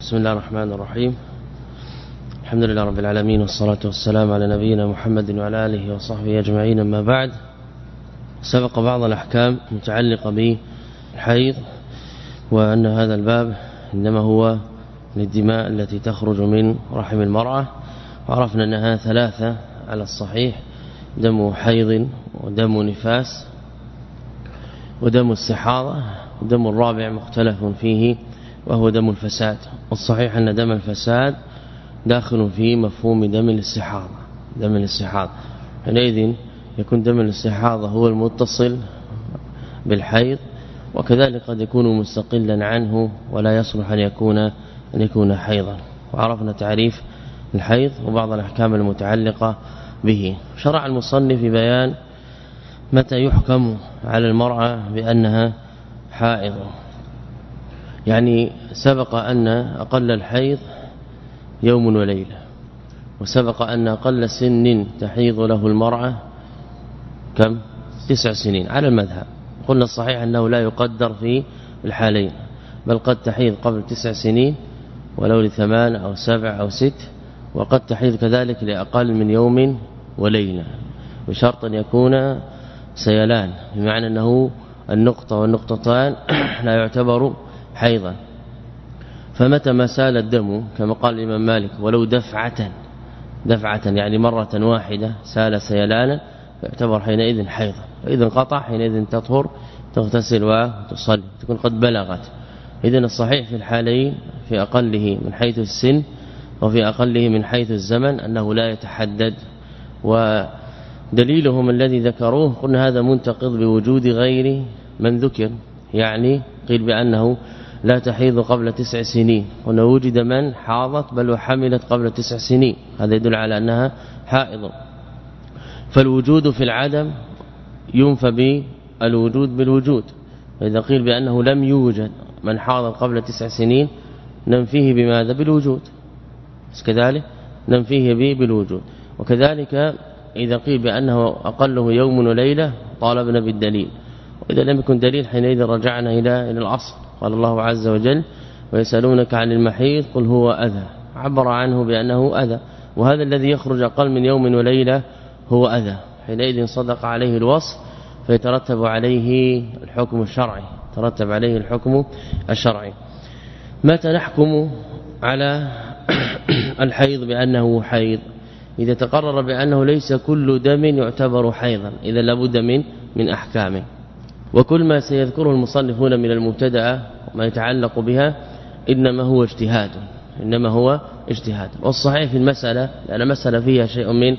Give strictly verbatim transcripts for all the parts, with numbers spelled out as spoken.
بسم الله الرحمن الرحيم. الحمد لله رب العالمين، والصلاة والسلام على نبينا محمد وعلى آله وصحبه أجمعين. أما بعد، سبق بعض الأحكام متعلقة بالحيض، وأن هذا الباب إنما هو للدماء التي تخرج من رحم المرأة، وعرفنا أنها ثلاثة على الصحيح: دم حيض، ودم نفاس، ودم استحاضة. ودم الرابع مختلف فيه وهو دم الفساد، والصحيح أن دم الفساد داخل في مفهوم دم الاستحاضة. دم الاستحاضة حينئذ يكون دم الاستحاضة هو المتصل بالحيض، وكذلك قد يكون مستقلا عنه ولا يصلح أن يكون أن يكون حيضا. وعرفنا تعريف الحيض وبعض الأحكام المتعلقة به. شرع المصنف في بيان متى يحكم على المرأة بأنها حائض. يعني سبق أن أقل الحيض يوم وليلة، وسبق أن أقل سن تحيض له المرأة كم؟ تسع سنين على المذهب. قلنا الصحيح أنه لا يقدر في الحالين، بل قد تحيض قبل تسع سنين ولو لثمان أو سبع أو ست، وقد تحيض كذلك لأقل من يوم وليلة، بشرط أن يكون سيلان، بمعنى أنه النقطة والنقطتان لا يعتبر حيضا. فمتى ما سال الدم كما قال الإمام مالك ولو دفعة دفعة يعني مرة واحدة سال سيلانا، يعتبر حينئذ حيضا. فإذا انقطع حينئذ تطهر تغتسل وتصلي، تكون قد بلغت. إذن الصحيح في الحالين، في أقله من حيث السن وفي أقله من حيث الزمن، أنه لا يتحدد. ودليلهم الذي ذكروه قلنا هذا منتقض بوجود غير من ذكر، يعني قيل بأنه لا تحيض قبل تسع سنين، وأنه وجد من حاضت بل وحملت قبل تسع سنين، هذا يدل على أنها حائض. فالوجود في العدم ينفى بالوجود بالوجود. فإذا قيل بأنه لم يوجد من حاض قبل تسع سنين ننفيه بماذا؟ بالوجود. كذلك ننفيه به بالوجود. وكذلك إذا قيل بأنه أقله يوم وليلة طالبنا بالدليل، وإذا لم يكن دليل حينئذ رجعنا إلى إلى الأصل. قال الله عز وجل: ويسألونك عن المحيض قل هو أذى، عبر عنه بأنه أذى، وهذا الذي يخرج أقل من يوم وليلة هو أذى. حينئذ صدق عليه الوصف، فيترتب عليه الحكم الشرعي، ترتب عليه الحكم الشرعي. متى نحكم على الحيض بأنه حيض؟ إذا تقرر بأنه ليس كل دم يعتبر حيضا، إذا لابد من من أحكامه. وكل ما سيذكره المصنفون من المبتدأ وما يتعلق بها إنما هو اجتهاد، إنما هو اجتهاد. والصحيح في المسألة، لأن مسألة فيها شيء من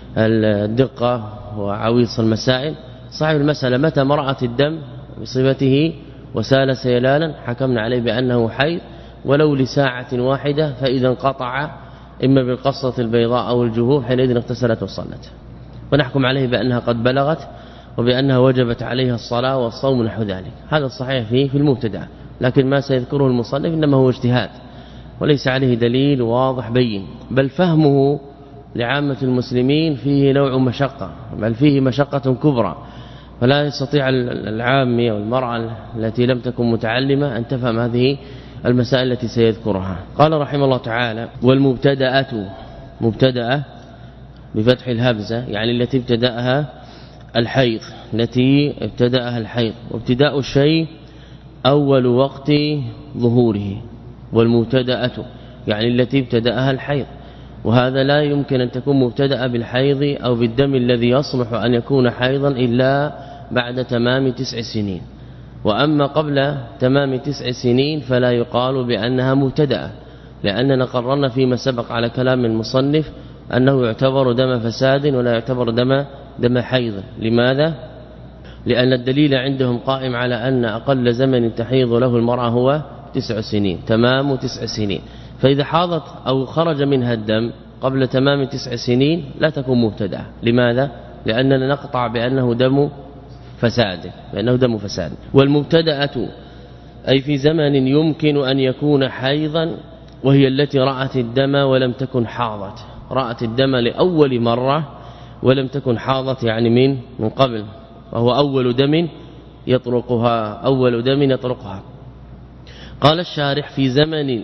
الدقة وعويص المسائل، صحيح المسألة متى مرأت الدم بصفته وسال سيلالا حكمنا عليه بأنه حيض ولو لساعة واحدة، فإذا انقطع إما بالقصة البيضاء أو الجهوف حينئذ اغتسلت وصلت، ونحكم عليه بأنها قد بلغت وبأنها وجبت عليها الصلاة والصوم نحو ذلك. هذا الصحيح فيه في المبتدأ، لكن ما سيذكره المصنف إنما هو اجتهاد وليس عليه دليل واضح بين، بل فهمه لعامة المسلمين فيه نوع مشقة، بل فيه مشقة كبرى، فلا يستطيع العامي والمرأة التي لم تكن متعلمة أن تفهم هذه المسائل التي سيذكرها. قال رحمه الله تعالى: والمبتدأة، مبتدأة بفتح الهمزة يعني التي ابتدأها الحيض، التي ابتدأها الحيض. وابتداء الشيء أول وقت ظهوره، والمبتدأة يعني التي ابتدأها الحيض، وهذا لا يمكن أن تكون مبتدأ بالحيض أو بالدم الذي يصلح أن يكون حيضا إلا بعد تمام تسع سنين. وأما قبل تمام تسع سنين فلا يقال بأنها مبتدأة، لأننا قررنا فيما سبق على كلام المصنف أنه يعتبر دم فساد ولا يعتبر دم دم حيض. لماذا؟ لأن الدليل عندهم قائم على أن أقل زمن تحيض له المرأة هو تسع سنين، تمام تسع سنين. فإذا حاضت أو خرج منها الدم قبل تمام تسع سنين لا تكون مبتدأة. لماذا؟ لأننا نقطع بأنه دم فساد، بأنه دم فساد. والمبتدأة أي في زمن يمكن أن يكون حيضا، وهي التي رأت الدم ولم تكن حاضت، رأت الدم لأول مرة ولم تكن حاضت، يعني من من قبل، وهو أول دم يطرقها، أول دم يطرقها. قال الشارح: في زمن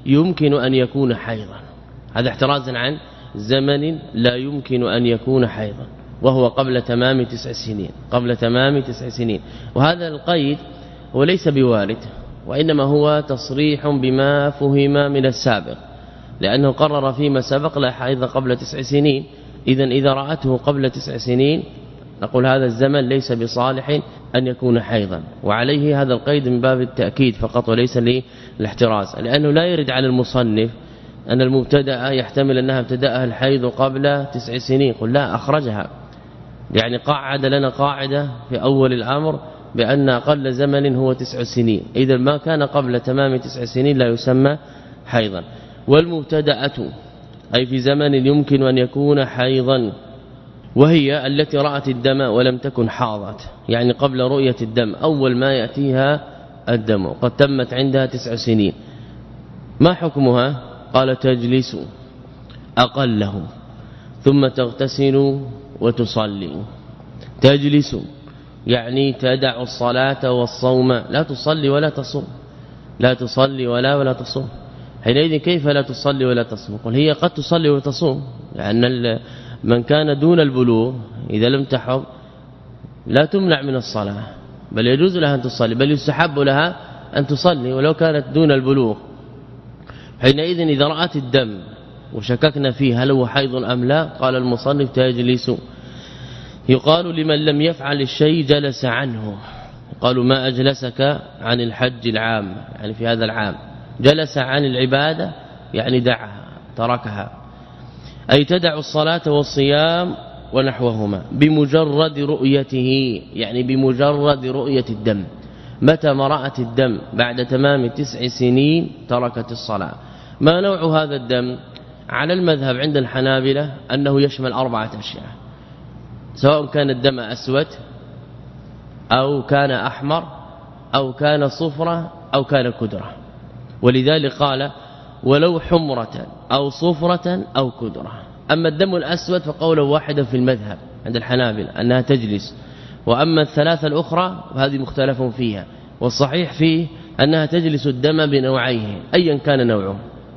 يمكن أن يكون حيضا. هذا احترازا عن زمن لا يمكن أن يكون حيضا، وهو قبل تمام تسع سنين قبل تمام تسع سنين. وهذا القيد هو ليس بوارد، وإنما هو تصريح بما فهم من السابق، لأنه قرر فيما سبق لا حيض قبل تسع سنين. إذا إذا رأته قبل تسع سنين نقول هذا الزمن ليس بصالح أن يكون حيضا، وعليه هذا القيد من باب التأكيد فقط وليس للاحتراز، لأنه لا يرد على المصنف أن المبتدأ يحتمل أنها ابتدأها الحيض قبل تسع سنين. قل لا، أخرجها، يعني قاعد لنا قاعدة في أول الأمر بأن أقل زمن هو تسع سنين، إذا ما كان قبل تمام تسع سنين لا يسمى حيضا. والمبتدأة أي في زمن يمكن أن يكون حيضا، وهي التي رأت الدم ولم تكن حاضت، يعني قبل رؤية الدم أول ما يأتيها الدم قد تمت عندها تسع سنين. ما حكمها؟ قال تجلس أقله ثم تغتسل وتصلي. تجلس يعني تدع الصلاة والصوم، لا تصلي ولا تصوم، لا تصلي ولا ولا تصوم. حينئذ كيف لا تصلي ولا تصوم؟ قل هي قد تصلي وتصوم، لأن من كان دون البلوغ إذا لم تحض لا تمنع من الصلاة، بل يجوز لها أن تصلي، بل يستحب لها أن تصلي ولو كانت دون البلوغ. حينئذ إذا رأت الدم وشككنا فيه هل هو حيض أم لا، قال المصنف تجلس. يقال لمن لم يفعل الشيء جلس عنه، قالوا ما أجلسك عن الحج العام، يعني في هذا العام، جلس عن العبادة يعني دعها تركها، أي تدع الصلاة والصيام ونحوهما بمجرد رؤيته، يعني بمجرد رؤية الدم. متى ما رأت الدم بعد تمام تسع سنين تركت الصلاة. ما نوع هذا الدم؟ على المذهب عند الحنابلة أنه يشمل أربعة أشياء، سواء كان الدم أسود أو كان أحمر أو كان صفرة أو كان كدرة. ولذلك قال ولو حمرة أو صفرة أو كدرة. أما الدم الأسود فقوله واحدا في المذهب عند الحنابلة أنها تجلس، وأما الثلاثة الأخرى فهذه مختلف فيها، والصحيح فيه أنها تجلس الدم بنوعيه أيا كان نوعه.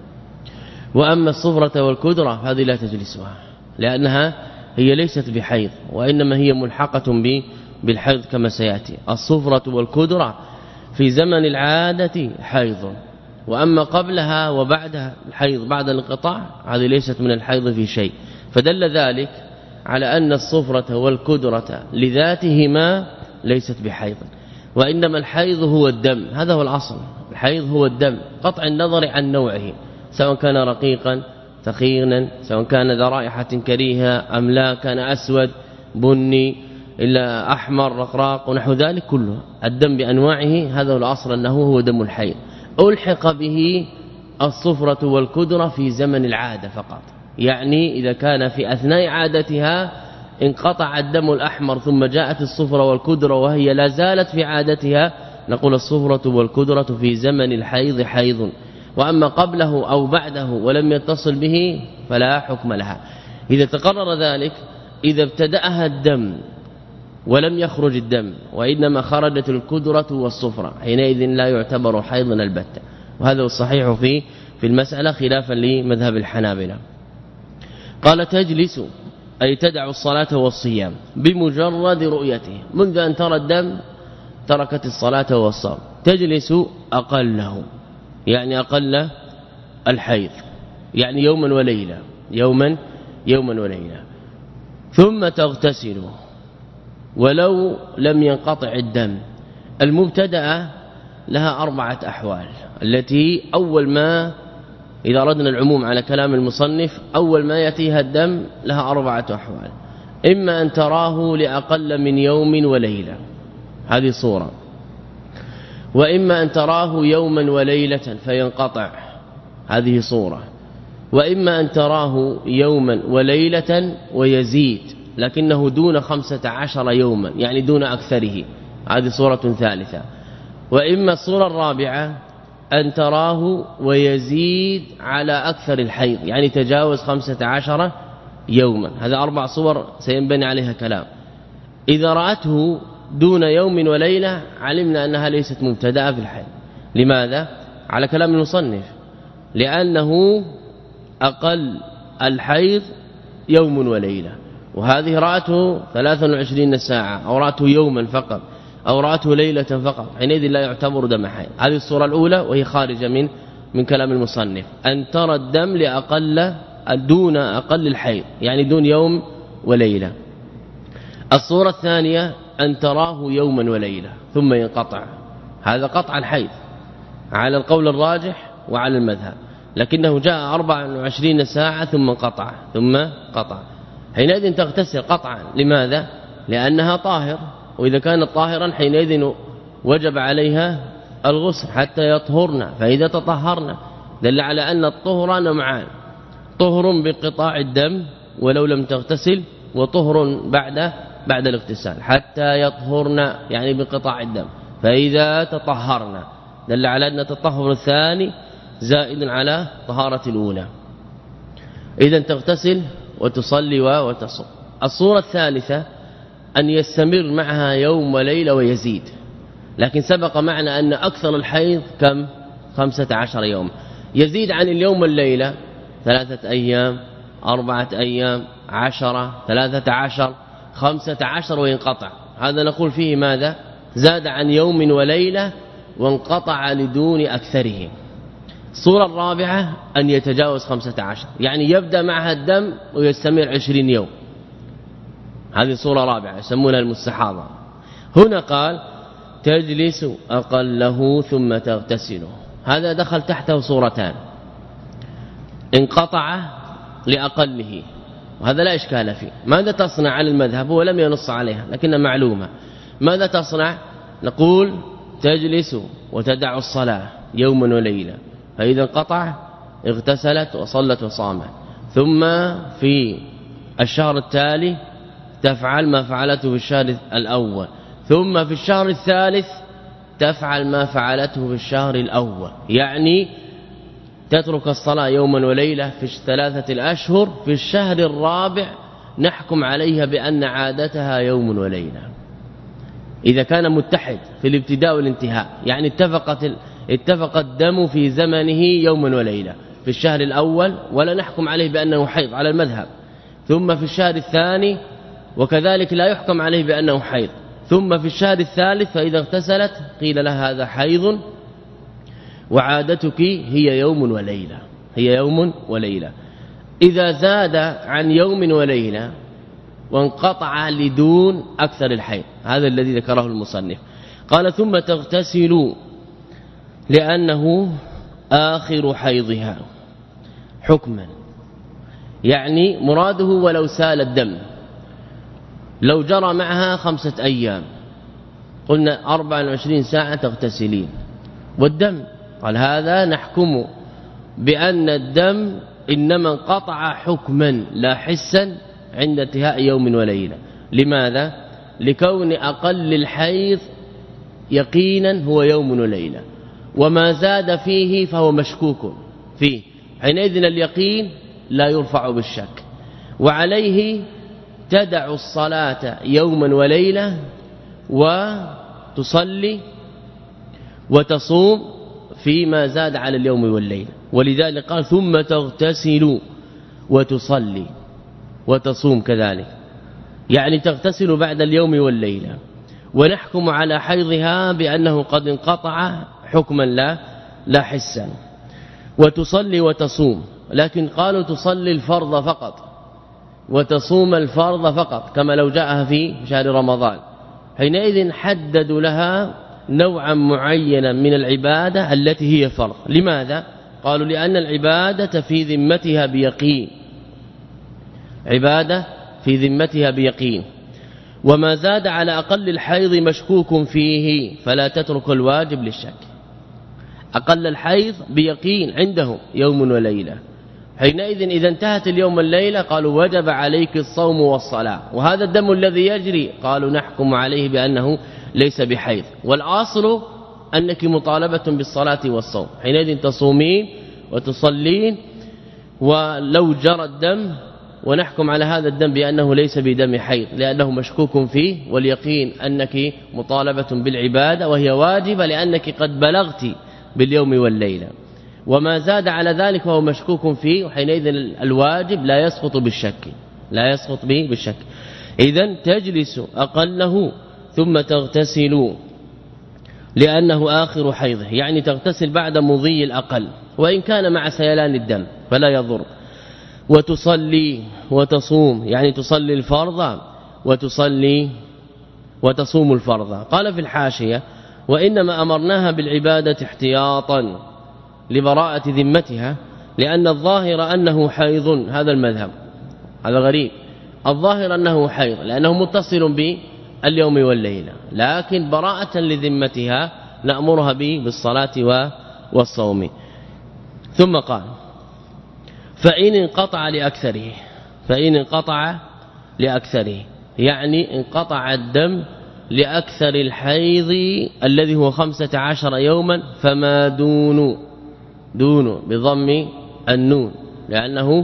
وأما الصفرة والكدرة فهذه لا تجلسها، لأنها هي ليست بحيض، وإنما هي ملحقة بالحيض كما سيأتي. الصفرة والكدرة في زمن العادة حيض، وأما قبلها وبعدها الحيض بعد الانقطاع هذه ليست من الحيض في شيء. فدل ذلك على أن الصفرة والكدرة لذاتهما ليست بحيض، وإنما الحيض هو الدم. هذا هو الأصل، الحيض هو الدم قطع النظر عن نوعه، سواء كان رقيقا ثخينا، سواء كان ذا رائحة كريهة أم لا، كان أسود بني إلا أحمر رقراق ونحو ذلك، كله الدم بأنواعه. هذا هو الأصل أنه هو دم الحيض. ألحق به الصفرة والكدرة في زمن العادة فقط، يعني إذا كان في أثناء عادتها انقطع الدم الأحمر ثم جاءت الصفرة والكدرة وهي لا زالت في عادتها، نقول الصفرة والكدرة في زمن الحيض حيض. وأما قبله أو بعده ولم يتصل به فلا حكم لها. إذا تقرر ذلك، إذا ابتدأها الدم ولم يخرج الدم وإنما خرجت الكدرة والصفرة، حينئذ لا يعتبر حيضا البتة. وهذا الصحيح في في المسألة خلافا لمذهب الحنابلة. قال تجلس أي تدع الصلاة والصيام بمجرد رؤيته، منذ أن ترى الدم تركت الصلاة والصوم. تجلس أقله، يعني أقل الحيض، يعني يوما وليلة، يوما يوما وليلة. ثم تغتسل ولو لم ينقطع الدم. المبتدأ لها أربعة أحوال، التي أول ما إذا أردنا العموم على كلام المصنف أول ما يأتيها الدم لها أربعة أحوال. إما أن تراه لأقل من يوم وليلة، هذه صورة، وإما أن تراه يوما وليلة فينقطع، هذه صورة، وإما أن تراه يوما وليلة ويزيد لكنه دون خمسة عشر يوما، يعني دون أكثره، هذه صورة ثالثة. وإما الصورة الرابعة أن تراه ويزيد على أكثر الحيض، يعني تجاوز خمسة عشر يوما. هذا أربع صور سينبني عليها كلام. إذا رأته دون يوم وليلة علمنا أنها ليست مبتدأة في الحيض. لماذا؟ على كلام المصنف، لأنه أقل الحيض يوم وليلة، وهذه رأته ثلاث وعشرين ساعة أو رأته يوما فقط أو رأته ليلة فقط، حينئذ لا يعتبر دم حيض. هذه الصورة الأولى وهي خارجة من من كلام المصنف، أن ترى الدم لأقل دون أقل الحيض، يعني دون يوم وليلة. الصورة الثانية أن تراه يوما وليلة ثم ينقطع، هذا قطع الحيض على القول الراجح وعلى المذهب، لكنه جاء أربع وعشرين ساعة ثم قطع ثم قطع، حينئذ تغتسل قطعا. لماذا؟ لأنها طاهر، وإذا كانت طاهرا حينئذ وجب عليها الغسل حتى يطهرنا، فإذا تطهرنا دل على أن الطهر نوعان، طهر بانقطاع الدم ولو لم تغتسل، وطهر بعد بعد الاغتسال حتى يطهرنا يعني بانقطاع الدم، فإذا تطهرنا دل على أن التطهر الثاني زائد على طهارة الأولى. إذا تغتسل وتصلي وتصوم. الصورة الثالثة أن يستمر معها يوم وليلة ويزيد، لكن سبق معنا أن أكثر الحيض كم؟ خمسة عشر يوم، يزيد عن اليوم والليلة ثلاثة أيام أربعة أيام عشرة ثلاثة عشر خمسة عشر وينقطع، هذا نقول فيه ماذا؟ زاد عن يوم وليلة وانقطع لدون أكثره. الصورة الرابعة أن يتجاوز خمسة عشر، يعني يبدأ معها الدم ويستمر عشرين يوم، هذه صورة رابعة يسمونها المستحاضة. هنا قال تجلس أقله ثم تغتسله، هذا دخل تحته صورتان، انقطع لأقله وهذا لا إشكال فيه. ماذا تصنع على المذهب؟ هو لم ينص عليها لكنها معلومة. ماذا تصنع؟ نقول تجلس وتدع الصلاة يوما وليلة، فإذا انقطع اغتسلت وصلت وصامت، ثم في الشهر التالي تفعل ما فعلته في الشهر الأول، ثم في الشهر الثالث تفعل ما فعلته في الشهر الأول، يعني تترك الصلاة يوما وليلة في ثلاثة الأشهر، في الشهر الرابع نحكم عليها بأن عادتها يوم وليلة إذا كان متحد في الابتداء والانتهاء، يعني اتفقت اتفق الدم في زمنه يوما وليلة في الشهر الأول ولا نحكم عليه بأنه حيض على المذهب، ثم في الشهر الثاني وكذلك لا يحكم عليه بأنه حيض، ثم في الشهر الثالث فإذا اغتسلت قيل لها هذا حيض وعادتك هي يوم وليلة، هي يوم وليلة. إذا زاد عن يوم وليلة وانقطع لدون أكثر الحيض، هذا الذي ذكره المصنف. قال ثم تغتسل لأنه آخر حيضها حكما، يعني مراده ولو سال الدم، لو جرى معها خمسة أيام قلنا أربع وعشرين ساعة تغتسلين والدم، قال هذا نحكم بأن الدم إنما انقطع حكما لا حسا عند انتهاء يوم وليلة. لماذا؟ لكون أقل الحيض يقينا هو يوم وليلة، وما زاد فيه فهو مشكوك فيه، حينئذ اليقين لا يرفع بالشك، وعليه تدع الصلاة يوما وليلة وتصلي وتصوم فيما زاد على اليوم والليلة. ولذلك قال ثم تغتسل وتصلي وتصوم كذلك، يعني تغتسل بعد اليوم والليلة، ونحكم على حيضها بأنه قد انقطع حكما لا لا حسا، وتصلي وتصوم، لكن قالوا تصلي الفرض فقط وتصوم الفرض فقط كما لو جاءها في شهر رمضان، حينئذ حددوا لها نوعا معينا من العبادة التي هي فرض. لماذا؟ قالوا لأن العبادة في ذمتها بيقين، عبادة في ذمتها بيقين، وما زاد على أقل الحيض مشكوك فيه فلا تترك الواجب للشك. أقل الحيض بيقين عندهم يوم وليلة، حينئذ إذا انتهت اليوم والليلة قالوا وجب عليك الصوم والصلاة، وهذا الدم الذي يجري قالوا نحكم عليه بأنه ليس بحيض، والأصل أنك مطالبة بالصلاة والصوم، حينئذ تصومين وتصلين ولو جرى الدم، ونحكم على هذا الدم بأنه ليس بدم حيض لأنه مشكوك فيه، واليقين أنك مطالبة بالعبادة وهي واجبة لأنك قد بلغت باليوم والليلة. وما زاد على ذلك فهو مشكوك فيه، وحينئذ الواجب لا يسقط بالشك لا يسقط به بالشك. إذن تجلس أقله ثم تغتسل لأنه آخر حيضه، يعني تغتسل بعد مضي الأقل وإن كان مع سيلان الدم فلا يضر. وتصلي وتصوم، يعني تصلي الفرض وتصلي وتصوم الفرض. قال في الحاشية: وإنما أمرناها بالعبادة احتياطا لبراءة ذمتها، لأن الظاهر أنه حيض. هذا المذهب، هذا غريب، الظاهر أنه حيض لأنه متصل باليوم والليلة، لكن براءة لذمتها نأمرها به بالصلاة والصوم. ثم قال: فإن انقطع لأكثره فإن انقطع لأكثره يعني انقطع الدم لأكثر الحيض الذي هو خمسة عشر يوما، فما دون دون بضم النون لأنه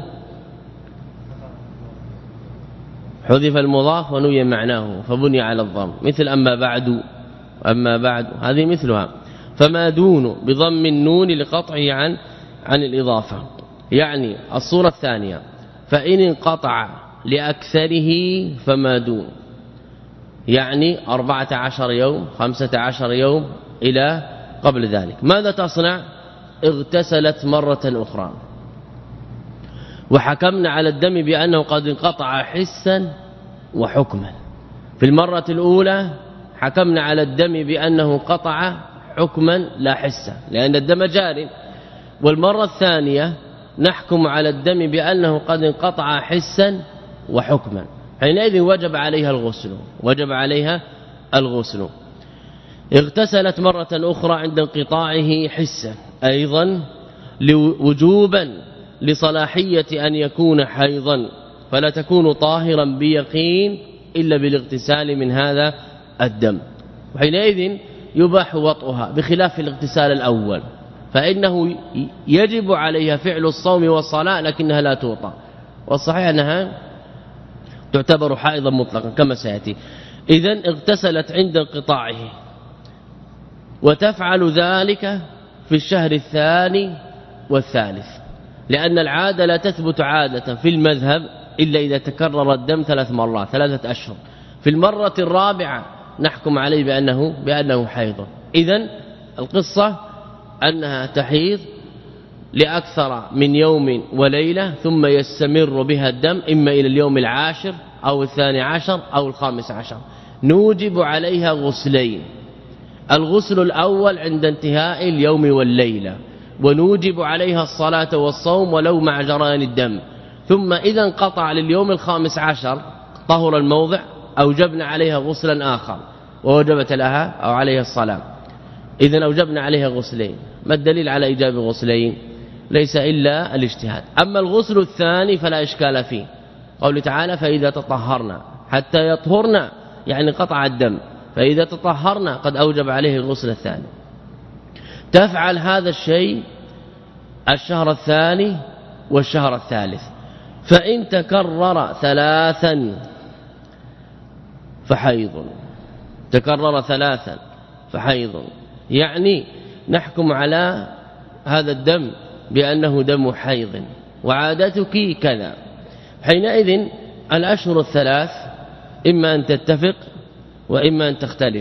حذف المضاف ونوي معناه فبني على الضم، مثل أما بعد أما بعد هذه مثلها. فما دون بضم النون لقطعه عن عن الإضافة. يعني الصورة الثانية: فإن انقطع لأكثره فما دون، يعني أربعة عشر يوم خمسة عشر يوم إلى قبل ذلك. ماذا تصنع؟ اغتسلت مرة أخرى، وحكمنا على الدم بأنه قد انقطع حسا وحكما. في المرة الأولى حكمنا على الدم بأنه قطع حكما لا حسا لأن الدم جار، والمرة الثانية نحكم على الدم بأنه قد انقطع حسا وحكما، حينئذ وجب عليها الغسل وجب عليها الغسل. اغتسلت مرة أخرى عند انقطاعه حسا أيضا وجوبا لصلاحية أن يكون حيضا، فلا تكون طاهرا بيقين إلا بالاغتسال من هذا الدم، وحينئذ يباح وطئها بخلاف الاغتسال الأول فإنه يجب عليها فعل الصوم والصلاة لكنها لا توطى، والصحيح أنها تعتبر حائضا مطلقا كما سيأتي. إذن اغتسلت عند انقطاعه، وتفعل ذلك في الشهر الثاني والثالث، لأن العادة لا تثبت عادة في المذهب إلا إذا تكرر الدم ثلاث مرات ثلاثة أشهر. في المرة الرابعة نحكم عليه بأنه بأنه حيض. إذن القصة أنها تحيض لأكثر من يوم وليلة ثم يستمر بها الدم إما إلى اليوم العاشر أو الثاني عشر أو الخامس عشر. نوجب عليها غسلين: الغسل الأول عند انتهاء اليوم والليلة، ونوجب عليها الصلاة والصوم ولو مع جريان الدم. ثم إذا انقطع لليوم الخامس عشر طهر الموضع أوجبنا عليها غسلا آخر ووجبت لها أو عليها الصلاة. إذن أوجبنا عليها غسلين. ما الدليل على إيجاب غسلين؟ ليس إلا الاجتهاد. أما الغسل الثاني فلا إشكال فيه، قوله تعالى: فإذا تطهرنا، حتى يطهرنا يعني قطع الدم، فإذا تطهرنا قد أوجب عليه الغسل الثاني. تفعل هذا الشيء الشهر الثاني والشهر الثالث، فإن تكرر ثلاثا فحيض تكرر ثلاثا فحيض يعني نحكم على هذا الدم بأنه دم حيض وعادتك كذا. حينئذ الأشهر الثلاث إما أن تتفق وإما أن تختلف.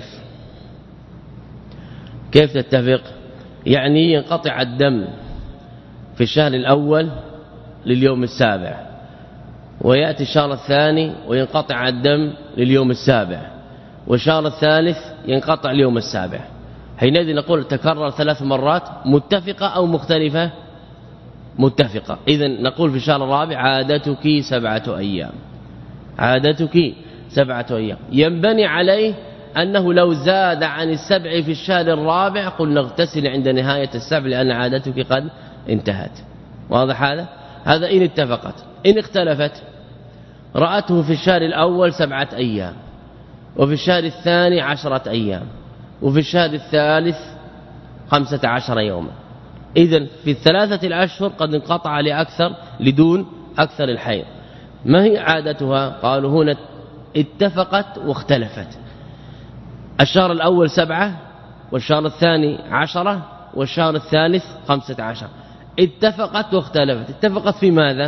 كيف تتفق؟ يعني ينقطع الدم في الشهر الأول لليوم السابع، ويأتي الشهر الثاني وينقطع الدم لليوم السابع، والشهر الثالث ينقطع اليوم السابع. حينئذ نقول تكرر ثلاث مرات متفقة أو مختلفة؟ متفقة. إذن نقول في الشهر الرابع عادتك سبعة أيام عادتك سبعة أيام. ينبني عليه أنه لو زاد عن السبع في الشهر الرابع قلنا اغتسل عند نهاية السبع لأن عادتك قد انتهت. واضح هذا؟ هذا إن اتفقت. إن اختلفت رأته في الشهر الأول سبعة أيام، وفي الشهر الثاني عشرة أيام، وفي الشهر الثالث خمسة عشر يوما. إذن في الثلاثة الأشهر قد انقطع لأكثر لدون أكثر الحيض. ما هي عادتها؟ قالوا هنا اتفقت واختلفت. الشهر الأول سبعة، والشهر الثاني عشرة، والشهر الثالث خمسة عشر. اتفقت واختلفت. اتفقت في ماذا؟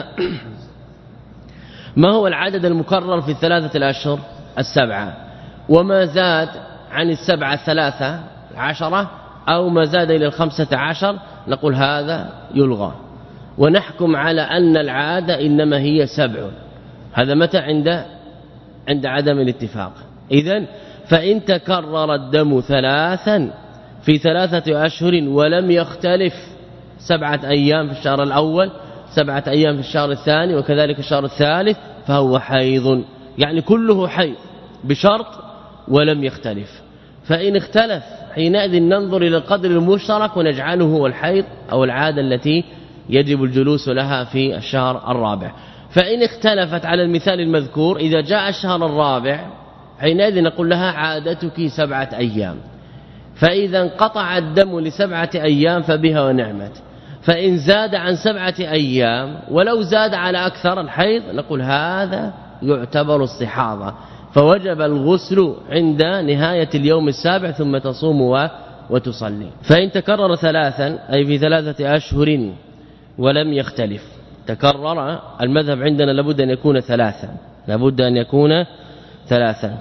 ما هو العدد المكرر في الثلاثة الأشهر؟ السبعة، وما زاد عن السبعة ثلاثة عشرة أو ما زاد إلى الخمسة عشر نقول هذا يلغى، ونحكم على أن العادة إنما هي سبع. هذا متى؟ عند عند عدم الاتفاق. إذن فإن تكرر الدم ثلاثا في ثلاثة أشهر ولم يختلف سبعة أيام في الشهر الأول، سبعة أيام في الشهر الثاني، وكذلك الشهر الثالث، فهو حيض، يعني كله حيض بشرط ولم يختلف. فإن اختلف حينئذ ننظر إلى القدر المشترك ونجعله هو الحيض أو العادة التي يجب الجلوس لها في الشهر الرابع. فإن اختلفت على المثال المذكور، إذا جاء الشهر الرابع حينئذ نقول لها عادتك سبعة أيام، فإذا انقطع الدم لسبعة أيام فبها ونعمت. فإن زاد عن سبعة أيام ولو زاد على أكثر الحيض نقول هذا يعتبر استحاضة، فوجب الغسل عند نهاية اليوم السابع ثم تصوم وتصلي. فإن تكرر ثلاثا أي في ثلاثة أشهر ولم يختلف، تكرر المذهب عندنا لابد أن يكون ثلاثا، لابد أن يكون ثلاثا،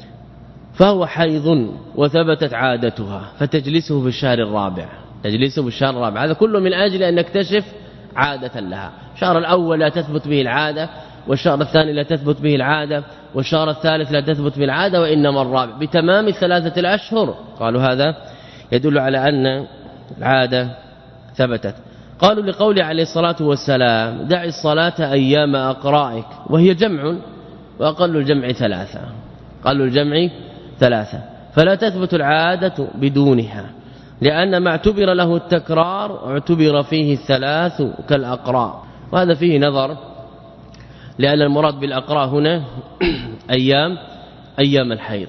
فهو حيض وثبتت عادتها فتجلسه في الشهر الرابع، تجلسه في الشهر الرابع. هذا كله من أجل أن نكتشف عادة لها. الشهر الأول لا تثبت به العادة، والشهر الثاني لا تثبت به العادة، والشهر الثالث لا تثبت به العادة، وإنما الرابع بتمام الثلاثة الأشهر. قالوا هذا يدل على أن العادة ثبتت. قالوا لقوله عليه الصلاة والسلام دع الصلاة أيام أقرائك، وهي جمع، وأقل الجمع ثلاثة، قالوا الجمع ثلاثة، فلا تثبت العادة بدونها، لأن ما اعتبر له التكرار اعتبر فيه الثلاث كالأقراء. وهذا فيه نظر، لأن المراد بالأقراء هنا أيام أيام الحيض.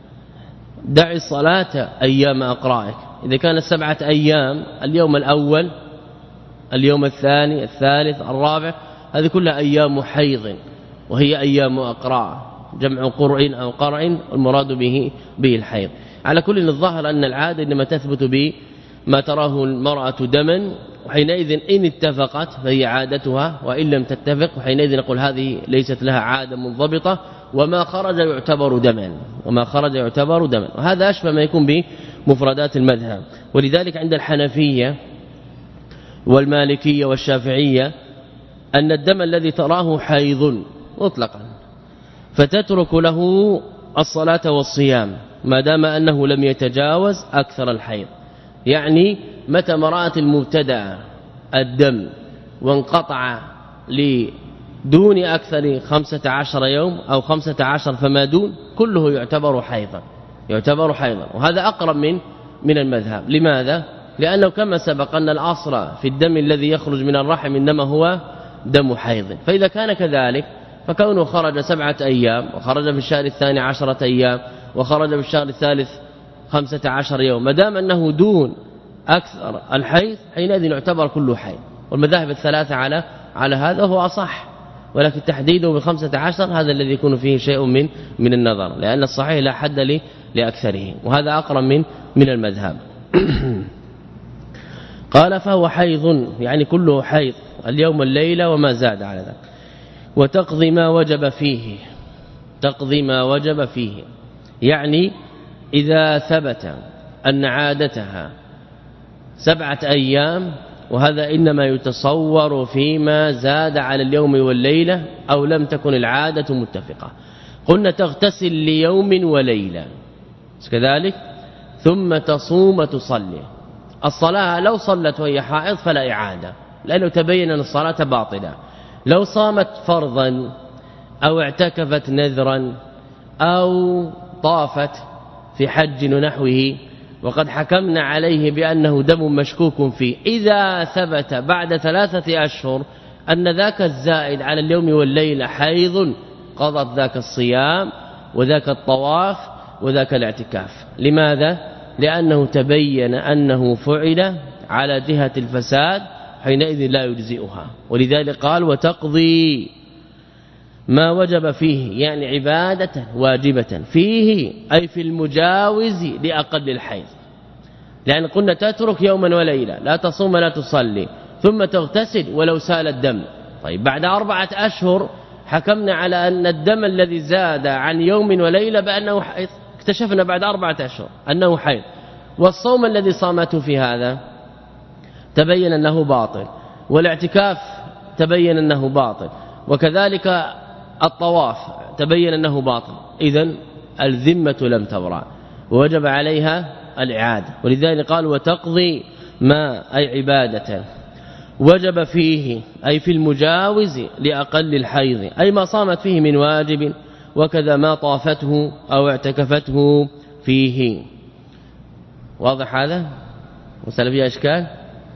دع الصلاة أيام أقرائك، إذا كانت سبعة أيام، اليوم الأول اليوم الثاني الثالث الرابع، هذه كلها أيام حيض، وهي أيام أقراء، جمع قرء أو قرء، المراد به به الحيض. على كل الظاهر أن العادة إنما تثبت بما تراه المرأة دما، وحينئذ إن اتفقت فهي عادتها، وإن لم تتفق وحينئذ نقول هذه ليست لها عادة منضبطة، وما خرج يعتبر دما، وما خرج يعتبر دما. وهذا أشبه ما يكون بمفردات المذهب. ولذلك عند الحنفية والمالكية والشافعية أن الدم الذي تراه حيض مطلقا، فتترك له الصلاة والصيام ما دام أنه لم يتجاوز أكثر الحيض. يعني متى مرأت المبتدأ الدم وانقطع لدون أكثر خمسة عشر يوم أو خمسة عشر فما دون، كله يعتبر حيضا، يعتبر حيضا. وهذا أقرب من من المذهب. لماذا؟ لأنه كما سبق أن الأصل في الدم الذي يخرج من الرحم إنما هو دم حيض، فإذا كان كذلك فكونه خرج سبعة أيام، وخرج في الشهر الثاني عشرة أيام، وخرج في الشهر الثالث خمسة عشر يوم، ما دام أنه دون أكثر الحيض حينئذ يعتبر كله حيض. والمذاهب الثلاثة على على هذا هو أصح، ولكن تحديده بالخمسة عشر هذا الذي يكون فيه شيء من من النظر، لأن الصحيح لا حد لأكثره، وهذا أقرب من من المذهب. قال فهو حيض، يعني كله حيض، اليوم الليلة وما زاد على ذلك. وتقضي ما وجب فيه، تقضي ما وجب فيه، يعني إذا ثبت أن عادتها سبعة أيام، وهذا إنما يتصور فيما زاد على اليوم والليلة أو لم تكن العادة متفقة. قلنا تغتسل ليوم وليلة كذلك، ثم تصوم تصلي. الصلاة لو صلت وهي حائض فلا إعادة، لأنه تبين أن الصلاة باطلة. لو صامت فرضا أو اعتكفت نذرا أو طافت في حج ونحوه وقد حكمنا عليه بأنه دم مشكوك فيه، إذا ثبت بعد ثلاثة أشهر أن ذاك الزائد على اليوم والليلة حيض، قضت ذاك الصيام وذاك الطواف وذاك الاعتكاف. لماذا؟ لأنه تبين أنه فعل على جهة الفساد، حينئذ لا يجزئها. ولذلك قال وتقضي ما وجب فيه، يعني عبادة واجبة فيه أي في المجاوز لأقل الحيض. لأن قلنا تترك يوما وليلة، لا تصوم لا تصلي، ثم تغتسل ولو سال الدم. طيب بعد أربعة أشهر حكمنا على أن الدم الذي زاد عن يوم وليلة بأنه حيض، اكتشفنا بعد أربعة أشهر أنه حيض، والصوم الذي صامته في هذا تبين أنه باطل، والاعتكاف تبين أنه باطل، وكذلك الطواف تبين أنه باطل. إذن الذمة لم تبرأ ووجب عليها الإعادة. ولذلك قال وتقضي ما أي عبادة وجب فيه أي في المجاوز لأقل الحيض، أي ما صامت فيه من واجب، وكذا ما طافته أو اعتكفته فيه. واضح هذا؟ وسأل فيها إشكال؟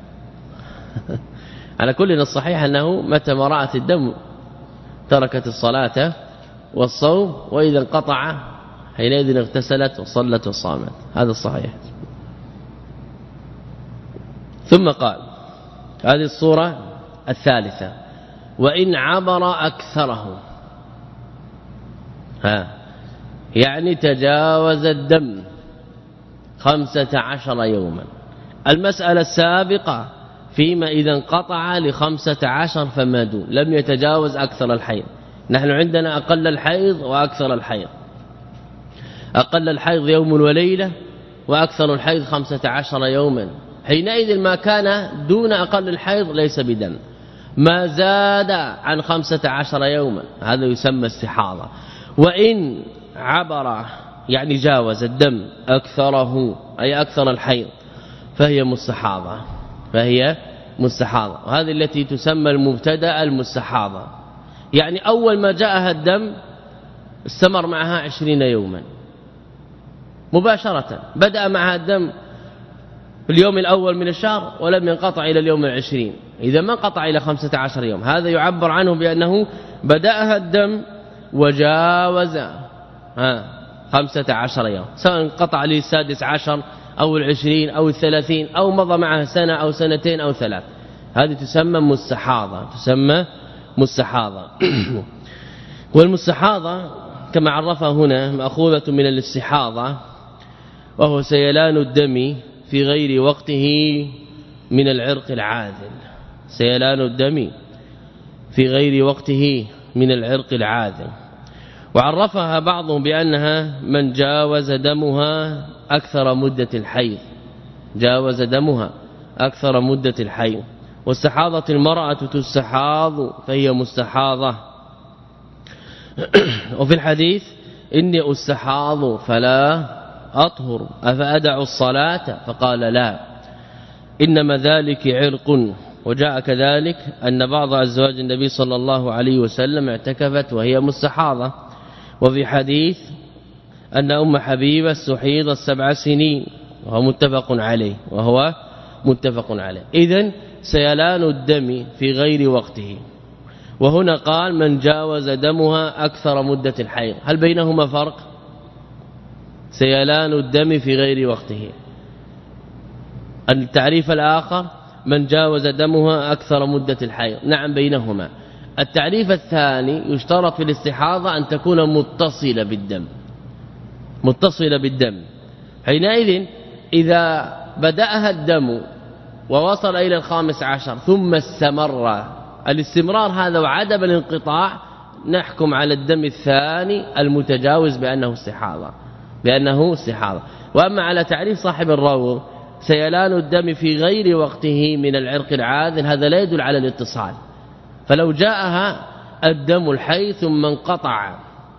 على كل الصحيح أنه متى ما رأت الدم تركت الصلاة والصوم، وإذا انقطع حينئذ اغتسلت وصلت وصامت. هذا الصحيح. ثم قال هذه الصورة الثالثة وإن عبر أكثره، ها يعني تجاوز الدم خمسة عشر يوما. المسألة السابقة فيما إذا انقطع لخمسة عشر فما دون، لم يتجاوز أكثر الحيض. نحن عندنا أقل الحيض وأكثر الحيض. أقل الحيض يوم وليلة، وأكثر الحيض خمسة عشر يوما. حينئذ ما كان دون أقل الحيض ليس بدم، ما زاد عن خمسة عشر يوما هذا يسمى استحاضة. وإن عبر يعني جاوز الدم أكثره أي أكثر الحيض فهي مستحاضة، فهي مستحاضة. وهذه التي تسمى المبتدأ المستحاضة، يعني أول ما جاءها الدم استمر معها عشرين يوما مباشرة، بدأ معها الدم في اليوم الأول من الشهر ولم ينقطع إلى اليوم العشرين، إذا ما انقطع إلى خمسة عشر يوم. هذا يعبر عنه بأنه بدأها الدم وجاوز ها خمسة عشر يوم، سواء انقطع للسادس عشر أو العشرين أو الثلاثين أو مضى معها سنة أو سنتين أو ثلاث. هذه تسمى مستحاضة، تسمى مستحاضة. والمستحاضة كما عرفها هنا مأخوذة من الاستحاضة، وهو سيلان الدم في غير وقته من العرق العاذل. سيلان الدم في غير وقته من العرق العاذل. وعرفها بعضهم بأنها من جاوز دمها أكثر مدة الحيض، جاوز دمها أكثر مدة الحيض. واستحاضت المرأة تستحاض فهي مستحاضة. وفي الحديث إني أستحاض فلا أطهر أفأدع الصلاة فقال لا إنما ذلك عرق. وجاء كذلك أن بعض أزواج النبي صلى الله عليه وسلم اعتكفت وهي مستحاضة. وفي حديث أن أم حبيبة استحيضت سبع سنين وهو متفق عليه وهو متفق عليه. إذن سيلان الدم في غير وقته. وهنا قال من جاوز دمها أكثر مدة الحيض، هل بينهما فرق؟ سيلان الدم في غير وقته. التعريف الآخر من جاوز دمها أكثر مدة الحيض، نعم بينهما. التعريف الثاني يشترط في الاستحاضة أن تكون متصلة بالدم، متصلة بالدم. حينئذ إذا بدأها الدم ووصل إلى الخامس عشر ثم استمر، الاستمرار هذا وعدم الانقطاع، نحكم على الدم الثاني المتجاوز بأنه استحاضة، بأنه استحاضة. وأما على تعريف صاحب الروض سيلان الدم في غير وقته من العرق العاذل، هذا لا يدل على الاتصال. فلو جاءها الدم الحي ثم انقطع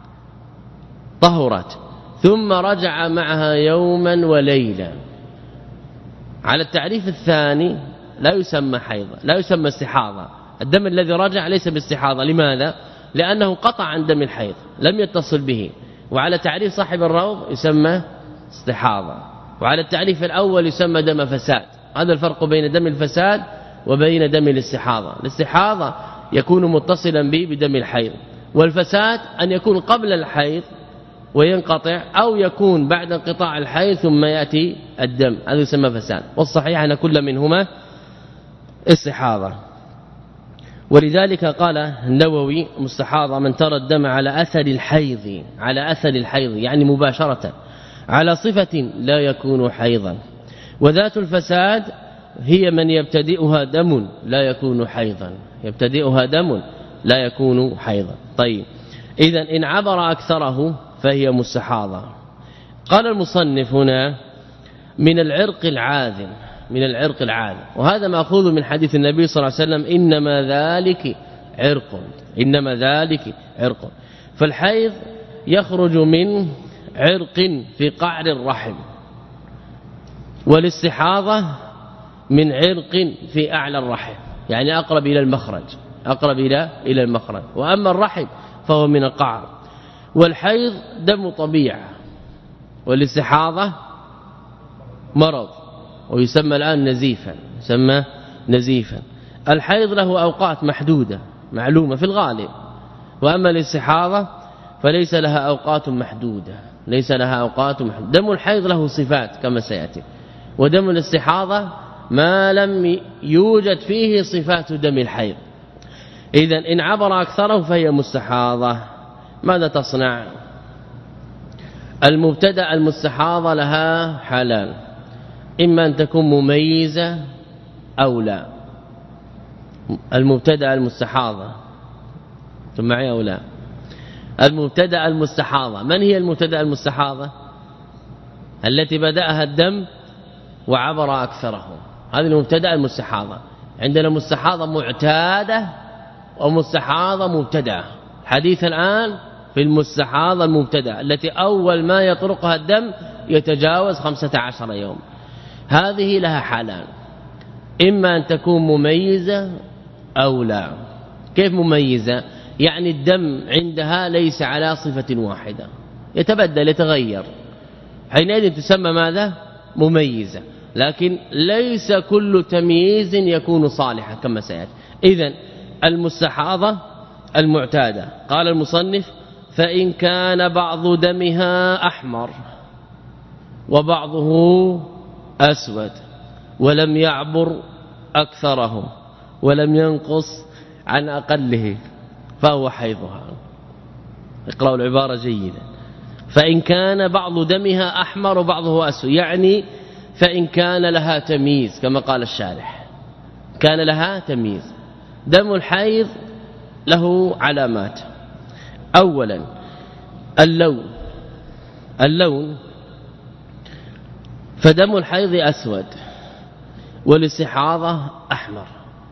طهرت ثم رجع معها يوما وليلة، على التعريف الثاني لا يسمى حيضة، لا يسمى استحاضة. الدم الذي رجع ليس باستحاضة. لماذا؟ لأنه قطع عن دم الحيض لم يتصل به. وعلى تعريف صاحب الروض يسمى استحاضة، وعلى التعريف الأول يسمى دم فساد. هذا الفرق بين دم الفساد وبين دم الاستحاضة. الاستحاضة يكون متصلا به بدم الحيض، والفساد أن يكون قبل الحيض وينقطع، أو يكون بعد انقطاع الحيض ثم يأتي الدم، هذا يسمى فساد. والصحيح أن كل منهما استحاضة. ولذلك قال النووي مستحاضة من ترى الدم على أثر الحيض، على أثر الحيض يعني مباشرة، على صفة لا يكون حيضا. وذات الفساد هي من يبتدئها دم لا يكون حيضا، يبتدئها دم لا يكون حيضا. طيب إذا إن عبر أكثره فهي مستحاضة. قال المصنف هنا من العرق العاذل، من العرق العاذل، وهذا مأخوذ من حديث النبي صلى الله عليه وسلم إنما ذلك عرق، إنما ذلك عرق. فالحيض يخرج من عرق في قعر الرحم، والاستحاضة من عرق في أعلى الرحم، يعني أقرب إلى المخرج، أقرب إلى إلى المخرج. وأما الرحم فهو من القعر. والحيض دم طبيعة، والاستحاضة مرض، ويسمى الآن نزيفا، يسمى نزيفا. الحيض له أوقات محدودة معلومة في الغالب، وأما الاستحاضة فليس لها أوقات محدودة، ليس لها أوقات محدودة. دم الحيض له صفات كما سيأتي، ودم الاستحاضة ما لم يوجد فيه صفات دم الحيض. إذن إن عبر أكثره فهي مستحاضة. ماذا تصنع؟ المبتدأ المستحاضة لها حالان، إما أن تكون مميزة أو لا. المبتدأ المستحاضة ثم معي أو لا؟ المبتدأ المستحاضة، من هي المبتدأ المستحاضة؟ التي بدأها الدم وعبر أكثره، هذه المبتدأ المستحاضة. عندنا مستحاضة معتادة ومستحاضة مبتدأة. حديث الآن في المستحاضة المبتدأة التي أول ما يطرقها الدم يتجاوز خمسة عشر يوم. هذه لها حالان، إما أن تكون مميزة أو لا. كيف مميزة؟ يعني الدم عندها ليس على صفة واحدة، يتبدل يتغير، حينئذ تسمى ماذا؟ مميزة. لكن ليس كل تمييز يكون صالحا كما سيأتي. إذن المستحاضة المعتادة، قال المصنف فإن كان بعض دمها أحمر وبعضه أسود ولم يعبر أكثره ولم ينقص عن أقله فهو حيضها. اقرأوا العبارة جيدا. فإن كان بعض دمها أحمر وبعضه أسود، يعني فإن كان لها تمييز كما قال الشارح، كان لها تمييز. دم الحيض له علامات. أولا اللون، اللون فدم الحيض أسود والاستحاضة أحمر.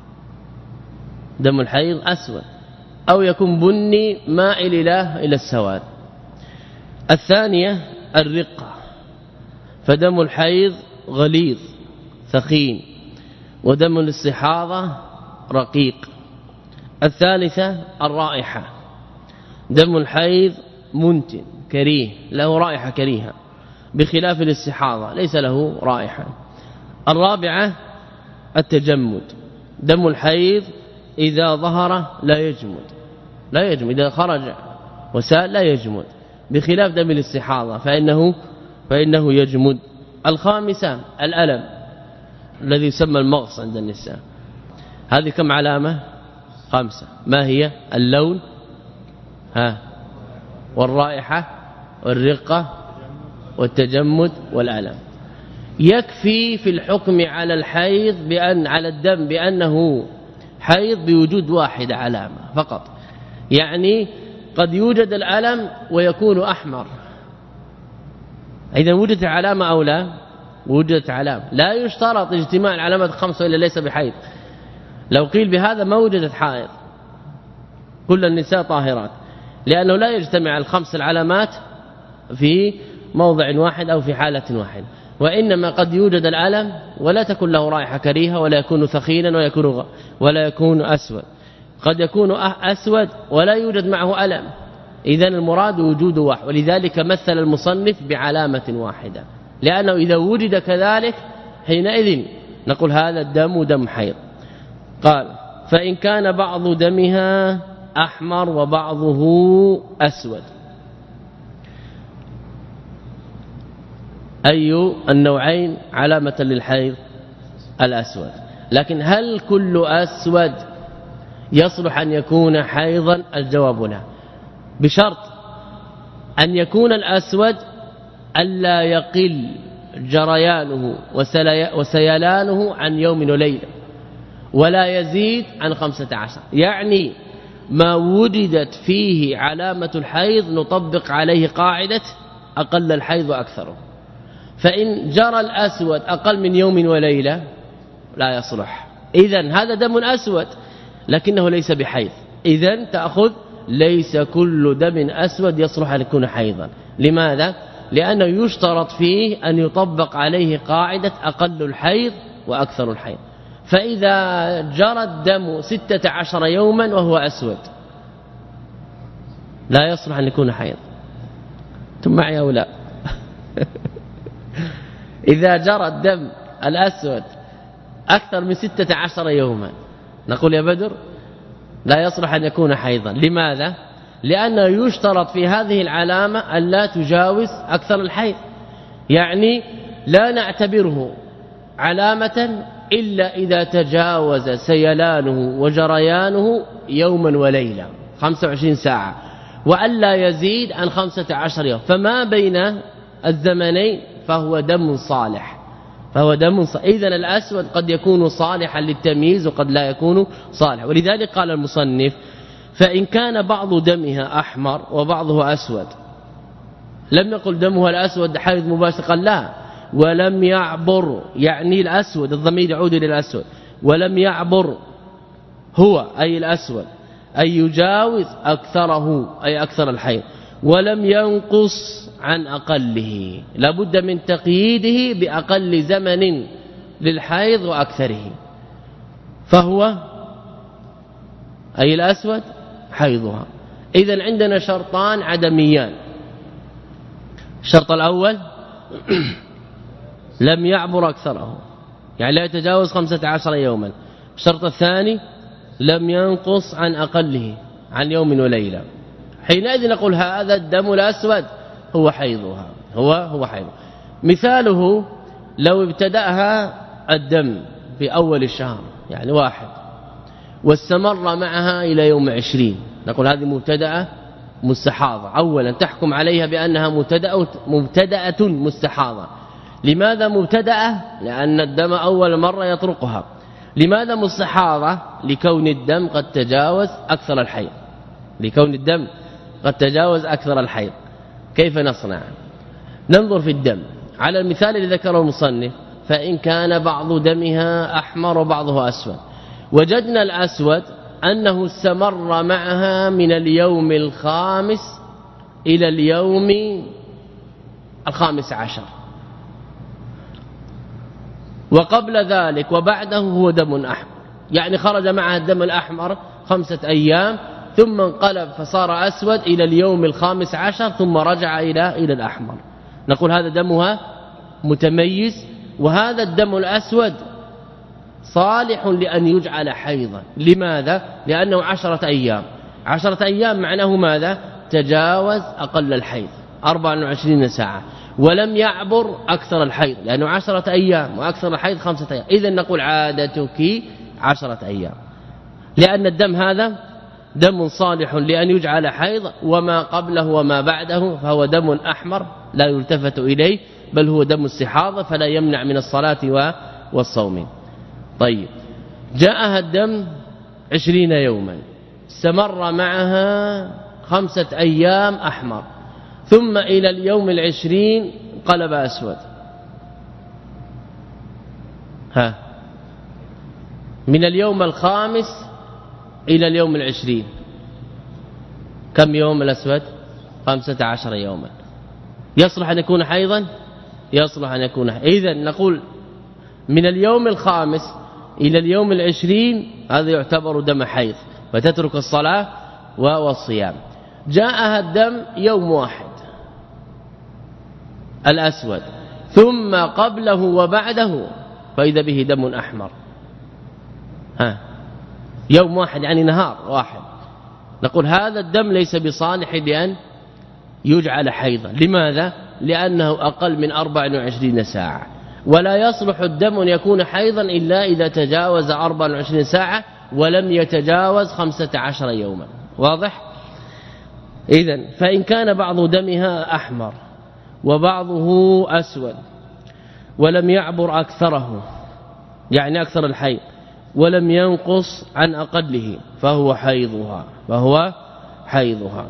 دم الحيض أسود أو يكون بني مائل إلى إلى السواد. الثانية الرقة، فدم الحيض غليظ ثخين، ودم الاستحاضة رقيق. الثالثة الرائحة، دم الحيض منتن كريه، له رائحة كريهة، بخلاف الاستحاضة ليس له رائحة. الرابعة التجمد، دم الحيض إذا ظهر لا يجمد، لا يجمد، إذا خرج وسال لا يجمد، بخلاف دم الاستحاضة فإنه فإنه يجمد. الخامسة الألم الذي يسمى المغص عند النساء. هذه كم علامة؟ خمسة. ما هي؟ اللون ها والرائحة والرقة والتجمد والألم. يكفي في الحكم على الحيض بأن على الدم بأنه حيض بوجود واحد علامة فقط. يعني قد يوجد الألم ويكون أحمر، إذا وجدت علامة أو لا؟ وجدت علامة. لا يشترط اجتماع العلامات الخمسة إلا ليس بحيض. لو قيل بهذا ما وجدت حائض، كل النساء طاهرات، لأنه لا يجتمع الخمس العلامات في موضع واحد أو في حالة واحدة. وإنما قد يوجد الألم ولا تكون له رائحة كريهة، ولا يكون ثخينا ولا يكون ولا يكون أسود. قد يكون أسود ولا يوجد معه ألم. إذن المراد وجود واحد، ولذلك مثل المصنف بعلامة واحدة، لأنه إذا وجد كذلك حينئذ نقول هذا الدم دم حيض. قال فإن كان بعض دمها أحمر وبعضه أسود. أي النوعين علامة للحيض؟ الأسود. لكن هل كل أسود يصلح أن يكون حيضا؟ الجواب لا، بشرط أن يكون الأسود ألا يقل جريانه وسيلانه عن يوم وليلة ولا يزيد عن خمسة عشر، يعني ما وجدت فيه علامة الحيض نطبق عليه قاعدة أقل الحيض وأكثره. فإن جرى الأسود أقل من يوم وليلة لا يصلح، إذن هذا دم أسود لكنه ليس بحيض، إذن تأخذ ليس كل دم أسود يصلح أن يكون حيضا. لماذا؟ لأنه يشترط فيه أن يطبق عليه قاعدة أقل الحيض وأكثر الحيض. فإذا جرى الدم ستة عشر يوما وهو أسود لا يصلح أن يكون حيض. ثم معي أو لا؟ إذا جرى الدم الأسود أكثر من ستة عشر يوما نقول يا بدر لا يصلح أن يكون حيضا. لماذا؟ لأنه يشترط في هذه العلامة أن لا تجاوز أكثر الحيض، يعني لا نعتبره علامة إلا إذا تجاوز سيلانه وجريانه يوما وليلة خمسة وعشرين ساعة وألا يزيد عن خمسة عشر يوم، فما بين الزمنين فهو دم صالح، فهو دم صالح. إذن الأسود قد يكون صالحا للتمييز وقد لا يكون صالحا. ولذلك قال المصنف فإن كان بعض دمها أحمر وبعضه أسود، لم يقل دمها الأسود حيض مباشر، قال لا ولم يعبر، يعني الأسود الضمير يعود إلى الأسود، ولم يعبر هو أي الأسود أي يجاوز أكثره أي أكثر الحيض، ولم ينقص عن أقله، لابد من تقييده بأقل زمن للحيض وأكثره، فهو أي الأسود حيضها. إذن عندنا شرطان عدميان. الشرط الأول لم يعبر أكثره، يعني لا يتجاوز خمسة عشر يوما. الشرط الثاني لم ينقص عن أقله عن يوم وليلة. حينئذ نقول هذا الدم الأسود هو حيضها، هو هو حيضها. مثاله لو ابتدأها الدم في أول الشهر يعني واحد واستمر معها إلى يوم عشرين، نقول هذه مبتدأة مستحاضة. أولا تحكم عليها بأنها مبتدأة مبتدأة مستحاضة. لماذا مبتدأة؟ لأن الدم أول مرة يطرقها. لماذا مستحاضة؟ لكون الدم قد تجاوز أكثر الحيض، لكون الدم قد تجاوز أكثر الحيض. كيف نصنع؟ ننظر في الدم على المثال الذي ذكره المصنف. فإن كان بعض دمها أحمر وبعضه أسود، وجدنا الأسود أنه استمر معها من اليوم الخامس إلى اليوم الخامس عشر، وقبل ذلك وبعده هو دم أحمر، يعني خرج معها الدم الأحمر خمسة أيام ثم انقلب فصار أسود إلى اليوم الخامس عشر ثم رجع إلى إلى الأحمر. نقول هذا دمها متميز، وهذا الدم الأسود صالح لأن يجعل حيضا. لماذا؟ لأنه عشرة أيام. عشرة أيام معناه ماذا؟ تجاوز أقل الحيض أربع وعشرين ساعة، ولم يعبر أكثر الحيض لأنه عشرة أيام، وأكثر الحيض خمسة أيام. إذن نقول عادتك عشرة أيام، لأن الدم هذا دم صالح لأن يجعل حيض، وما قبله وما بعده فهو دم أحمر لا يلتفت إليه، بل هو دم استحاضة فلا يمنع من الصلاة والصوم. طيب، جاءها الدم عشرين يوما، استمر معها خمسة أيام أحمر، ثم إلى اليوم العشرين قلب أسود. ها من اليوم الخامس إلى اليوم العشرين كم يوم الأسود؟ خمسة عشر يوما. يصلح أن يكون حيضا؟ يصلح أن يكون حيضا. إذن نقول من اليوم الخامس إلى اليوم العشرين هذا يعتبر دم حيض، فتترك الصلاة والصيام. جاءها الدم يوم واحد الأسود، ثم قبله وبعده فإذا به دم أحمر. ها يوم واحد يعني نهار واحد، نقول هذا الدم ليس بصالح لأن يجعل حيضا. لماذا؟ لأنه أقل من أربع وعشرين ساعة، ولا يصلح الدم أن يكون حيضا إلا إذا تجاوز أربع وعشرين ساعة ولم يتجاوز خمسة عشر يوما. واضح؟ إذن فإن كان بعض دمها أحمر وبعضه أسود، ولم يعبر أكثره يعني أكثر الحيض ولم ينقص عن أقله فهو حيضها فهو حيضها.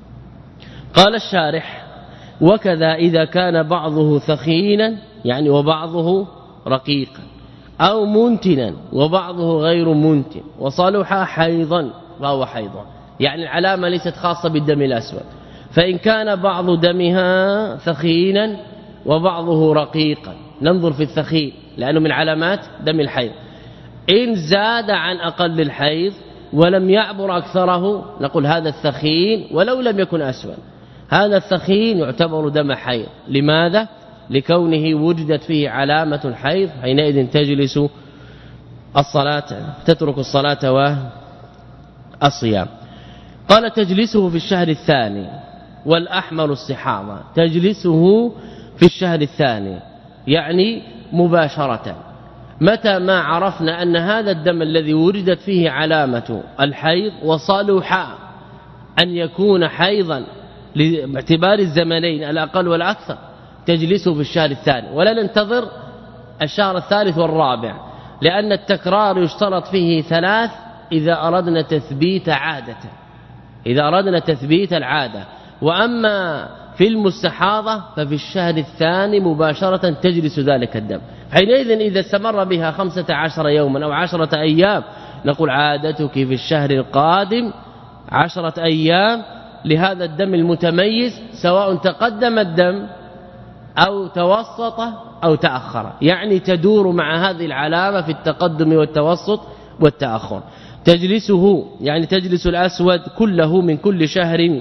قال الشارح وكذا إذا كان بعضه ثخينا يعني وبعضه رقيقا أو منتنا وبعضه غير منتن وصلح حيضا فهو حيضا. يعني العلامة ليست خاصة بالدم الأسود، فإن كان بعض دمها ثخينا وبعضه رقيقا ننظر في الثخين لأنه من علامات دم الحيض. إن زاد عن أقل الحيض ولم يعبر أكثره نقول هذا الثخين ولو لم يكن أسود، هذا الثخين يعتبر دم حيض. لماذا؟ لكونه وجدت فيه علامة الحيض، حينئذ تجلس الصلاة تترك الصلاة والصيام. قال تجلسه في الشهر الثاني والأحمر استحاضة، تجلسه في الشهر الثاني يعني مباشرة. متى ما عرفنا أن هذا الدم الذي وجدت فيه علامة الحيض وصلح أن يكون حيضا باعتبار الزمنين الأقل والأكثر تجلسه في الشهر الثاني، ولا ننتظر الشهر الثالث والرابع، لأن التكرار يشترط فيه ثلاث إذا أردنا تثبيت عادة إذا أردنا تثبيت العادة. وأما في المستحاضة ففي الشهر الثاني مباشرة تجلس ذلك الدم. حينئذ إذا استمر بها خمسة عشر يوما أو عشرة أيام نقول عادتك في الشهر القادم عشرة أيام لهذا الدم المتميز، سواء تقدم الدم أو توسط أو تأخر، يعني تدور مع هذه العلامة في التقدم والتوسط والتأخر. تجلسه يعني تجلس الأسود كله من كل شهر،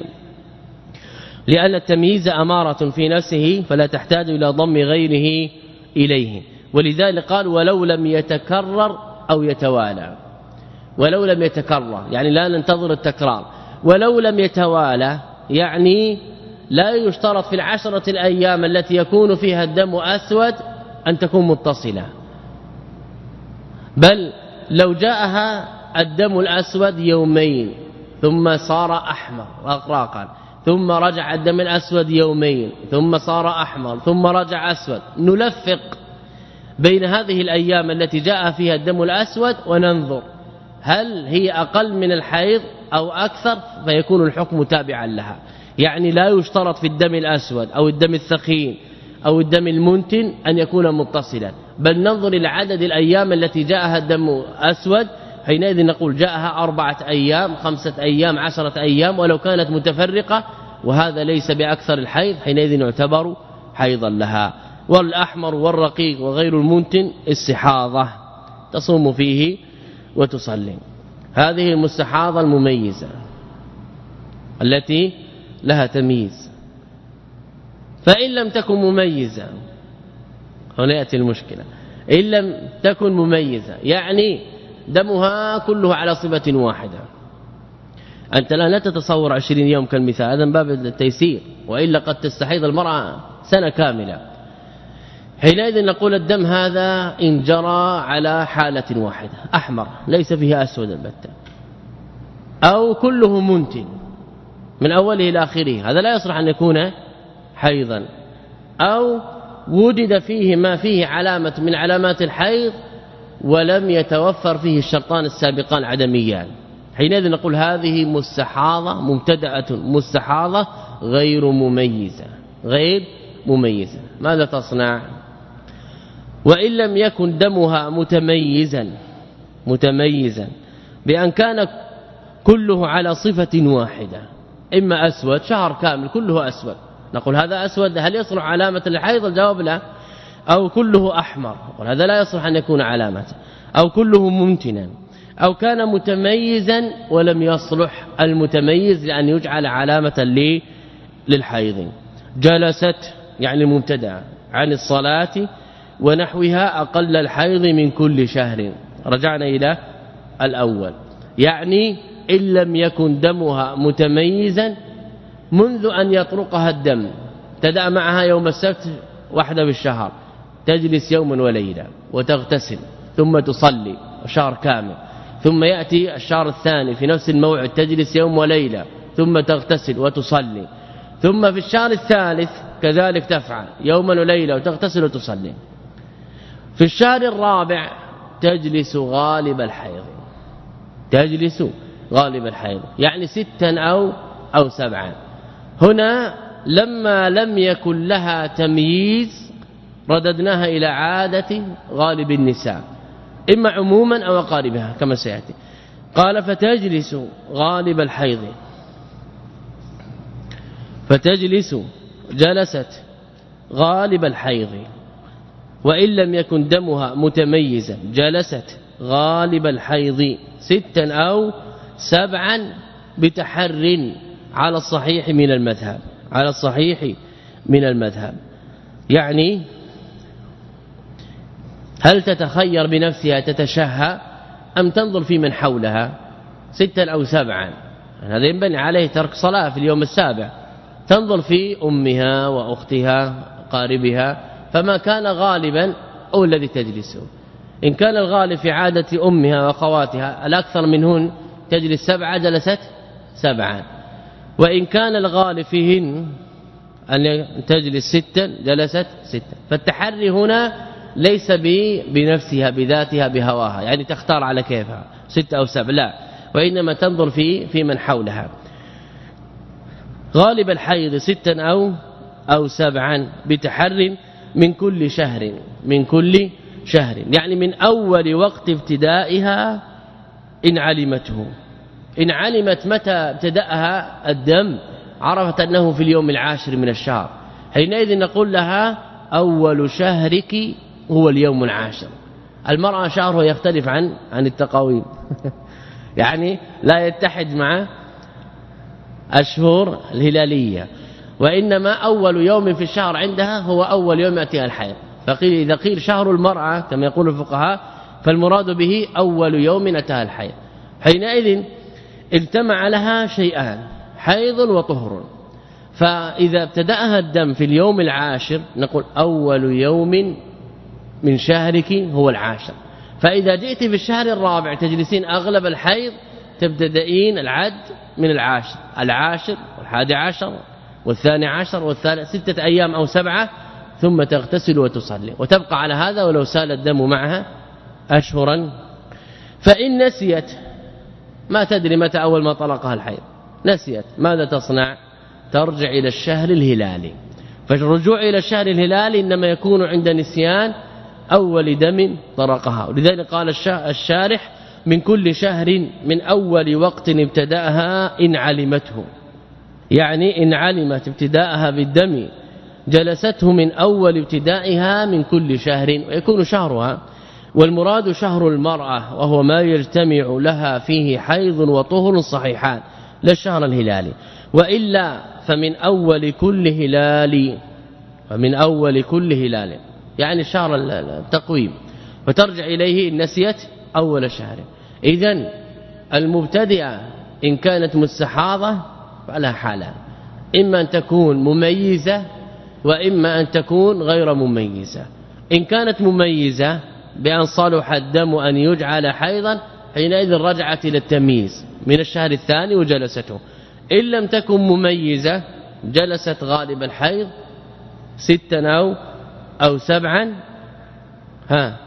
لأن التمييز أمارة في نفسه فلا تحتاج إلى ضم غيره إليه. ولذلك قال ولو لم يتكرر أو يتوالى، ولو لم يتكرر يعني لا ننتظر التكرار، ولو لم يتوالى يعني لا يشترط في العشرة الأيام التي يكون فيها الدم أسود أن تكون متصلة، بل لو جاءها الدم الأسود يومين ثم صار أحمر رقراقا ثم رجع الدم الأسود يومين ثم صار أحمر ثم رجع أسود، نلفق بين هذه الأيام التي جاء فيها الدم الأسود وننظر هل هي أقل من الحيض أو أكثر، فيكون الحكم تابعا لها. يعني لا يشترط في الدم الأسود أو الدم الثخين أو الدم المنتن أن يكون متصلا، بل ننظر إلى عدد الأيام التي جاءها الدم أسود، حينئذ نقول جاءها أربعة أيام خمسة أيام عشرة أيام، ولو كانت متفرقة وهذا ليس بأكثر الحيض حينئذ يعتبر حيضا لها. والأحمر والرقيق وغير المنتن استحاضة تصوم فيه وتصلي. هذه المستحاضة المميزة التي لها تمييز. فإن لم تكن مميزة هنا يأتي المشكلة، إن لم تكن مميزة يعني دمها كله على صفة واحدة، أنت لا تتصور عشرين يوم كالمثال، هذا من باب التيسير، وإلا قد تستحيض المرأة سنة كاملة، حينئذ نقول الدم هذا إن جرى على حالة واحدة أحمر ليس فيه أسود البتة، أو كله منتن من أوله إلى آخره، هذا لا يصلح أن يكون حيضا، أو وجد فيه ما فيه علامة من علامات الحيض ولم يتوفر فيه الشرطان السابقان عدميان، حينئذ نقول هذه مستحاضة مبتدأة مستحاضة غير مميزة غير مميزة. ماذا تصنع؟ وإن لم يكن دمها متميزا متميزا بأن كان كله على صفة واحدة، إما أسود شهر كامل كله أسود، نقول هذا أسود هل يصلح علامة الحيض؟ الجواب لا. أو كله أحمر، وهذا لا يصلح أن يكون علامة. أو كله ممتنا، أو كان متميزا ولم يصلح المتميز لأن يجعل علامة للحيض. جلست يعني المبتدأ عن الصلاة ونحوها أقل الحيض من كل شهر، رجعنا إلى الأول، يعني إن لم يكن دمها متميزا منذ أن يطرقها الدم، تدأ معها يوم السبت واحدة بالشهر، تجلس يوما وليلة وتغتسل ثم تصلي شهر كامل، ثم يأتي الشهر الثاني في نفس الموعد تجلس يوم وليلة ثم تغتسل وتصلي، ثم في الشهر الثالث كذلك تفعل يوما وليلة وتغتسل وتصلي. في الشهر الرابع تجلس غالب الحيض، تجلس غالب الحيض يعني ستا أو أو سبعا. هنا لما لم يكن لها تمييز رددناها إلى عادة غالب النساء إما عموما أو أقاربها كما سيأتي. قال فتجلس غالب الحيض، فتجلس جلست غالب الحيض وإن لم يكن دمها متميزا جلست غالب الحيض ستا أو سبعا بتحر على الصحيح من المذهب، على الصحيح من المذهب. يعني هل تتخير بنفسها تتشهى أم تنظر في من حولها؟ ستا أو سبعا هذا ينبني عليه ترك صلاة في اليوم السابع، تنظر في أمها وأختها قاربها، فما كان غالبا أو الذي تجلسه. إن كان الغالب في عادة أمها وأخواتها الأكثر منهن تجلس سبعة جلست سبعا، وإن كان الغالب فيهن أن تجلس ستا جلست ستا. فالتحري هنا ليس بنفسها بذاتها بهواها يعني تختار على كيفها ستة أو سبع، لا، وإنما تنظر في في من حولها. غالب الحيض ستا أو أو سبعا بتحر من كل شهر، من كل شهر يعني من أول وقت ابتدائها إن علمته. إن علمت متى ابتدأها الدم عرفت أنه في اليوم العاشر من الشهر، حينئذ نقول لها أول شهرك هو اليوم العاشر. المرأة شهره يختلف عن عن التقاويم يعني لا يتحد مع أشهر الهلالية، وإنما أول يوم في الشهر عندها هو أول يوم يأتيها الحيض. فقيل إذا قيل شهر المرأة كما يقول الفقهاء فالمراد به أول يوم أتاها الحيض. حينئذ اجتمع لها شيئان حيض وطهر، فإذا ابتدأها الدم في اليوم العاشر نقول أول يوم من شهرك هو العاشر. فإذا جئت في الشهر الرابع تجلسين أغلب الحيض تبتدئين العد من العاشر، العاشر والحادي عشر والثاني عشر والثالث، ستة أيام أو سبعة، ثم تغتسل وتصلي وتبقى على هذا ولو سال الدم معها أشهرا. فإن نسيت ما تدري متى أول ما طلقها الحيض، نسيت ماذا تصنع؟ ترجع إلى الشهر الهلالي. فالرجوع إلى الشهر الهلالي إنما يكون عند نسيان أول دم طرقها، ولذلك قال الشارح من كل شهر من أول وقت ابتدأها إن علمته، يعني إن علمت ابتداءها بالدم جلسته من أول ابتدائها من كل شهر، ويكون شهرها والمراد شهر المرأة وهو ما يجتمع لها فيه حيض وطهر صحيحان لا الشهر الهلالي، وإلا فمن أول كل هلال، فمن أول كل هلال يعني الشهر التقويم، فترجع إليه إن نسيت أول شهر. إذن المبتدئة إن كانت مستحاضة فلها حالان، إما أن تكون مميزة وإما أن تكون غير مميزة. إن كانت مميزة بأن صلح الدم أن يجعل حيضا حينئذ رجعت إلى التمييز من الشهر الثاني وجلسته. إن لم تكن مميزة جلست غالب الحيض ستا أو أو سبعا. ها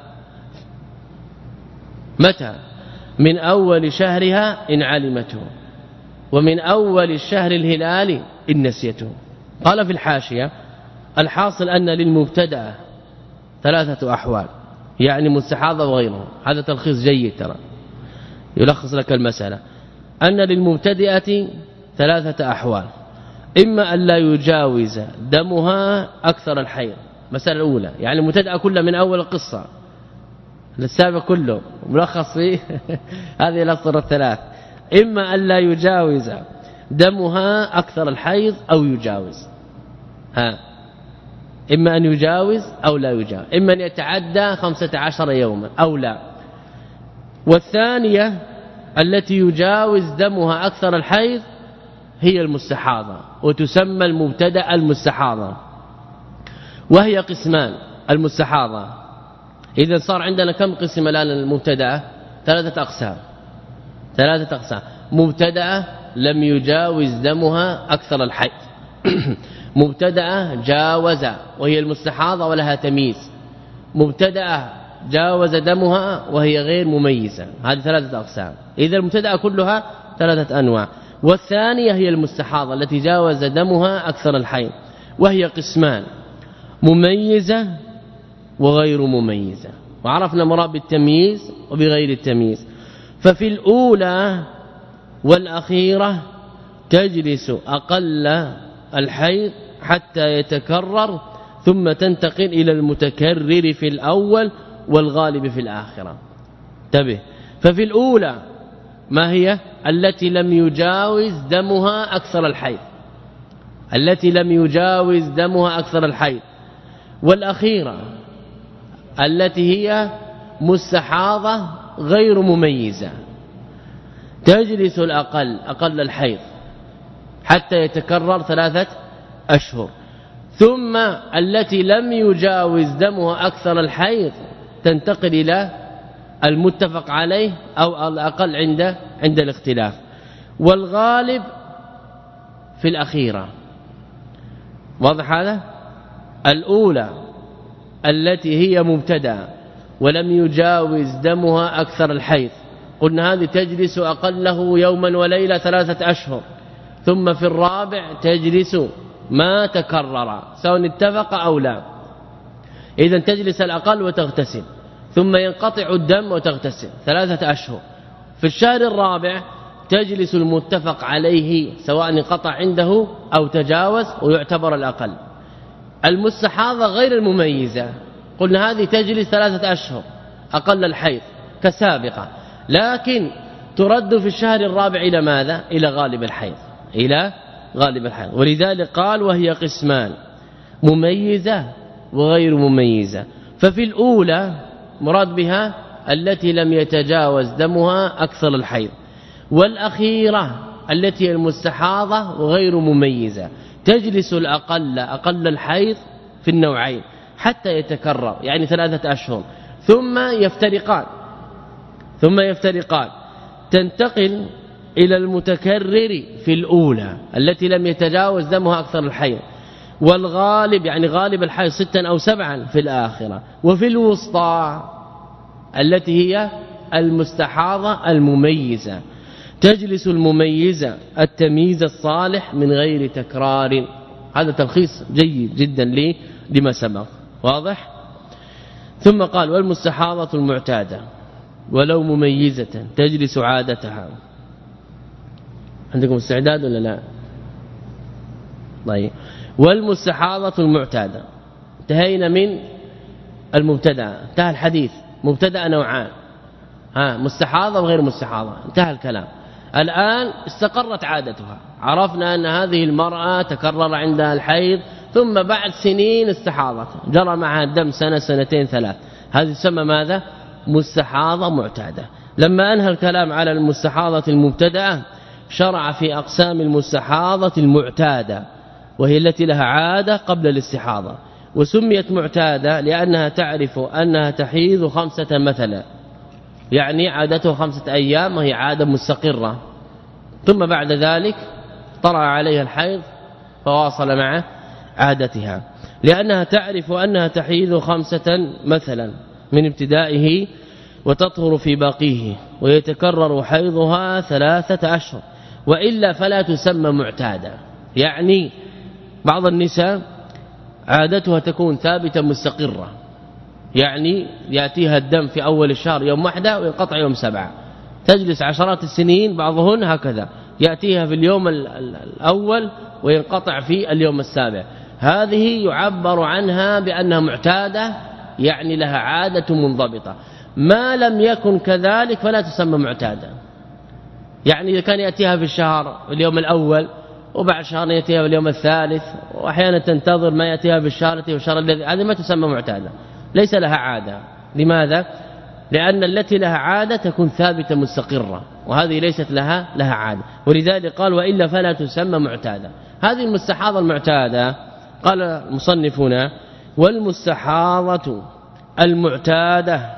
متى؟ من أول شهرها إن علمته، ومن أول الشهر الهلالي إن نسيته. قال في الحاشية الحاصل أن للمبتدأ ثلاثة أحوال، يعني مستحاضة وغيره. هذا تلخيص جيد ترى يلخص لك المسألة. أن للمبتدئة ثلاثة أحوال، إما أن لا يجاوز دمها أكثر الحيض، مسألة الأولى يعني المبتدئة كلها من أول القصة للسابق كله ملخص فيه هذه الأسطر الثلاث، إما أن لا يجاوز دمها أكثر الحيض أو يجاوز، ها إما أن يجاوز أو لا يجاوز، إما أن يتعدى خمسة عشر يوما أو لا. والثانية التي يجاوز دمها أكثر الحيض هي المستحاضة، وتسمى المبتدأ المستحاضة، وهي قسمان المستحاضة. إذا صار عندنا كم قسم الآن المبتدأ؟ ثلاثة أقسام، ثلاثة أقسام. مبتدأ لم يجاوز دمها أكثر الحيض مبتدأ جاوز وهي المستحاضة ولها تمييز، مبتدأ جاوز دمها وهي غير مميزة. هذه ثلاثة أقسام. إذا المبتدأ كلها ثلاثة أنواع. والثانية هي المستحاضة التي جاوز دمها أكثر الحيض، وهي قسمان: مميزة وغير مميزة. وعرفنا مراد بالتمييز وبغير التمييز. ففي الأولى والأخيرة تجلس أقل الحيض حتى يتكرر، ثم تنتقل إلى المتكرر في الأول والغالب في الآخرة. انتبه. ففي الأولى ما هي؟ التي لم يجاوز دمها أكثر الحيض، التي لم يجاوز دمها أكثر الحيض. والأخيرة التي هي مستحاضة غير مميزة، تجلس الأقل أقل الحيض حتى يتكرر ثلاثة أشهر. ثم التي لم يجاوز دمها أكثر الحيض تنتقل إلى المتفق عليه أو الأقل عند عند الاختلاف. والغالب في الأخيرة. واضح هذا؟ الأولى التي هي مبتدأ ولم يجاوز دمها أكثر الحيض، قلنا هذه تجلس أقله يوما وليلة ثلاثة أشهر. ثم في الرابع تجلس ما تكرر سواء اتفق أو لا. إذا تجلس الأقل وتغتسل، ثم ينقطع الدم وتغتسل ثلاثة أشهر. في الشهر الرابع تجلس المتفق عليه سواء انقطع عنده أو تجاوز ويعتبر الأقل. المستحاضة غير المميزة قلنا هذه تجلس ثلاثة أشهر أقل الحيض كسابقة، لكن ترد في الشهر الرابع إلى ماذا؟ إلى غالب الحيض، إلى غالب الحيض. ولذلك قال وهي قسمان: مميزة وغير مميزة. ففي الأولى مراد بها التي لم يتجاوز دمها أكثر الحيض. والأخيرة التي المستحاضة وغير مميزة تجلس الأقل أقل الحيض في النوعين حتى يتكرر، يعني ثلاثة أشهر، ثم يفترقان ثم يفترقان تنتقل إلى المتكرر في الأولى التي لم يتجاوز دمها أكثر الحيض، والغالب يعني غالب الحيض ستا أو سبعا في الآخرة. وفي الوسطى التي هي المستحاضة المميزة تجلس المميزة التمييز الصالح من غير تكرار. هذا تلخيص جيد جدا لي لما سبق. واضح؟ ثم قال والمستحاضة المعتادة ولو مميزة تجلس عادتها. عندكم استعداد ولا لا؟ طيب. والمستحاضة المعتادة انتهينا من المبتدا، انتهى الحديث. مبتدا نوعان، ها مستحاضة وغير مستحاضة، انتهى الكلام. الآن استقرت عادتها، عرفنا أن هذه المرأة تكرر عندها الحيض ثم بعد سنين استحاضت، جرى معها الدم سنة سنتين ثلاث، هذه تسمى ماذا؟ مستحاضة معتادة. لما أنهى الكلام على المستحاضة المبتدأة شرع في أقسام المستحاضة المعتادة، وهي التي لها عادة قبل الاستحاضة، وسميت معتادة لأنها تعرف أنها تحيض خمسة مثلا، يعني عادته خمسة أيام وهي عادة مستقرة، ثم بعد ذلك طرأ عليها الحيض فواصل مع عادتها، لأنها تعرف أنها تحيض خمسة مثلا من ابتدائه وتطهر في باقيه، ويتكرر حيضها ثلاثة أشهر، وإلا فلا تسمى معتادة. يعني بعض النساء عادتها تكون ثابتة مستقرة، يعني يأتيها الدم في أول الشهر يوم واحدة وينقطع يوم سبعة، تجلس عشرات السنين بعضهن هكذا، يأتيها في اليوم الأول وينقطع في اليوم السابع. هذه يعبر عنها بأنها معتادة، يعني لها عادة منضبطة. ما لم يكن كذلك فلا تسمى معتادة. يعني إذا كان يأتيها في الشهر اليوم الأول وبعد شهر يأتيها في اليوم الثالث، وأحيانا تنتظر ما يأتيها في الشهر في الشهر الذي، هذه ما تسمى معتادة، ليس لها عادة. لماذا؟ لأن التي لها عادة تكون ثابتة مستقرة، وهذه ليست لها لها عادة. ولذلك قال وإلا فلا تسمى معتادة. هذه المستحاضة المعتادة قال المصنفون والمستحاضة المعتادة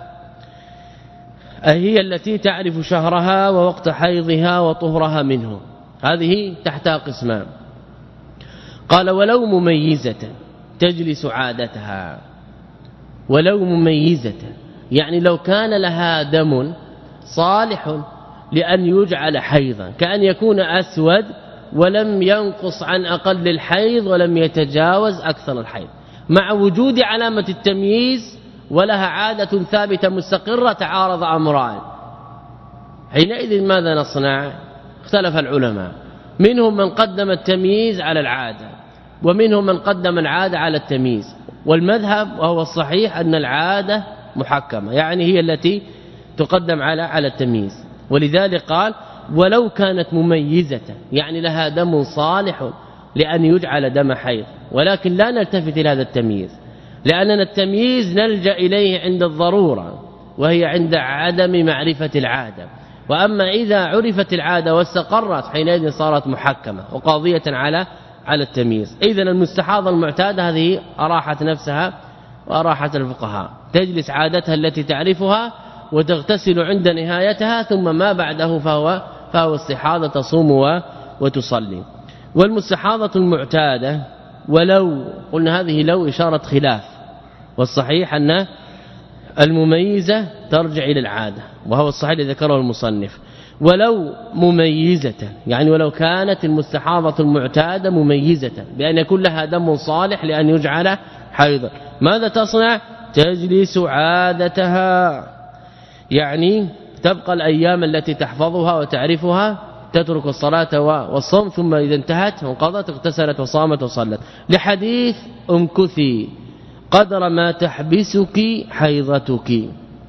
هي التي تعرف شهرها ووقت حيضها وطهرها منه. هذه تحتها قسمان. قال ولو مميزة تجلس عادتها، ولو مميزة يعني لو كان لها دم صالح لأن يجعل حيضا كأن يكون أسود ولم ينقص عن أقل الحيض ولم يتجاوز أكثر الحيض مع وجود علامة التمييز ولها عادة ثابتة مستقرة تعارض أمران حينئذ ماذا نصنع؟ اختلف العلماء منهم من قدم التمييز على العادة ومنهم من قدم العادة على التمييز والمذهب وهو الصحيح أن العادة محكمة يعني هي التي تقدم على على التمييز ولذلك قال ولو كانت مميزة يعني لها دم صالح لأن يجعل دم حيض ولكن لا نلتفت إلى هذا التمييز لأننا التمييز نلجأ إليه عند الضرورة وهي عند عدم معرفة العادة وأما إذا عرفت العادة واستقرت حينئذ صارت محكمة وقاضية على على التمييز. إذن المستحاضة المعتادة هذه أراحت نفسها وأراحت الفقهاء تجلس عادتها التي تعرفها وتغتسل عند نهايتها ثم ما بعده فهو فهو استحاضة تصوم وتصلي. والمستحاضة المعتادة ولو قلنا هذه لو إشارة خلاف والصحيح أن المميزة ترجع إلى العادة وهو الصحيح الذي ذكره المصنف ولو مميزة يعني ولو كانت المستحاضة المعتادة مميزة بأن يكون لها دم صالح لأن يجعل حيضا ماذا تصنع؟ تجلس عادتها يعني تبقى الأيام التي تحفظها وتعرفها تترك الصلاة والصوم ثم إذا انتهت وانقضت اغتسلت وصامت وصلت لحديث امكثي قدر ما تحبسك حيضتك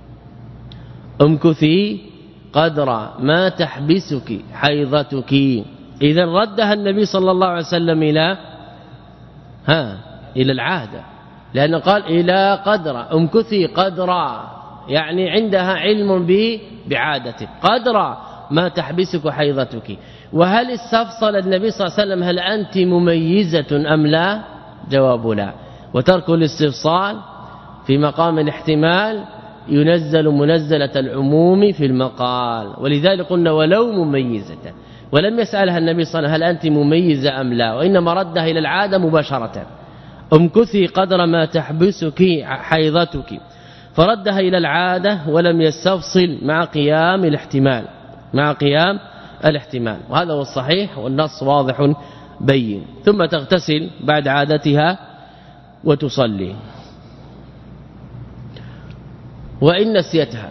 امكثي قدر ما تحبسك حيضتك إذا ردها النبي صلى الله عليه وسلم إلى ها إلى العادة لأنه قال إلى قدر امكثي قدر يعني عندها علم به بعادتك قدر ما تحبسك حيضتك. وهل استفصل النبي صلى الله عليه وسلم هل أنت مميزة أم لا؟ جواب لا وترك الاستفصال في مقام الاحتمال ينزل منزلة العموم في المقال ولذلك قلنا ولو مميزة ولم يسألها النبي صلى الله عليه وسلم هل أنت مميزة أم لا وإنما ردها إلى العادة مباشرة امكثي قدر ما تحبسك حيضتك فردها إلى العادة ولم يستفصل مع قيام الاحتمال مع قيام الاحتمال وهذا هو الصحيح والنص واضح بين ثم تغتسل بعد عادتها وتصلي. وإن نسيتها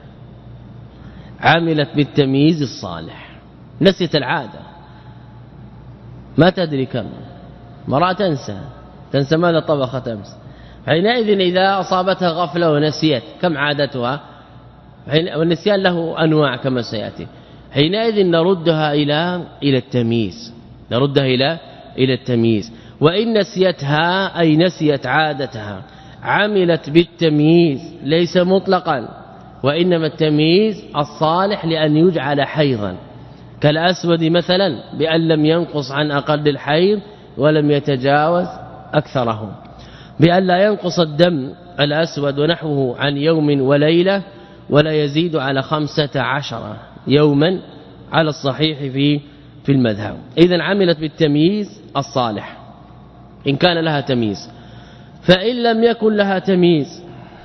عملت بالتمييز الصالح نسيت العادة ما تدري كم مرة تنسى تنسى ماذا طبخت أمس حينئذ إذا أصابتها غفلة ونسيت كم عادتها والنسيان له أنواع كما سيأتي حينئذ نردها إلى إلى التمييز نردها إلى إلى التمييز. وإن نسيتها أي نسيت عادتها عملت بالتمييز ليس مطلقا وإنما التمييز الصالح لأن يجعل حيضا كالأسود مثلا بأن لم ينقص عن أقل الحيض ولم يتجاوز أكثره بأن لا ينقص الدم الأسود ونحوه عن يوم وليلة ولا يزيد على خمسة عشر يوما على الصحيح في في المذهب. إذن عملت بالتمييز الصالح إن كان لها تمييز. فإن لم يكن لها تمييز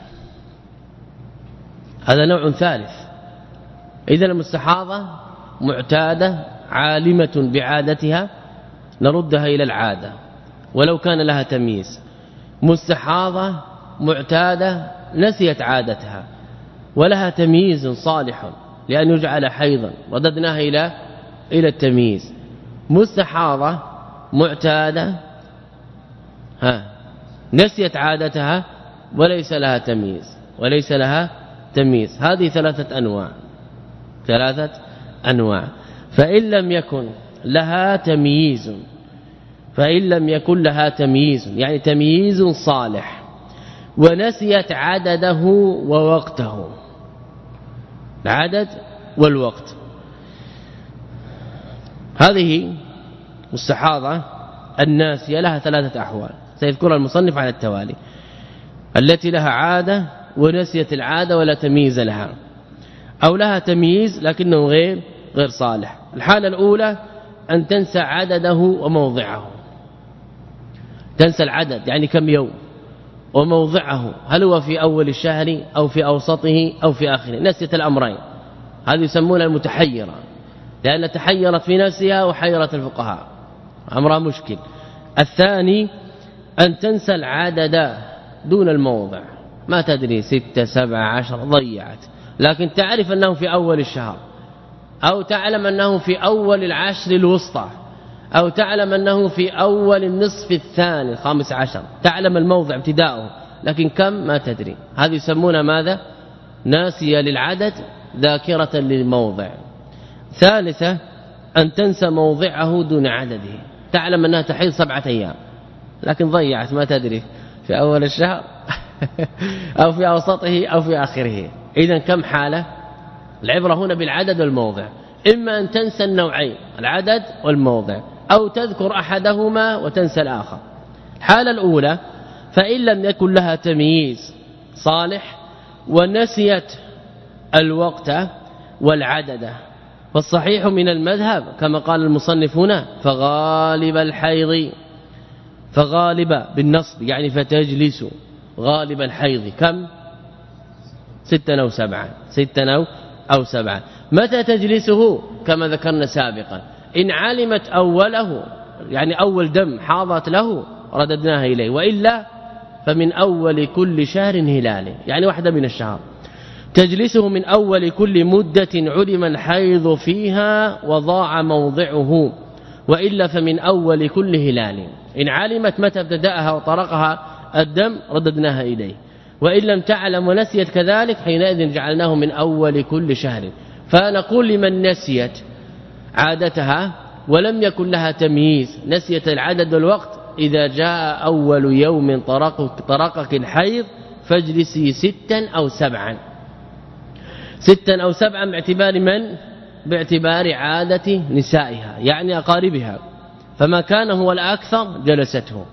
هذا نوع ثالث. إذن المستحاضة معتادة عالمة بعادتها نردها إلى العادة ولو كان لها تمييز. مستحاضة معتادة نسيت عادتها ولها تمييز صالح لأن يجعل حيضا رددناها إلى إلى التمييز. مستحاضة معتادة ها نسيت عادتها وليس لها تمييز وليس لها تمييز. هذه ثلاثة أنواع ثلاثة أنواع. فإن لم يكن لها تمييز فإن لم يكن لها تمييز يعني تمييز صالح ونسيت عدده ووقته العدد والوقت هذه مستحاضة الناسية لها ثلاثة أحوال سيذكرها المصنف على التوالي. التي لها عادة ونسيت العادة ولا تمييز لها أو لها تمييز لكنه غير غير صالح. الحالة الأولى أن تنسى عدده وموضعه تنسى العدد يعني كم يوم وموضعه هل هو في أول الشهر أو في أوسطه أو في آخره، نسيت الأمرين، هذه يسمونها المتحيرة، لأن تحيرت في نفسها وحيرت الفقهاء، أمرها مشكل. الثاني أن تنسى العدد دون الموضع، ما تدري ستة سبعة عشر ضيعت، لكن تعرف أنه في أول الشهر، أو تعلم أنه في أول العشر الوسطى، أو تعلم أنه في أول النصف الثاني الخامس عشر، تعلم الموضع ابتداؤه، لكن كم ما تدري، هذه يسمونها ماذا؟ ناسية للعدد ذاكرة للموضع. ثالثة أن تنسى موضعه دون عدده، تعلم أنها تحيض سبعة أيام لكن ضيعت، ما تدري في أول الشهر أو في أوسطه أو في آخره. إذن كم حالة؟ العبرة هنا بالعدد والموضع، إما أن تنسى النوعين العدد والموضع، أو تذكر أحدهما وتنسى الآخر. الحالة الأولى فإن لم يكن لها تمييز صالح ونسيت الوقت والعدد، فالصحيح من المذهب كما قال المصنف هنا فغالب الحيض، فغالب بالنصب يعني فتجلس غالب الحيض كم؟ ستة أو سبعة، ستة أو سبعة. متى تجلسه؟ كما ذكرنا سابقا، إن علمت أوله يعني أول دم حاضت له رددناها إليه، وإلا فمن أول كل شهر هلال يعني واحدة من الشهر، تجلسه من أول كل مدة علم الحيض فيها وضاع موضعه، وإلا فمن أول كل هلال. إن علمت متى ابتدأها وطرقها الدم رددناها إليه، وإن لم تعلم ونسيت كذلك حينئذ جعلناه من أول كل شهر. فنقول لمن نسيت عادتها ولم يكن لها تمييز، نسيت العدد والوقت، إذا جاء أول يوم طرقك, طرقك الحيض فاجلسي ستا أو سبعا، ستا أو سبعا باعتبار من؟ باعتبار عادة نسائها يعني أقاربها، فما كان هو الأكثر جلسته.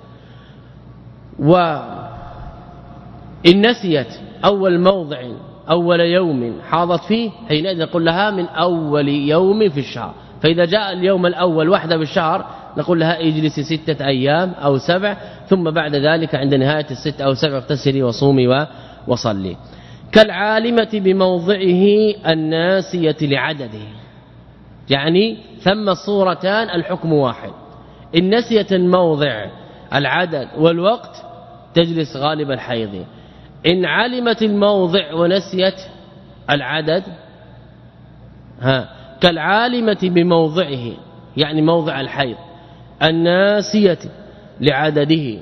وإن نسيت أول موضع أول يوم حاضت فيه حينئذ نقول لها من أول يوم في الشهر، فإذا جاء اليوم الأول وحده بالشهر نقول لها اجلسي ستة أيام أو سبع، ثم بعد ذلك عند نهاية الست أو سبع اغتسلي وصومي وصلي. كالعالمة بموضعه الناسية لعدده، يعني ثم صورتان الحكم واحد، إن نسيت الموضع العدد والوقت تجلس غالب الحيض، إن علمت الموضع ونسيت العدد ها كالعالمة بموضعه يعني موضع الحيض الناسية لعدده،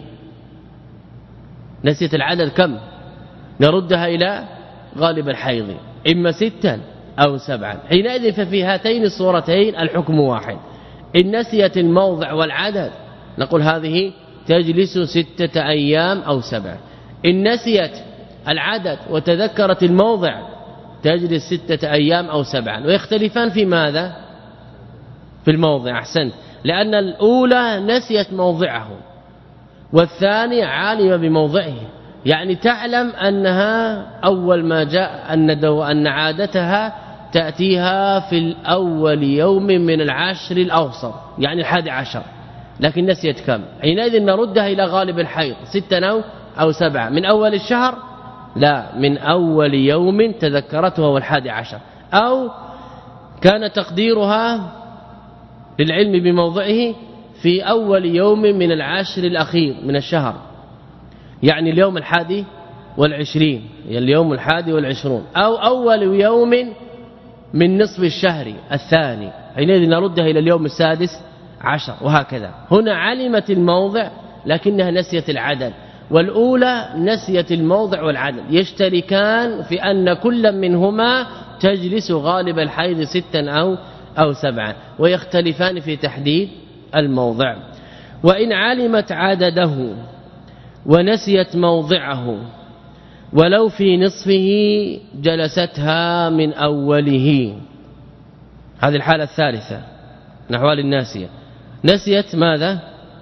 نسيت العدد كم؟ نردها إلى غالب الحيض إما ستا أو سبعا، حينئذ ففي هاتين الصورتين الحكم واحد، إن نسيت الموضع والعدد نقول هذه تجلس ستة أيام أو سبع، إن نسيت العدد وتذكرت الموضع تجلس ستة أيام أو سبعا. ويختلفان في ماذا؟ في الموضع، أحسنت، لأن الأولى نسيت موضعه والثانية عالمة بموضعه، يعني تعلم أنها أول ما جاء الندو أن عادتها تأتيها في الأول يوم من العشر الأوسط يعني الحادي عشر، لكن نسيت كم؟ حينئذ نردها إلى غالب الحيض ستة أو سبعة من أول الشهر، لا من أول يوم تذكرته هو الحادي عشر، أو كان تقديرها للعلم بموضعه في أول يوم من العشر الأخير من الشهر يعني اليوم الحادي والعشرين يعني اليوم الحادي والعشرون، أو أول يوم من نصف الشهر الثاني حينئذ نردها إلى اليوم السادس عشر، وهكذا. هنا علمت الموضع لكنها نسيت العدد، والأولى نسيت الموضع والعدد، يشتركان في أن كل منهما تجلس غالب الحيض ستا أو أو سبعا، ويختلفان في تحديد الموضع. وإن علمت عدده ونسيت موضعه ولو في نصفه جلستها من أوله، هذه الحالة الثالثة من أحوال الناسية، نسيت ماذا؟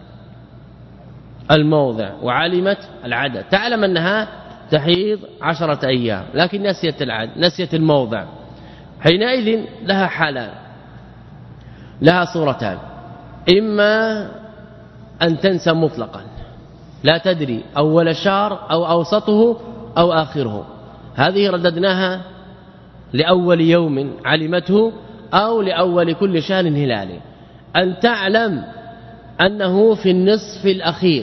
الموضع وعلمت العدد، تعلم أنها تحيض عشرة أيام لكن نسيت العدد نسيت الموضع، حينئذ لها حالان، لها صورتان، إما أن تنسى مطلقا لا تدري أول الشهر أو أوسطه أو آخره، هذه رددناها لأول يوم علمته أو لأول كل شهر هلالي. أن تعلم أنه في النصف الأخير،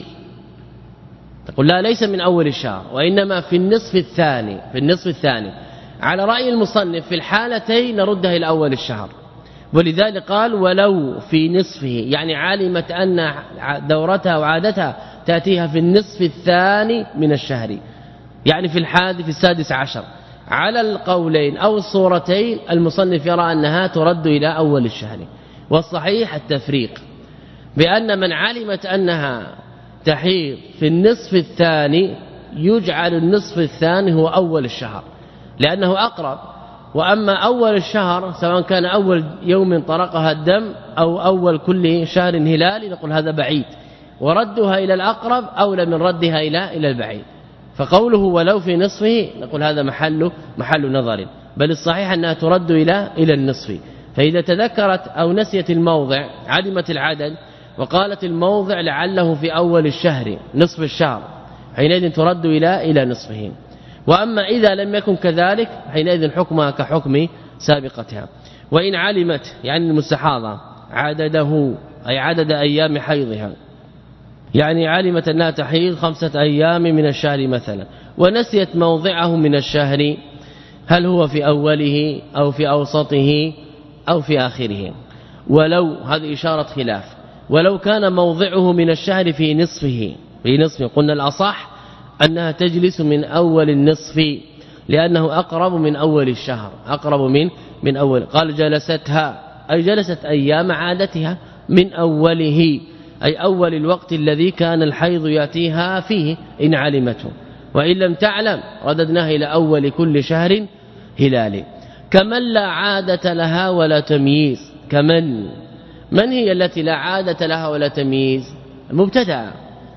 تقول لا ليس من أول الشهر وإنما في النصف الثاني، في النصف الثاني على رأي المصنف في الحالتين نردها إلى أول الشهر، ولذلك قال ولو في نصفه، يعني علمت أن دورتها وعادتها تأتيها في النصف الثاني من الشهر، يعني في الحادث في السادس عشر. على القولين أو الصورتين المصنف يرى أنها ترد إلى أول الشهر، والصحيح التفريق بأن من علمت أنها تحيض في النصف الثاني يجعل النصف الثاني هو أول الشهر لأنه أقرب، وأما أول الشهر سواء كان أول يوم طرقها الدم أو أول كل شهر هلالي نقول هذا بعيد، وردها إلى الأقرب أولى من ردها إلى إلى البعيد. فقوله ولو في نصفه نقول هذا محل محل نظر، بل الصحيح أنها ترد إلى إلى النصف. فإذا تذكرت أو نسيت الموضع علمت العدد وقالت الموضع لعله في أول الشهر نصف الشهر، حينئذ ترد إلى إلى نصفه. وأما إذا لم يكن كذلك حينئذ حكمها كحكم سابقتها. وإن علمت يعني المستحاضة عدده أي عدد أيام حيضها، يعني علمت أنها تحيض خمسة أيام من الشهر مثلا ونسيت موضعه من الشهر، هل هو في أوله أو في أوسطه أو في آخره، ولو هذه إشارة خلاف، ولو كان موضعه من الشهر في نصفه في نصفه قلنا الأصح أنها تجلس من أول النصف لأنه أقرب من أول الشهر، أقرب من من أول. قال جلستها أي جلست أيام عادتها من أوله أي أول الوقت الذي كان الحيض يأتيها فيه إن علمته، وإن لم تعلم رددناها إلى أول كل شهر هلالي. كمن لا عادة لها ولا تمييز، كمن من هي التي لا عادة لها ولا تمييز؟ المبتدأ.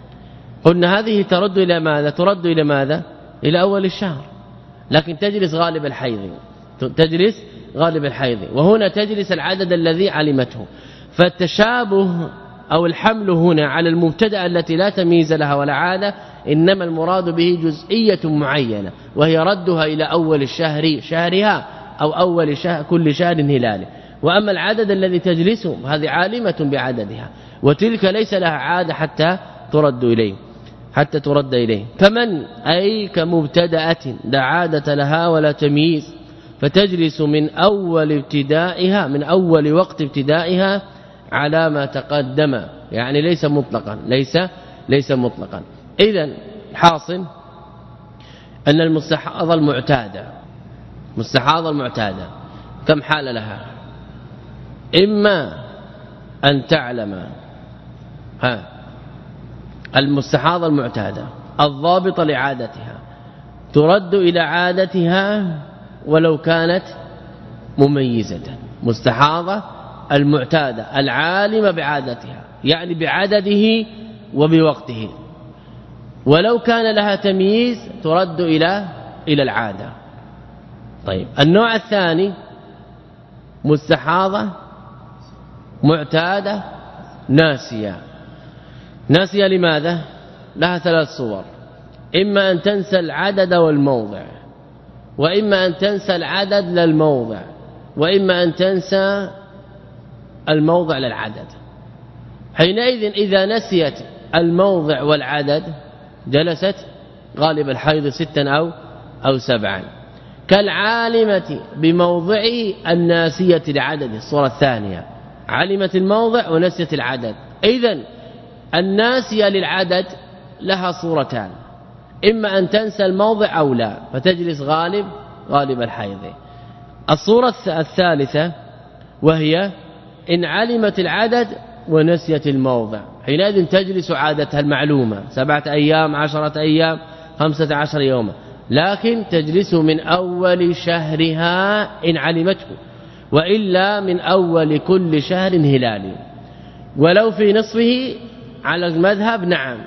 قلنا هذه ترد إلى ماذا؟ ترد إلى ماذا؟ إلى أول الشهر، لكن تجلس غالب الحيض، تجلس غالب الحيض، وهنا تجلس العدد الذي علمته. فالتشابه أو الحمل هنا على المبتدأ التي لا تمييز لها ولا عادة، إنما المراد به جزئية معينة وهي ردها إلى أول الشهر شهرها أو أول شهر كل شهر هلالي. وأما العدد الذي تجلسه هذه عالمة بعددها، وتلك ليس لها عادة حتى ترد إليه حتى ترد إليه. كمن أي كمبتدأة لا عادة لها ولا تمييز، فتجلس من أول ابتدائها من أول وقت ابتدائها على ما تقدم، يعني ليس مطلقا ليس ليس مطلقا. إذن حاصل أن المستحاضة المعتادة مستحاضة المعتادة كم حال لها؟ إما أن تعلم ها المستحاضة المعتادة الضابطة لعادتها ترد إلى عادتها ولو كانت مميزة، مستحاضة المعتادة العالمة بعادتها يعني بعدده وبوقته، ولو كان لها تمييز ترد إلى إلى العادة. طيب النوع الثاني مستحاضة معتادة ناسية. ناسية لماذا؟ لها ثلاث صور، إما أن تنسى العدد والموضع، وإما أن تنسى العدد للموضع، وإما أن تنسى الموضع للعدد. حينئذ إذا نسيت الموضع والعدد جلست غالب الحيض ستا أو أو سبعا، كالعالمة بموضعه الناسية لعدد. الصورة الثانية علمت الموضع ونسيت العدد. إذن الناسية للعدد لها صورتان، إما أن تنسى الموضع أو لا فتجلس غالب غالب الحيض. الصورة الثالثة وهي إن علمت العدد ونسيت الموضع، حينئذ تجلس عادتها المعلومة سبعة أيام عشرة أيام خمسة عشر يوما، لكن تجلس من أول شهرها إن علمته، وإلا من أول كل شهر هلالي. ولو في نصفه على المذهب نعم،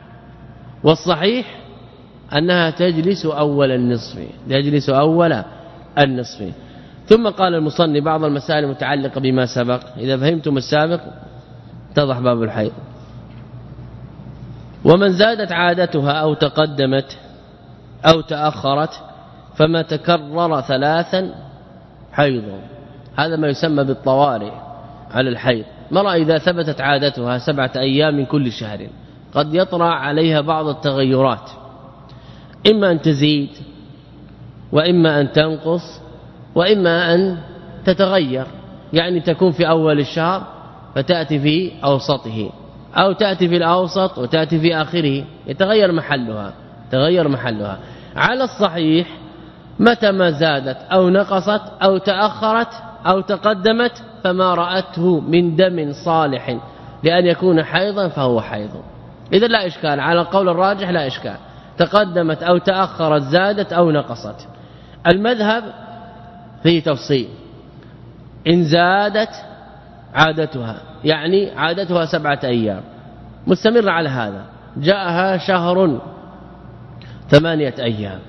والصحيح أنها تجلس أول النصف تجلس أول النصف. ثم قال المصنف بعض المسائل المتعلقة بما سبق، إذا فهمتم السابق اتضح باب الحيض. ومن زادت عادتها أو تقدمت أو تأخرت فما تكرر ثلاثا حيض. هذا ما يسمى بالطوارئ على الحيض. مرة إذا ثبتت عادتها سبعة أيام من كل شهر قد يطرأ عليها بعض التغيرات، إما أن تزيد وإما أن تنقص وإما أن تتغير، يعني تكون في أول الشهر فتأتي في أوسطه أو تأتي في الأوسط وتأتي في آخره، يتغير محلها تغير محلها. على الصحيح متى ما زادت أو نقصت أو تأخرت أو تقدمت فما رأته من دم صالح لأن يكون حيضا فهو حيض. إذا لا إشكال، على القول الراجح لا إشكال، تقدمت أو تأخرت زادت أو نقصت. المذهب فيه تفصيل، إن زادت عادتها يعني عادتها سبعة أيام مستمرة على هذا، جاءها شهر ثمانية أيام،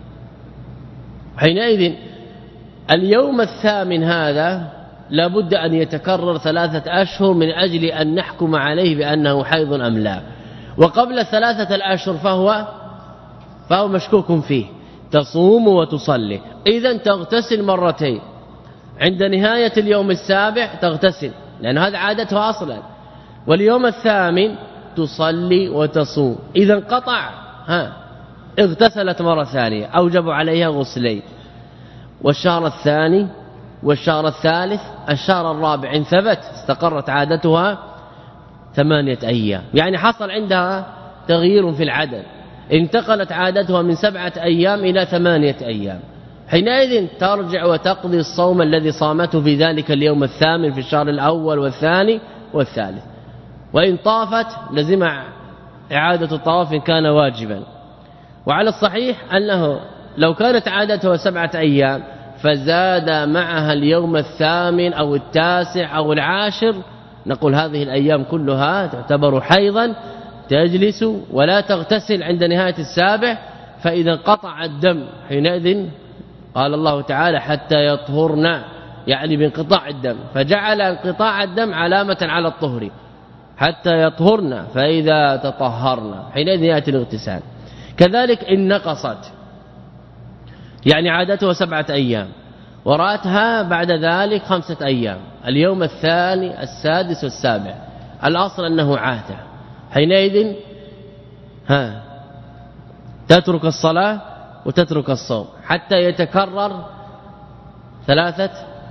حينئذ اليوم الثامن هذا لابد أن يتكرر ثلاثة أشهر من أجل أن نحكم عليه بأنه حيض أم لا. وقبل ثلاثة الأشهر فهو فهو مشكوك فيه، تصوم وتصلي. إذن تغتسل مرتين، عند نهاية اليوم السابع تغتسل لأن هذا عادتها أصلا، واليوم الثامن تصلي وتصوم. إذا انقطع ها اغتسلت مرة ثانية، أوجب عليها غسلين. والشهر الثاني والشهر الثالث الشهر الرابع إن ثبت استقرت عادتها ثمانية أيام، يعني حصل عندها تغيير في العدد، انتقلت عادتها من سبعة أيام إلى ثمانية أيام، حينئذ ترجع وتقضي الصوم الذي صامته في ذلك اليوم الثامن في الشهر الأول والثاني والثالث. وإن طافت لزم إعادة الطواف إن كان واجبا. وعلى الصحيح أنه لو كانت عادتها سبعة أيام فزاد معها اليوم الثامن أو التاسع أو العاشر، نقول هذه الأيام كلها تعتبر حيضا، تجلس ولا تغتسل عند نهاية السابع. فإذا انقطع الدم حينئذ قال الله تعالى حتى يطهرن، يعني بانقطاع الدم، فجعل انقطاع الدم علامة على الطهر، حتى يطهرن فإذا تطهرن حينئذ يأتي الاغتسال. كذلك إن نقصت، يعني عادتها سبعة أيام ورأتها بعد ذلك خمسة أيام، اليوم الثاني السادس والسابع، الأصل أنه عادة، حينئذ ها تترك الصلاة وتترك الصوم حتى يتكرر ثلاثة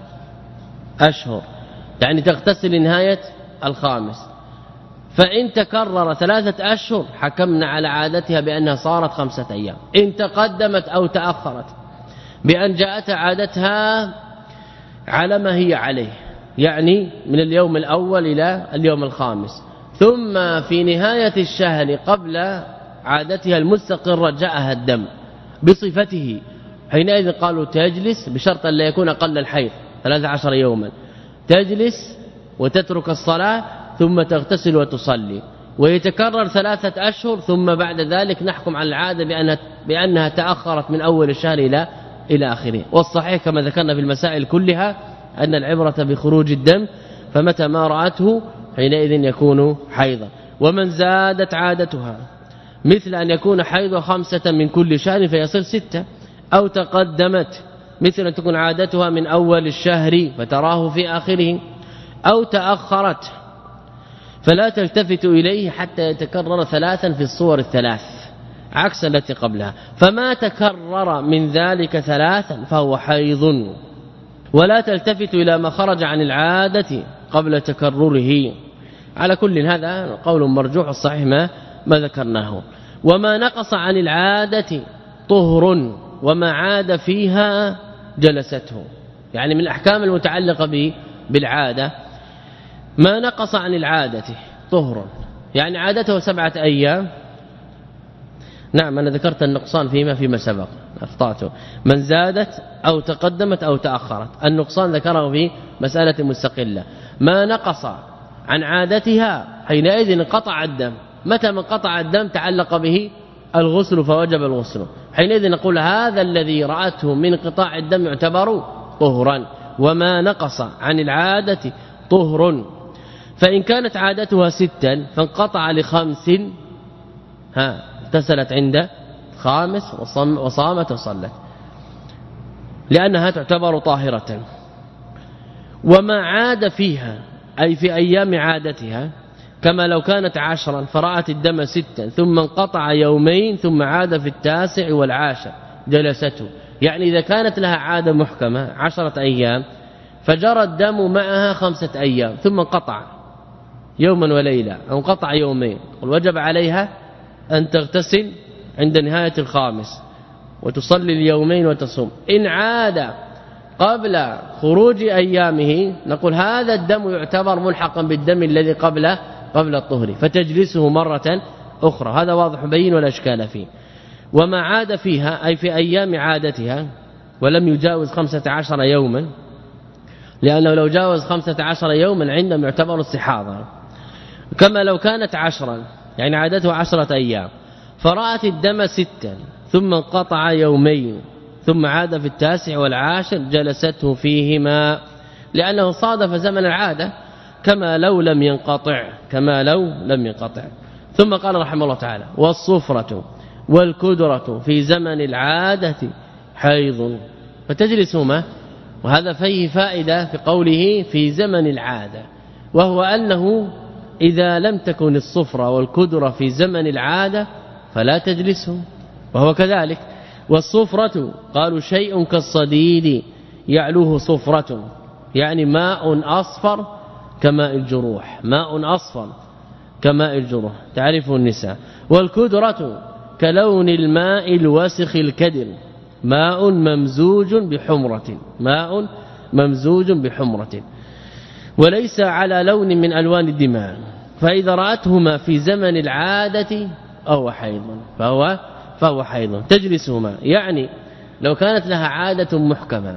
أشهر، يعني تغتسل لنهاية الخامس. فإن تكرر ثلاثة أشهر حكمنا على عادتها بأنها صارت خمسة أيام. إن تقدمت أو تأخرت بأن جاءت عادتها على ما هي عليه، يعني من اليوم الأول إلى اليوم الخامس، ثم في نهاية الشهر قبل عادتها المستقرة جاءها الدم بصفته، حينئذ قالوا تجلس بشرط أن لا يكون أقل الحيض ثلاثة عشر يوما، تجلس وتترك الصلاة ثم تغتسل وتصلي، ويتكرر ثلاثة أشهر، ثم بعد ذلك نحكم على العادة بأنها, بأنها تأخرت من أول الشهر إلى إلى آخره. والصحيح كما ذكرنا في المسائل كلها أن العبرة بخروج الدم، فمتى ما رأته حينئذ يكون حيضا. ومن زادت عادتها مثل أن يكون حيض خمسة من كل شهر فيصير ستة، أو تقدمت مثل أن تكون عادتها من أول الشهر فتراه في آخره، أو تأخرت فلا تلتفت إليه حتى يتكرر ثلاثا في الصور الثلاث عكس التي قبلها. فما تكرر من ذلك ثلاثا فهو حيض، ولا تلتفت إلى ما خرج عن العادة قبل تكرره. على كل هذا قول مرجوح، الصحيح ما, ما ذكرناه. وما نقص عن العادة طهر وما عاد فيها جلسته، يعني من الأحكام المتعلقة بالعادة ما نقص عن العادة طهر، يعني عادته سبعة أيام. نعم أنا ذكرت النقصان فيما فيما سبق أخطأته، من زادت أو تقدمت أو تأخرت، النقصان ذكره في مسألة مستقلة. ما نقص عن عادتها حينئذ انقطع الدم، متى ما انقطع الدم تعلق به الغسل فوجب الغسل، حينئذ نقول هذا الذي رأته من انقطاع الدم يعتبر طهرا. وما نقص عن العادة طهر، فإن كانت عادتها ستا فانقطع لخمس ها اغتسلت عند خامس وصامت وصلت لأنها تعتبر طاهرة. وما عاد فيها أي في أيام عادتها كما لو كانت عشرا فرأت الدم ستا ثم انقطع يومين ثم عاد في التاسع والعاشر جلسته. يعني إذا كانت لها عادة محكمة عشرة أيام فجرى الدم معها خمسة أيام ثم انقطع يوما وليلة أو انقطع يومين، وجب عليها أن تغتسل عند نهاية الخامس وتصلي اليومين وتصوم. إن عاد قبل خروج أيامه نقول هذا الدم يعتبر ملحقا بالدم الذي قبل قبل الطهر فتجلسه مرة أخرى. هذا واضح بين ولا إشكال فيه. وما عاد فيها أي في أيام عادتها ولم يجاوز خمسة عشر يوما، لأنه لو جاوز خمسة عشر يوما عندهم يعتبر استحاضة. كما لو كانت عشرا يعني عادته عشرة أيام فرأت الدم ستا ثم انقطع يومين ثم عاد في التاسع والعاشر جلسته فيهما لأنه صادف زمن العادة كما لو لم ينقطع كما لو لم ينقطع. ثم قال رحمه الله تعالى والصفرة والكدرة في زمن العادة حيض فتجلسهما. وهذا فيه فائدة في قوله في زمن العادة، وهو أنه إذا لم تكن الصفرة والكدرة في زمن العادة فلا تجلسهم، وهو كذلك. والصفرة قالوا شيء كالصديد يعلوه صفرة يعني ماء أصفر كماء الجروح، ماء أصفر كماء الجروح تعرفه النساء. والكدرة كلون الماء الوسخ الكدر ماء ممزوج بحمرة ماء ممزوج بحمرة وليس على لون من ألوان الدماء. فإذا رأتهما في زمن العادة أو حيض فهو فهو حيض تجلسهما. يعني لو كانت لها عادة محكمة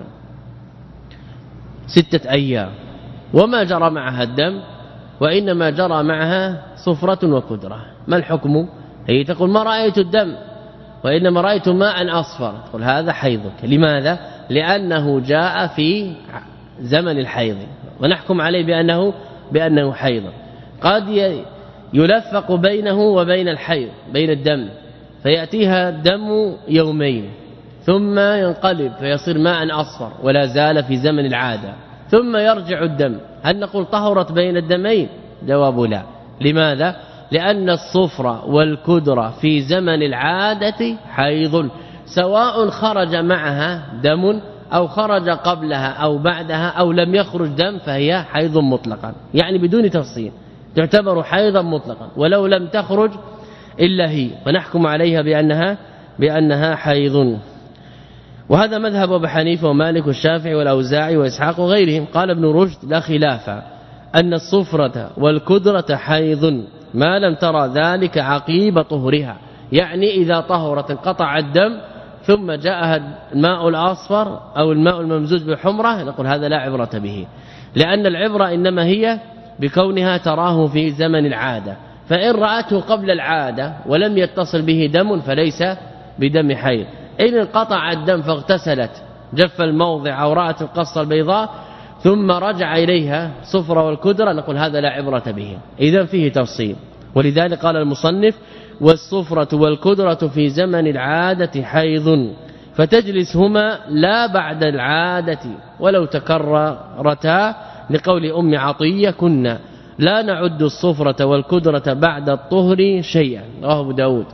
ستة أيام وما جرى معها الدم وإنما جرى معها صفرة وكدرة، ما الحكم؟ هي تقول ما رأيت الدم وإنما رأيت ماء أصفر، تقول هذا حيضك. لماذا؟ لأنه جاء في زمن الحيض ونحكم عليه بأنه بأنه حيض. قد يلفق بينه وبين الحيض بين الدم فيأتيها الدم يومين ثم ينقلب فيصير ماء أصفر ولا زال في زمن العادة ثم يرجع الدم. هل نقول طهرت بين الدمين؟ جواب لا. لماذا؟ لأن الصفرة والكدرة في زمن العادة حيض سواء خرج معها دم أو خرج قبلها أو بعدها أو لم يخرج دم فهي حيض مطلقا، يعني بدون تفصيل تعتبر حيضا مطلقا ولو لم تخرج إلا هي، ونحكم عليها بأنها بأنها حيض. وهذا مذهب أبي حنيفة ومالك والشافعي والأوزاعي وإسحاق وغيرهم. قال ابن رشد لا خلاف أن الصفرة والكدرة حيض ما لم ترى ذلك عقيب طهرها، يعني إذا طهرت انقطع الدم ثم جاءها الماء الأصفر أو الماء الممزوج بحمرة نقول هذا لا عبرة به، لأن العبرة إنما هي بكونها تراه في زمن العادة. فإن رأته قبل العادة ولم يتصل به دم فليس بدم حيض. إن انقطع الدم فاغتسلت جف الموضع أو رأت القصة البيضاء ثم رجع إليها صفرة والكدرة نقول هذا لا عبرة به. إذن فيه تفصيل. ولذلك قال المصنف والصفرة والكدرة في زمن العادة حيض فتجلسهما لا بعد العادة ولو تكررتا، لقول أم عطية كنا لا نعد الصفرة والكدرة بعد الطهر شيئا، رواه أبو داود.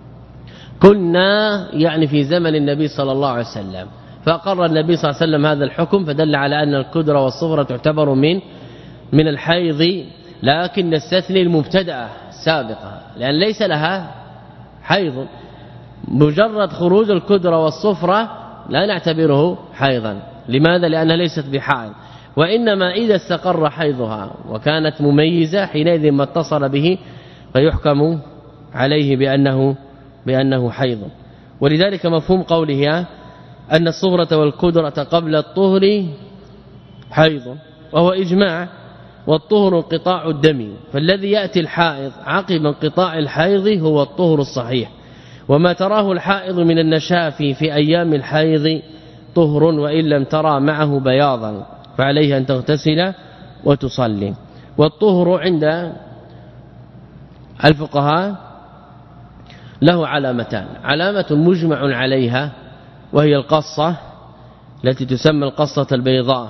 كنا يعني في زمن النبي صلى الله عليه وسلم، فأقر النبي صلى الله عليه وسلم هذا الحكم فدل على أن الكدرة والصفرة تعتبر من من الحيض، لكن نستثني المبتدأة السابقة لأن ليس لها حيض. مجرد خروج الكدرة والصفرة لا نعتبره حيضا. لماذا؟ لأنها ليست بحائض، وإنما إذا استقر حيضها وكانت مميزة حينئذ ما اتصل به فيحكم عليه بأنه بأنه حيض. ولذلك مفهوم قوله أن الصفرة والكدرة قبل الطهر حيض وهو إجماع، والطهر انقطاع الدم، فالذي يأتي الحائض عقب انقطاع الحيض هو الطهر الصحيح. وما تراه الحائض من النشاف في أيام الحيض طهر وإن لم ترى معه بياضا فعليها أن تغتسل وتصلي. والطهر عند الفقهاء له علامتان، علامة مجمع عليها وهي القصة التي تسمى القصة البيضاء،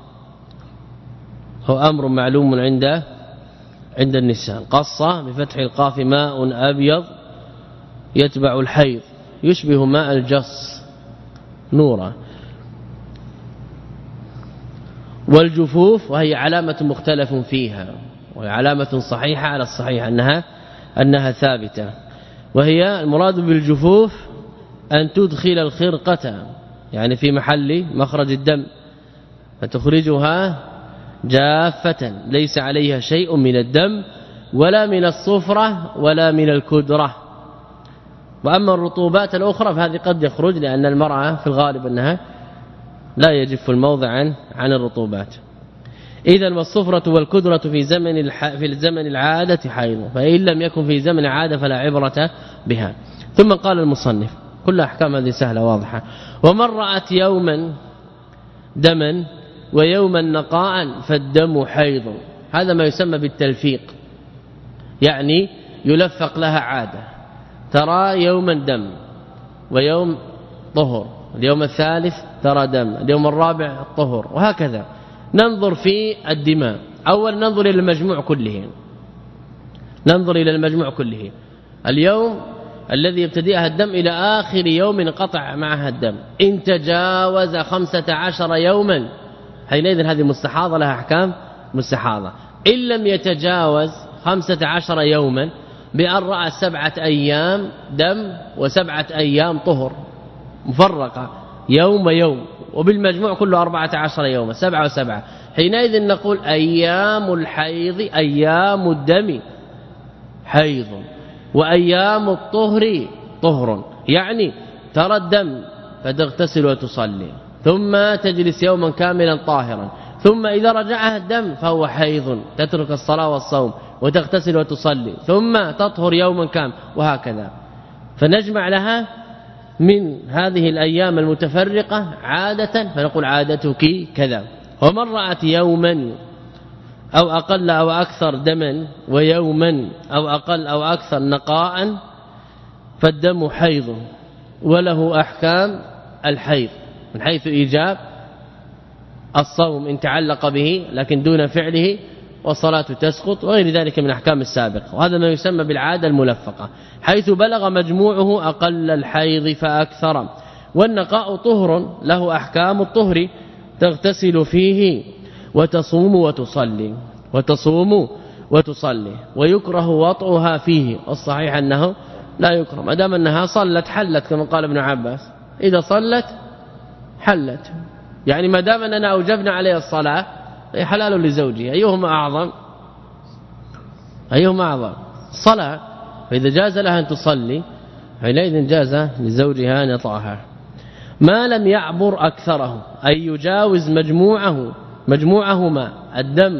هو أمر معلوم عند عند النساء. قصة بفتح القاف ماء أبيض يتبع الحيض يشبه ماء الجص نورا. والجفوف وهي علامة مختلف فيها، وهي علامة صحيحة على الصحيح أنها أنها ثابتة، وهي المراد بالجفوف أن تدخل الخرقة يعني في محل مخرج الدم فتخرجها جافة ليس عليها شيء من الدم ولا من الصفرة ولا من الكدرة. وأما الرطوبات الأخرى فهذه قد يخرج لأن المرأة في الغالب أنها لا يجف الموضع عن عن الرطوبات. إذن والصفرة والكدرة في زمن الح... في الزمن العادة حيض، فإن لم يكن في زمن العادة فلا عبرة بها. ثم قال المصنف كل أحكام هذه سهلة واضحة. ومن رأت يوما دما ويوما نقاء فالدم حيض، هذا ما يسمى بالتلفيق، يعني يلفق لها عادة، ترى يوما دم ويوم طهر، اليوم الثالث ترى دم، اليوم الرابع طهر، وهكذا. ننظر في الدماء، أول ننظر إلى المجموع كله، ننظر إلى المجموع كله. اليوم الذي يبتدئها الدم إلى آخر يوم انقطع معها الدم، إن تجاوز خمسة عشر يوما حينئذ هذه مستحاضة لها أحكام مستحاضة. إن لم يتجاوز خمسة عشر يوما بأن رأى سبعة أيام دم وسبعة أيام طهر مفرقة يوم ويوم، وبالمجموع كله أربعة عشر يوما، سبعة وسبعة، حينئذ نقول أيام الحيض أيام الدم حيض وأيام الطهر طهر، يعني ترى الدم فتغتسل وتصلي ثم تجلس يوما كاملا طاهرا، ثم إذا رجعها الدم فهو حيض تترك الصلاة والصوم وتغتسل وتصلي ثم تطهر يوما كاملا، وهكذا. فنجمع لها من هذه الأيام المتفرقة عادة فنقول عادتك كذا. ومن رأت يوما أو أقل أو أكثر دما ويوما أو أقل أو أكثر نقاء فالدم حيض وله أحكام الحيض من حيث إيجاب الصوم إن تعلق به لكن دون فعله، والصلاة تسقط، وغير ذلك من أحكام السابق. وهذا ما يسمى بالعادة الملفقة، حيث بلغ مجموعه أقل الحيض فأكثر. والنقاء طهر له أحكام الطهر، تغتسل فيه وتصوم وتصلي وتصوم وتصلي ويكره وطئها فيه، والصحيح أنه لا يكره ما دام أنها صلت حلت كما قال ابن عباس، إذا صلت حلت، يعني ما دام أننا أوجبنا عليها الصلاة حلال لزوجها. أيهما أعظم أيهما أعظم الصلاة، فإذا جاز لها أن تصلي حينئذ جاز لزوجها أن يطأها. ما لم يعبر أكثره أي يجاوز مجموعه مجموعهما الدم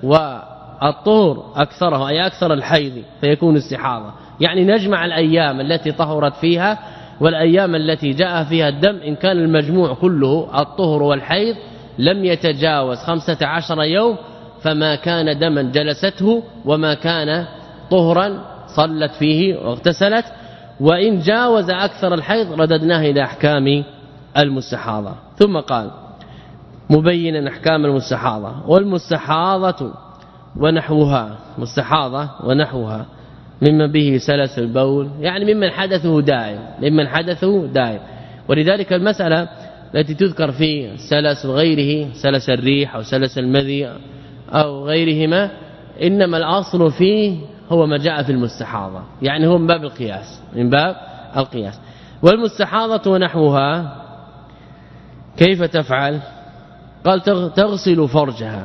والطهر أكثره أي أكثر الحيض فيكون استحاضة، يعني نجمع الأيام التي طهرت فيها والأيام التي جاء فيها الدم، إن كان المجموع كله الطهر والحيض لم يتجاوز خمسة عشر يوم فما كان دما جلسته وما كان طهرا صلت فيه واغتسلت، وإن جاوز أكثر الحيض رددناه إلى أحكام المستحاضة. ثم قال مبينا أحكام المستحاضة. والمستحاضة ونحوها، مستحاضة ونحوها ممن به سلس البول، يعني ممن حدثه دائم ممن حدثه دائم ولذلك المسألة التي تذكر في سلس غيره سلس الريح أو سلس المذي أو غيرهما إنما الأصل فيه هو ما جاء في المستحاضة، يعني هو من باب القياس من باب القياس. والمستحاضة ونحوها كيف تفعل؟ قال تغسل فرجها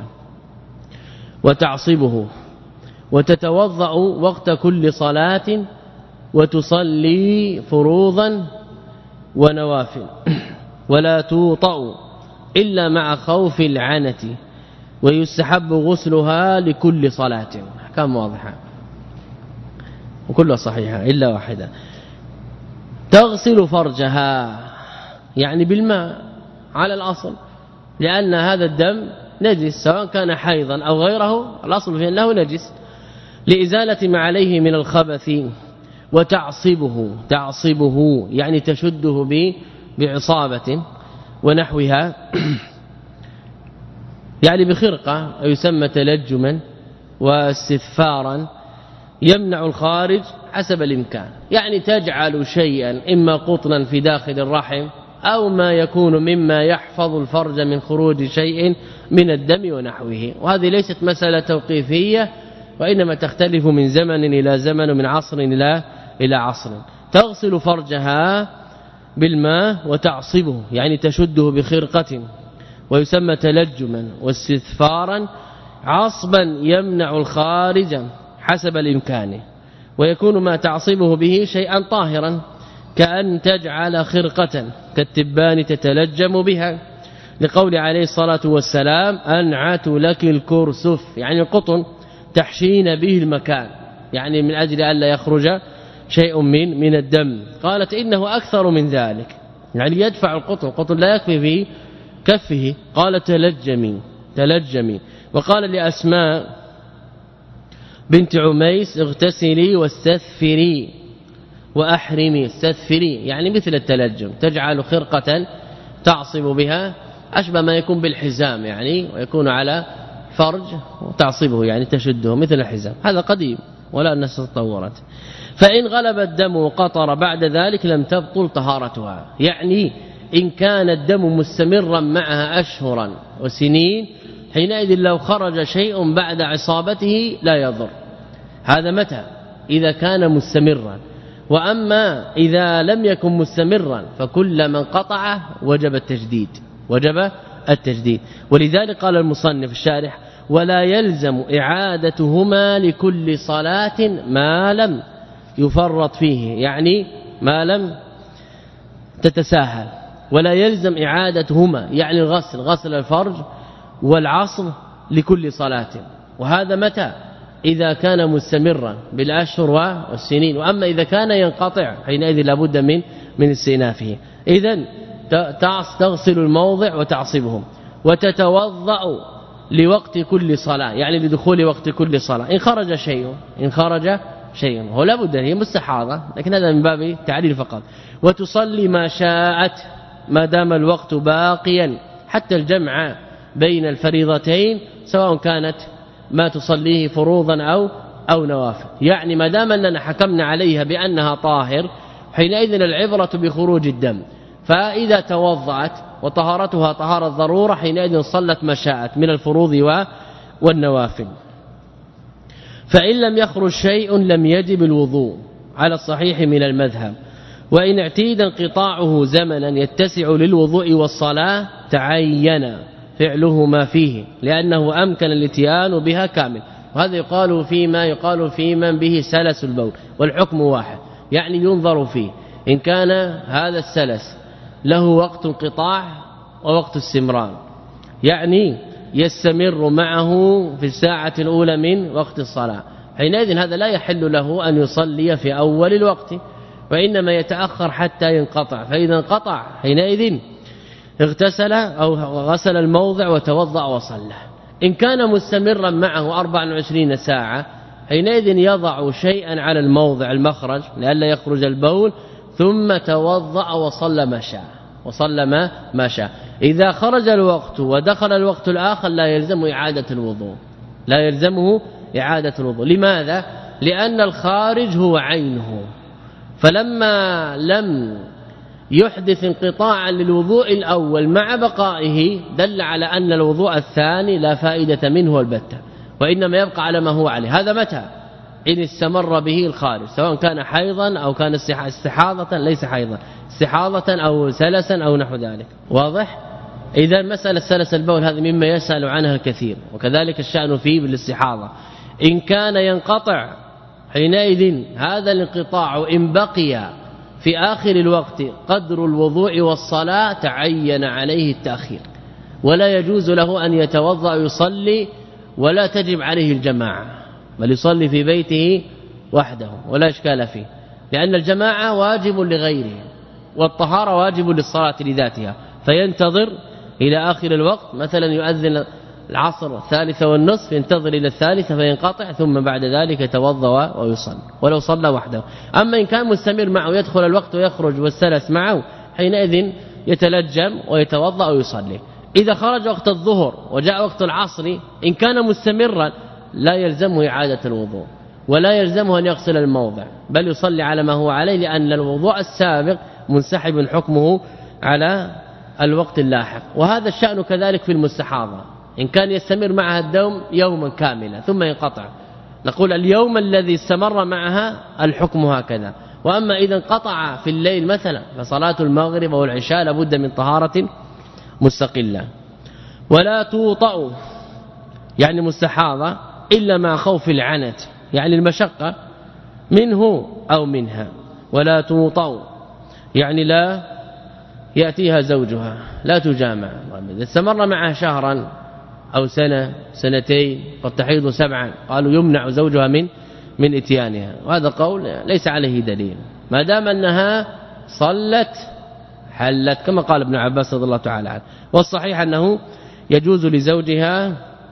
وتعصبه وتتوضأ وقت كل صلاة وتصلي فروضا ونوافل، ولا توطأ إلا مع خوف العنة، ويستحب غسلها لكل صلاة. أحكام واضحة وكلها صحيحة إلا واحدة. تغسل فرجها يعني بالماء على الأصل، لأن هذا الدم نجس سواء كان حيضا أو غيره، الأصل في أنه نجس، لإزالة ما عليه من الخبث وتعصبه تعصبه يعني تشده بعصابة ونحوها يعني بخرقة يسمى تلجما واستثفارا يمنع الخارج حسب الإمكان، يعني تجعل شيئا إما قطنا في داخل الرحم أو ما يكون مما يحفظ الفرج من خروج شيء من الدم ونحوه. وهذه ليست مسألة توقيفية وإنما تختلف من زمن إلى زمن ومن عصر إلى إلى عصر. تغسل فرجها بالماء وتعصبه يعني تشده بخرقة ويسمى تلجما واستثفارا عصبا يمنع الخارج حسب الإمكان، ويكون ما تعصبه به شيئا طاهرا كأن تجعل خرقة كالتبان تتلجم بها، لقول عليه الصلاة والسلام أنعت لك الكرسف يعني القطن تحشين به المكان، يعني من أجل أن لا يخرج شيء من من الدم. قالت إنه أكثر من ذلك يعني يدفع القطن، القطن لا يكفي في كفه، قال تلجمي تلجمي. وقال لأسماء بنت عميس اغتسلي واستثفري وأحرمي، استثفري يعني مثل التلجم، تجعل خرقة تعصب بها أشبه ما يكون بالحزام يعني، ويكون على فرج وتعصبه يعني تشده مثل الحزام، هذا قديم ولا الناس تطورت. فإن غلب الدم وقطر بعد ذلك لم تبطل طهارتها، يعني إن كان الدم مستمرا معها أشهرا وسنين حينئذ لو خرج شيء بعد عصابته لا يضر. هذا متى؟ إذا كان مستمرا. وأما إذا لم يكن مستمرا فكل من قطع وجب التجديد وجب التجديد. ولذلك قال المصنف الشارح ولا يلزم إعادتهما لكل صلاة ما لم يفرط فيه، يعني ما لم تتساهل، ولا يلزم إعادتهما يعني الغسل غسل الفرج والعصر لكل صلاة. وهذا متى؟ إذا كان مستمرا بالأشهر والسنين. وأما إذا كان ينقطع حينئذ لابد من من استئنافه. إذن تغسل الموضع وتعصبهم وتتوضأ لوقت كل صلاة يعني لدخول وقت كل صلاة. إن خرج شيء إن خرج شيء هو لابد هي مستحاضة، لكن هذا من باب تعليل فقط. وتصلي ما شاءت ما دام الوقت باقيا، حتى الجمع بين الفريضتين سواء كانت ما تصليه فروضا أو أو نوافل، يعني ما دام أننا حكمنا عليها بأنها طاهر حينئذ العبرة بخروج الدم. فإذا توضأت وطهارتها طهارة ضرورة حينئذ صلت ما شاءت من الفروض والنوافل. فإن لم يخرج شيء لم يجب الوضوء على الصحيح من المذهب. وإن اعتيد انقطاعه زمنا يتسع للوضوء والصلاة تعين فعله ما فيه لأنه أمكن الاتيان بها كامل. وهذا يقال فيما يقال في من به سلس البول، والحكم واحد، يعني ينظر فيه إن كان هذا السلس له وقت انقطاع ووقت استمرار، يعني يستمر معه في الساعة الأولى من وقت الصلاة، حينئذ هذا لا يحل له أن يصلي في أول الوقت، وإنما يتأخر حتى ينقطع. فإذا انقطع حينئذ اغتسل أو غسل الموضع وتوضأ وصلى. إن كان مستمرا معه أربع وعشرين ساعة حينئذ يضع شيئا على الموضع المخرج لئلا يخرج البول، ثم توضأ وصلى ما شاء وصلى ما ما شاء. إذا خرج الوقت ودخل الوقت الآخر لا يلزم إعادة الوضوء لا يلزمه إعادة الوضوء. لماذا؟ لأن الخارج هو عينه، فلما لم يحدث انقطاعا للوضوء الأول مع بقائه دل على أن الوضوء الثاني لا فائدة منه البتة، وإنما يبقى على ما هو عليه. هذا متى؟ إن استمر به الخارج، سواء كان حيضا أو كان استحاضة، ليس حيضا، استحاضة أو سلسا أو نحو ذلك. واضح؟ إذا مسألة سلس البول هذه مما يسأل عنها الكثير، وكذلك الشأن فيه بالاستحاضة. إن كان ينقطع حينئذ هذا الانقطاع إن بقي في آخر الوقت قدر الوضوء والصلاة تعين عليه التأخير، ولا يجوز له أن يتوضأ يصلي ولا تجب عليه الجماعة، بل يصلي في بيته وحده ولا إشكال فيه، لأن الجماعة واجب لغيره والطهارة واجب للصلاة لذاتها، فينتظر إلى آخر الوقت. مثلا يؤذن العصر الثالثة والنصف ينتظر إلى الثالثة فينقطع ثم بعد ذلك يتوضأ ويصلي ولو صلى وحده. أما إن كان مستمر معه يدخل الوقت ويخرج والسلس معه حينئذ يتلجم ويتوضأ ويصلي. إذا خرج وقت الظهر وجاء وقت العصر إن كان مستمرا لا يلزمه إعادة الوضوء ولا يلزمه أن يغسل الموضع بل يصلي على ما هو عليه لأن الوضوء السابق منسحب حكمه على الوقت اللاحق. وهذا الشأن كذلك في المستحاضة إن كان يستمر معها الدوم يوما كاملا ثم ينقطع نقول اليوم الذي استمر معها الحكم هكذا. وأما إذا انقطع في الليل مثلا فصلاة المغرب والعشاء لابد من طهارة مستقلة. ولا توطأ يعني مستحاضة إلا مع خوف العنت يعني المشقة منه أو منها. ولا توطأ يعني لا يأتيها زوجها لا تجامع إذا استمر معها شهرا أو سنة سنتين قد تحيض سبعا قالوا يمنع زوجها من من اتيانها. وهذا قول ليس عليه دليل ما دام أنها صلت حلت كما قال ابن عباس رضي الله تعالى عنه. والصحيح أنه يجوز لزوجها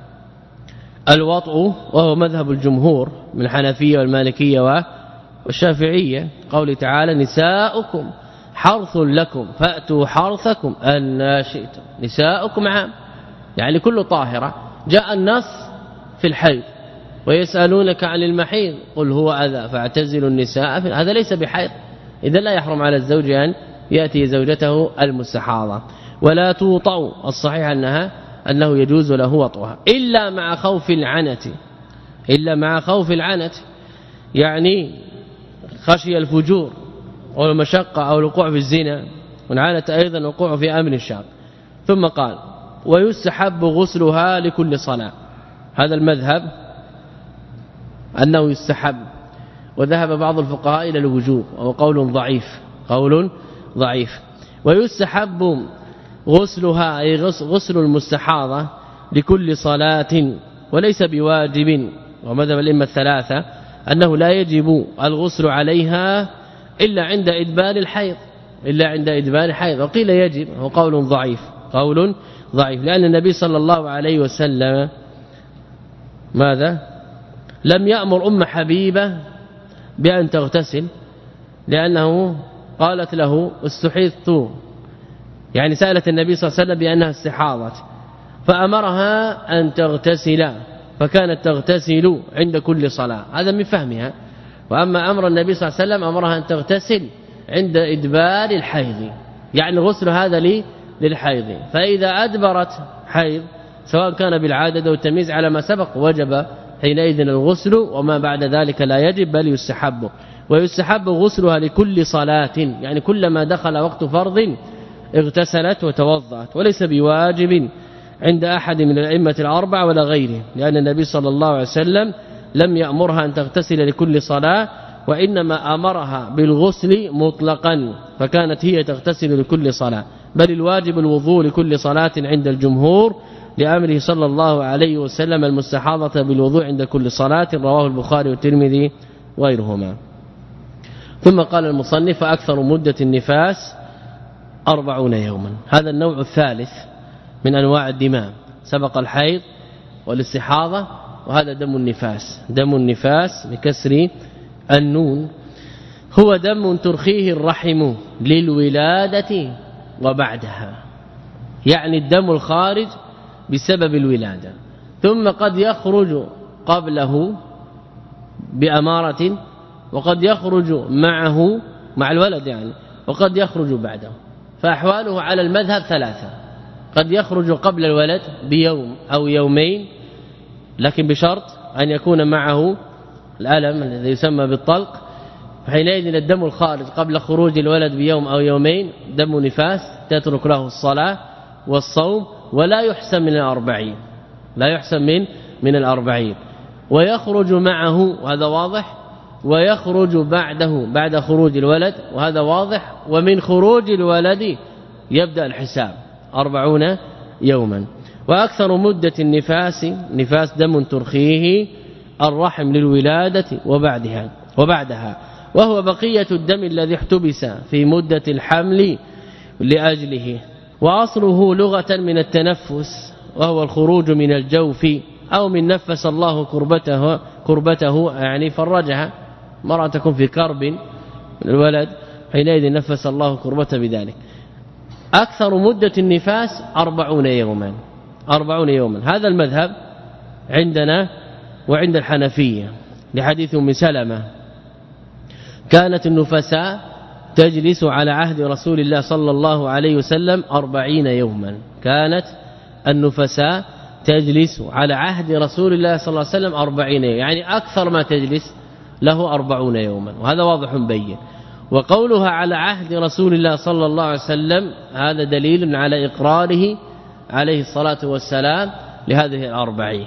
الوطء وهو مذهب الجمهور من الحنفية والمالكية والشافعية قول تعالى نساؤكم حرث لكم فأتوا حرثكم أن شئتم. نساؤكم عام يعني كل طاهرة. جاء النص في الحيض ويسألونك عن المحيض قل هو أذى فاعتزلوا النساء هذا ليس بحيض إذا لا يحرم على الزوج أن يأتي زوجته المستحاضة. ولا توطأ الصحيح أنها أنه يجوز له وطئها إلا مع خوف العنت إلا مع خوف العنت يعني خشي الفجور أو المشقة أو الوقوع في الزنا والعنت أيضا وقوع في أمر الشاق. ثم قال ويستحب غسلها لكل صلاة. هذا المذهب أنه يستحب وذهب بعض الفقهاء إلى الوجوب وهو قول ضعيف قول ضعيف. ويستحب غسلها أي غسل المستحاضة لكل صلاة وليس بواجب. ومذهب الأئمة الثلاثة أنه لا يجب الغسل عليها إلا عند إدبار الحيض إلا عند إدبار الحيض. وقيل يجب هو قول ضعيف قول ضعيف لأن النبي صلى الله عليه وسلم ماذا لم يأمر أم حبيبة بأن تغتسل لأنه قالت له استحيضت يعني سألت النبي صلى الله عليه وسلم بأنها استحاضت فأمرها أن تغتسل فكانت تغتسل عند كل صلاة. هذا من فهمها. وأما أمر النبي صلى الله عليه وسلم أمرها أن تغتسل عند إدبار الحيض يعني الغسل هذا لي للحيض. فإذا أدبرت حيض سواء كان بالعادة أو التمييز على ما سبق وجب حينئذ الغسل وما بعد ذلك لا يجب بل يستحب. ويستحب غسلها لكل صلاة يعني كلما دخل وقت فرض اغتسلت وتوضأت وليس بواجب عند أحد من الأئمة الأربعة ولا غيره لأن النبي صلى الله عليه وسلم لم يأمرها أن تغتسل لكل صلاة وإنما أمرها بالغسل مطلقا فكانت هي تغتسل لكل صلاة بل الواجب الوضوء لكل صلاة عند الجمهور لأمره صلى الله عليه وسلم المستحاضة بالوضوء عند كل صلاة رواه البخاري والترمذي وغيرهما. ثم قال المصنف أكثر مدة النفاس أربعون يوما. هذا النوع الثالث من أنواع الدماء سبق الحيض والاستحاضة وهذا دم النفاس. دم النفاس بكسر النون هو دم ترخيه الرحم للولادة وبعدها يعني الدم الخارج بسبب الولادة ثم قد يخرج قبله بأمارة وقد يخرج معه مع الولد يعني وقد يخرج بعده. فأحواله على المذهب ثلاثة قد يخرج قبل الولد بيوم أو يومين لكن بشرط أن يكون معه الألم الذي يسمى بالطلق فحينئذ الدم الخارج قبل خروج الولد بيوم أو يومين دم نفاس تترك له الصلاة والصوم ولا يحسن من الأربعين لا يحسن من من الأربعين. ويخرج معه وهذا واضح ويخرج بعده بعد خروج الولد وهذا واضح. ومن خروج الولد يبدأ الحساب أربعون يوما. وأكثر مدة النفاس نفاس دم ترخيه الرحم للولادة وبعدها وبعدها وهو بقية الدم الذي احتبس في مدة الحمل لأجله. وأصله لغة من التنفس وهو الخروج من الجوف أو من نفس الله كربته كربته يعني فرجها، مرأة تكون في كرب من الولد حينئذ نفس الله كربته بذلك. أكثر مدة النفاس أربعون يوما أربعون يوما. هذا المذهب عندنا وعند الحنفية لحديث أم سلمة كانت النفساء تجلس على عهد رسول الله صلى الله عليه وسلم أربعين يوما. كانت النفساء تجلس على عهد رسول الله صلى الله عليه وسلم أربعين يوما، يعني أكثر ما تجلس له أربعون يوما، وهذا واضح بين. وقولها على عهد رسول الله صلى الله عليه وسلم هذا دليل على إقراره عليه الصلاة والسلام لهذه الأربعين،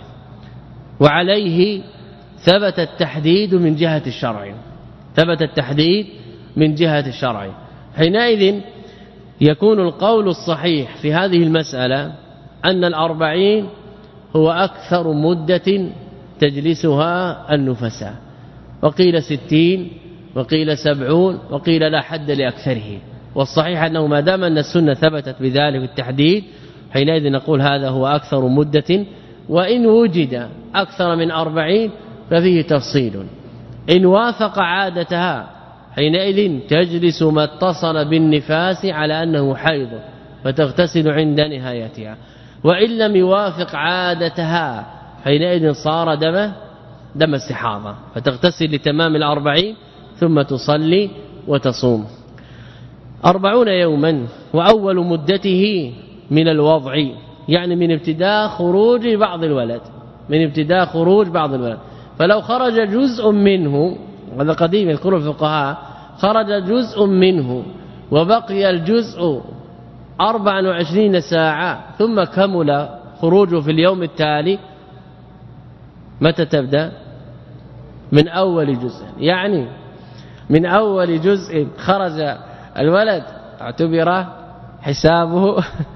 وعليه ثبت التحديد من جهة الشرع ثبت التحديد من جهة الشرع. حينئذ يكون القول الصحيح في هذه المسألة أن الأربعين هو أكثر مدة تجلسها النفساء، وقيل ستين وقيل سبعون وقيل لا حد لأكثره. والصحيح أنه ما دام أن السنة ثبتت بذلك التحديد حينئذ نقول هذا هو أكثر مدة. وإن وجد أكثر من أربعين ففيه تفصيل. إن وافق عادتها حينئذ تجلس ما اتصل بالنفاس على أنه حيض فتغتسل عند نهايتها، وإن لم يوافق عادتها حينئذ صار دم دم استحاضة فتغتسل لتمام الأربعين ثم تصلي وتصوم. أربعون يوما. وأول مدته من الوضع، يعني من ابتداء خروج بعض الولد من ابتداء خروج بعض الولد. فلو خرج جزء منه، هذا قديم يذكر الفقهاء، خرج جزء منه وبقي الجزء أربع وعشرين ساعة ثم كمل خروجه في اليوم التالي، متى تبدأ؟ من أول جزء، يعني من أول جزء خرج الولد اعتبر حسابه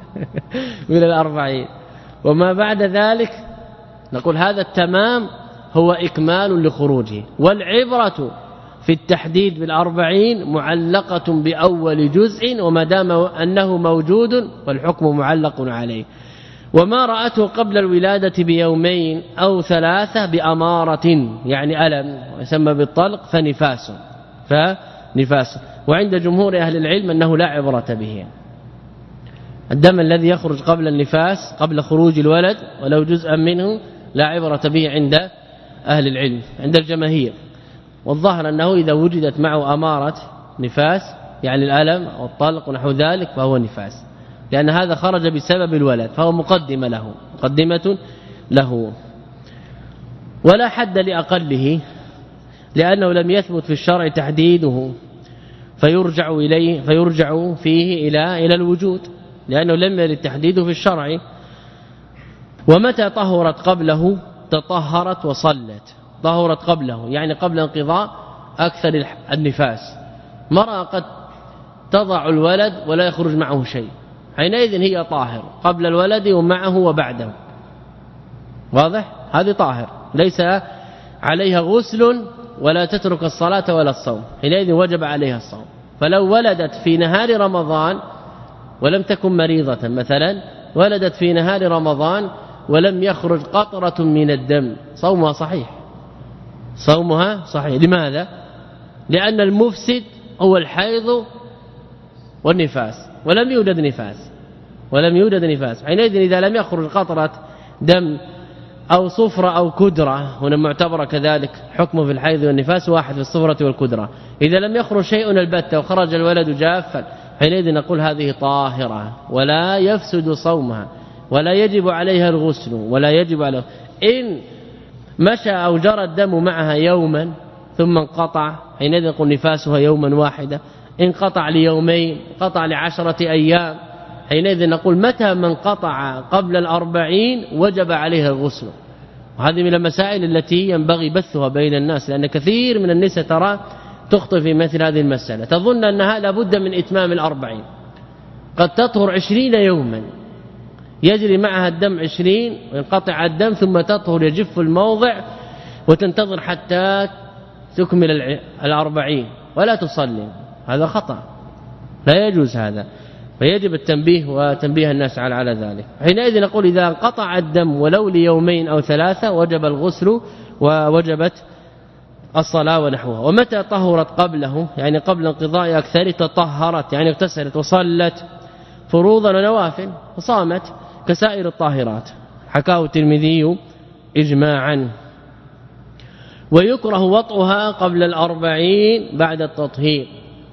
من الأربعين، وما بعد ذلك نقول هذا التمام هو إكمال لخروجه. والعبرة في التحديد بالأربعين معلقة بأول جزء، وما دام أنه موجود والحكم معلق عليه. وما رأته قبل الولادة بيومين أو ثلاثة بأمارة يعني ألم يسمى بالطلق فنفاس فنفاس. وعند جمهور أهل العلم أنه لا عبرة به. الدم الذي يخرج قبل النفاس قبل خروج الولد ولو جزءا منه لا عبرة به عند أهل العلم عند الجماهير. والظاهر أنه إذا وجدت معه أمارة نفاس يعني الألم أو الطلق ونحو ذلك فهو نفاس، لأن هذا خرج بسبب الولد فهو مقدمة له مقدمة له. ولا حد لأقله لأنه لم يثبت في الشرع تحديده فيرجع إليه فيرجع فيه إلى إلى الوجود، لأنه لم يرد تحديده في الشرع. ومتى طهرت قبله تطهرت وصلت. طهرت قبله يعني قبل انقضاء أكثر النفاس. مرأة قد تضع الولد ولا يخرج معه شيء، حينئذ هي طاهر قبل الولد ومعه وبعده، واضح؟ هذه طاهر ليس عليها غسل ولا تترك الصلاة ولا الصوم، حينئذ وجب عليها الصوم. فلو ولدت في نهار رمضان ولم تكن مريضة مثلا، ولدت في نهار رمضان ولم يخرج قطرة من الدم، صومها صحيح صومها صحيح. لماذا؟ لأن المفسد هو الحيض والنفاس، ولم يوجد نفاس ولم يوجد نفاس حينئذ إذا لم يخرج قطرة دم أو صفرة أو كدرة، هنا معتبرة كذلك حكمه في الحيض والنفاس واحد في الصفرة والكدرة. إذا لم يخرج شيء البتة وخرج الولد جافا حينئذ نقول هذه طاهرة ولا يفسد صومها ولا يجب عليها الغسل ولا يجب عليها. إن مشى أو جرى الدم معها يوما ثم انقطع حينئذ نقول نفاسها يوما واحدا. انقطع ليومين قطع لعشرة أيام حينئذ نقول متى من قطع قبل الأربعين وجب عليها الغسل. وهذه من المسائل التي ينبغي بثها بين الناس، لأن كثير من النساء ترى تخطئ في مثل هذه المسألة، تظن أنها لابد من إتمام الأربعين، قد تطهر عشرين يوما يجري معها الدم عشرين وينقطع الدم ثم تطهر يجف الموضع وتنتظر حتى تكمل الأربعين ولا تصلي، هذا خطأ لا يجوز هذا. فيجب التنبيه وتنبيه الناس على على ذلك. حينئذ نقول إذا انقطع الدم ولو ليومين أو ثلاثة وجب الغسل ووجبت الصلاة ونحوها. ومتى طهرت قبله يعني قبل انقضاء أكثر تطهرت يعني اغتسلت وصلت فروضا ونوافل وصامت كسائر الطاهرات، حكاه الترمذي إجماعا. ويكره وطئها قبل الأربعين بعد التطهير،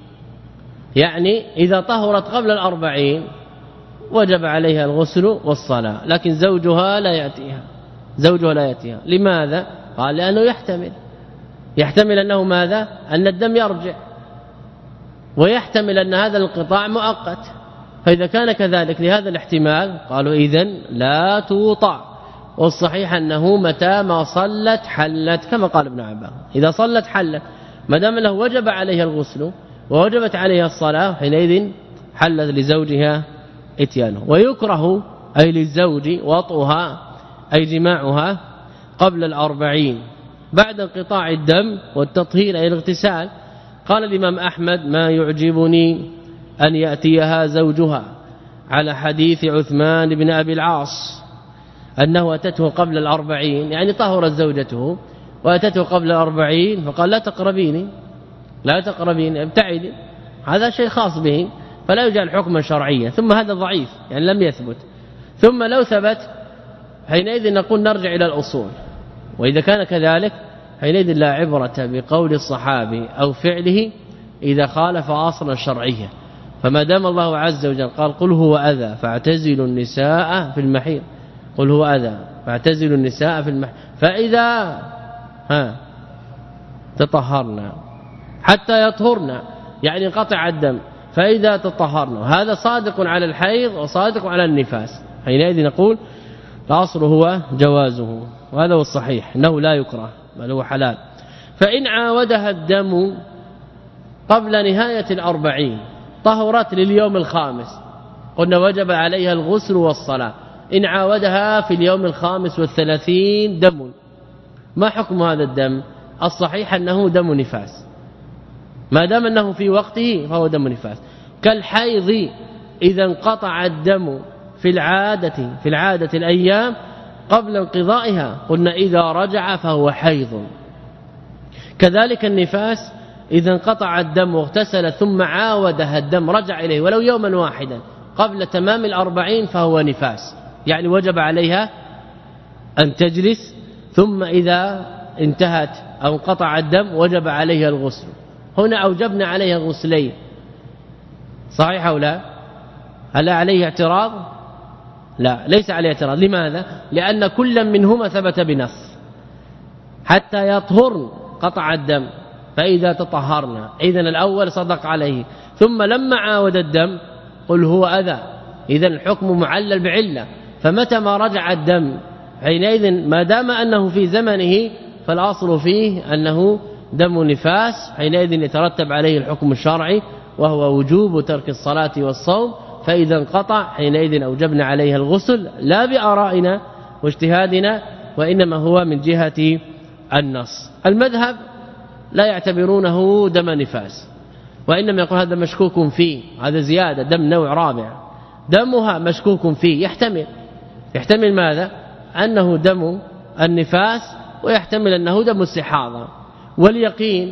يعني إذا طهرت قبل الأربعين وجب عليها الغسل والصلاة، لكن زوجها لا يأتيها زوجها لا يأتيها لماذا؟ قال لأنه يحتمل يحتمل أنه ماذا؟ أن الدم يرجع، ويحتمل أن هذا الانقطاع مؤقت، فإذا كان كذلك لهذا الاحتمال قالوا إذن لا توطع. والصحيح أنه متى ما صلت حلت كما قال ابن عباس، إذا صلت حلت، ما دام له وجب عليها الغسل ووجبت عليها الصلاة حينئذ حلت لزوجها اتيانه. ويكره أي للزوج وطئها أي جماعها قبل الأربعين بعد انقطاع الدم والتطهير أي الاغتسال. قال الإمام أحمد ما يعجبني أن يأتيها زوجها على حديث عثمان بن أبي العاص أنه أتته قبل الأربعين، يعني طهرت زوجته وأتته قبل الأربعين فقال لا تقربيني لا تقربيني ابتعدي، هذا شيء خاص به فلا يجعل حكما شرعيا، ثم هذا ضعيف يعني لم يثبت. ثم لو ثبت حينئذ نقول نرجع إلى الأصول، وإذا كان كذلك حينئذ لا عبرة بقول الصحابي أو فعله إذا خالف أصلا شرعيا. فما دام الله عز وجل قال قل هو أذى فاعتزلوا النساء في المحيض، قل هو أذى فاعتزلوا النساء في المحيض، فإذا ها تطهرنا حتى يطهرنا يعني انقطع الدم، فإذا تطهرنا هذا صادق على الحيض وصادق على النفاس، حينئذ نقول الأصل هو جوازه، وهذا هو الصحيح أنه لا يكره بل هو حلال. فإن عاودها الدم قبل نهاية الأربعين طهرت لليوم الخامس قلنا وجب عليها الغسل والصلاة. إن عاودها في اليوم الخامس والثلاثين دم، ما حكم هذا الدم؟ الصحيح أنه دم نفاس، ما دام أنه في وقته فهو دم نفاس. كالحيض إذا انقطع الدم في العادة في العادة الأيام قبل انقضائها قلنا إذا رجع فهو حيض. كذلك النفاس إذا انقطع الدم واغتسل ثم عاودها الدم رجع إليه ولو يوما واحدا قبل تمام الأربعين فهو نفاس، يعني وجب عليها أن تجلس، ثم إذا انتهت أو انقطع الدم وجب عليها الغسل. هنا أوجبنا عليها غسلين، صحيح أو لا؟ هل عليه اعتراض؟ لا ليس عليه اعتراض. لماذا؟ لأن كل منهما ثبت بنص حتى يطهر قطع الدم فإذا تطهرنا، إذن الأول صدق عليه، ثم لما عاود الدم قل هو أذى، إذن الحكم معلل بعلة، فمتى ما رجع الدم حينئذ ما دام أنه في زمنه فالأصل فيه أنه دم نفاس، حينئذ يترتب عليه الحكم الشرعي وهو وجوب ترك الصلاة والصوم. فإذا انقطع حينئذ أوجبنا عليها الغسل لا بآرائنا واجتهادنا، وإنما هو من جهة النص. المذهب لا يعتبرونه دم نفاس، وإنما يقول هذا مشكوك فيه، هذا زيادة دم نوع رابع، دمها مشكوك فيه، يحتمل يحتمل ماذا؟ أنه دم النفاس، ويحتمل أنه دم السحاضة، واليقين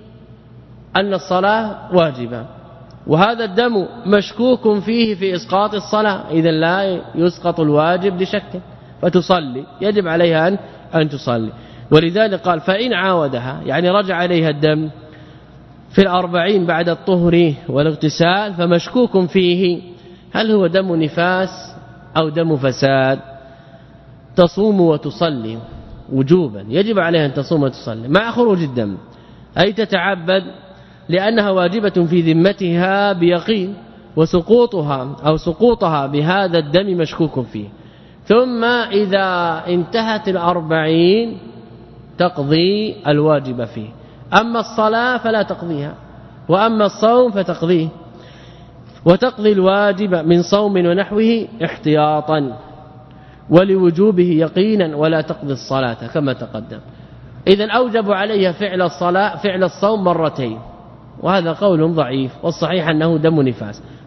أن الصلاة واجبة، وهذا الدم مشكوك فيه في إسقاط الصلاة، إذا لا يسقط الواجب لشك فتصلي، يجب عليها أن, أن تصلي. ولذلك قال فإن عاودها يعني رجع عليها الدم في الأربعين بعد الطهر والاغتسال فمشكوك فيه هل هو دم نفاس أو دم فساد، تصوم وتصلي وجوبا، يجب عليها أن تصوم وتصلي مع خروج الدم، أي تتعبد لأنها واجبة في ذمتها بيقين، وسقوطها أو سقوطها بهذا الدم مشكوك فيه. ثم إذا انتهت الأربعين تقضي الواجب فيه، أما الصلاة فلا تقضيها، وأما الصوم فتقضيه، وتقضي الواجب من صوم ونحوه احتياطا ولوجوبه يقينا، ولا تقضي الصلاة كما تقدم. إذن أوجب عليها فعل الصلاة فعل الصوم مرتين، وهذا قول ضعيف، والصحيح أنه دم نفاس.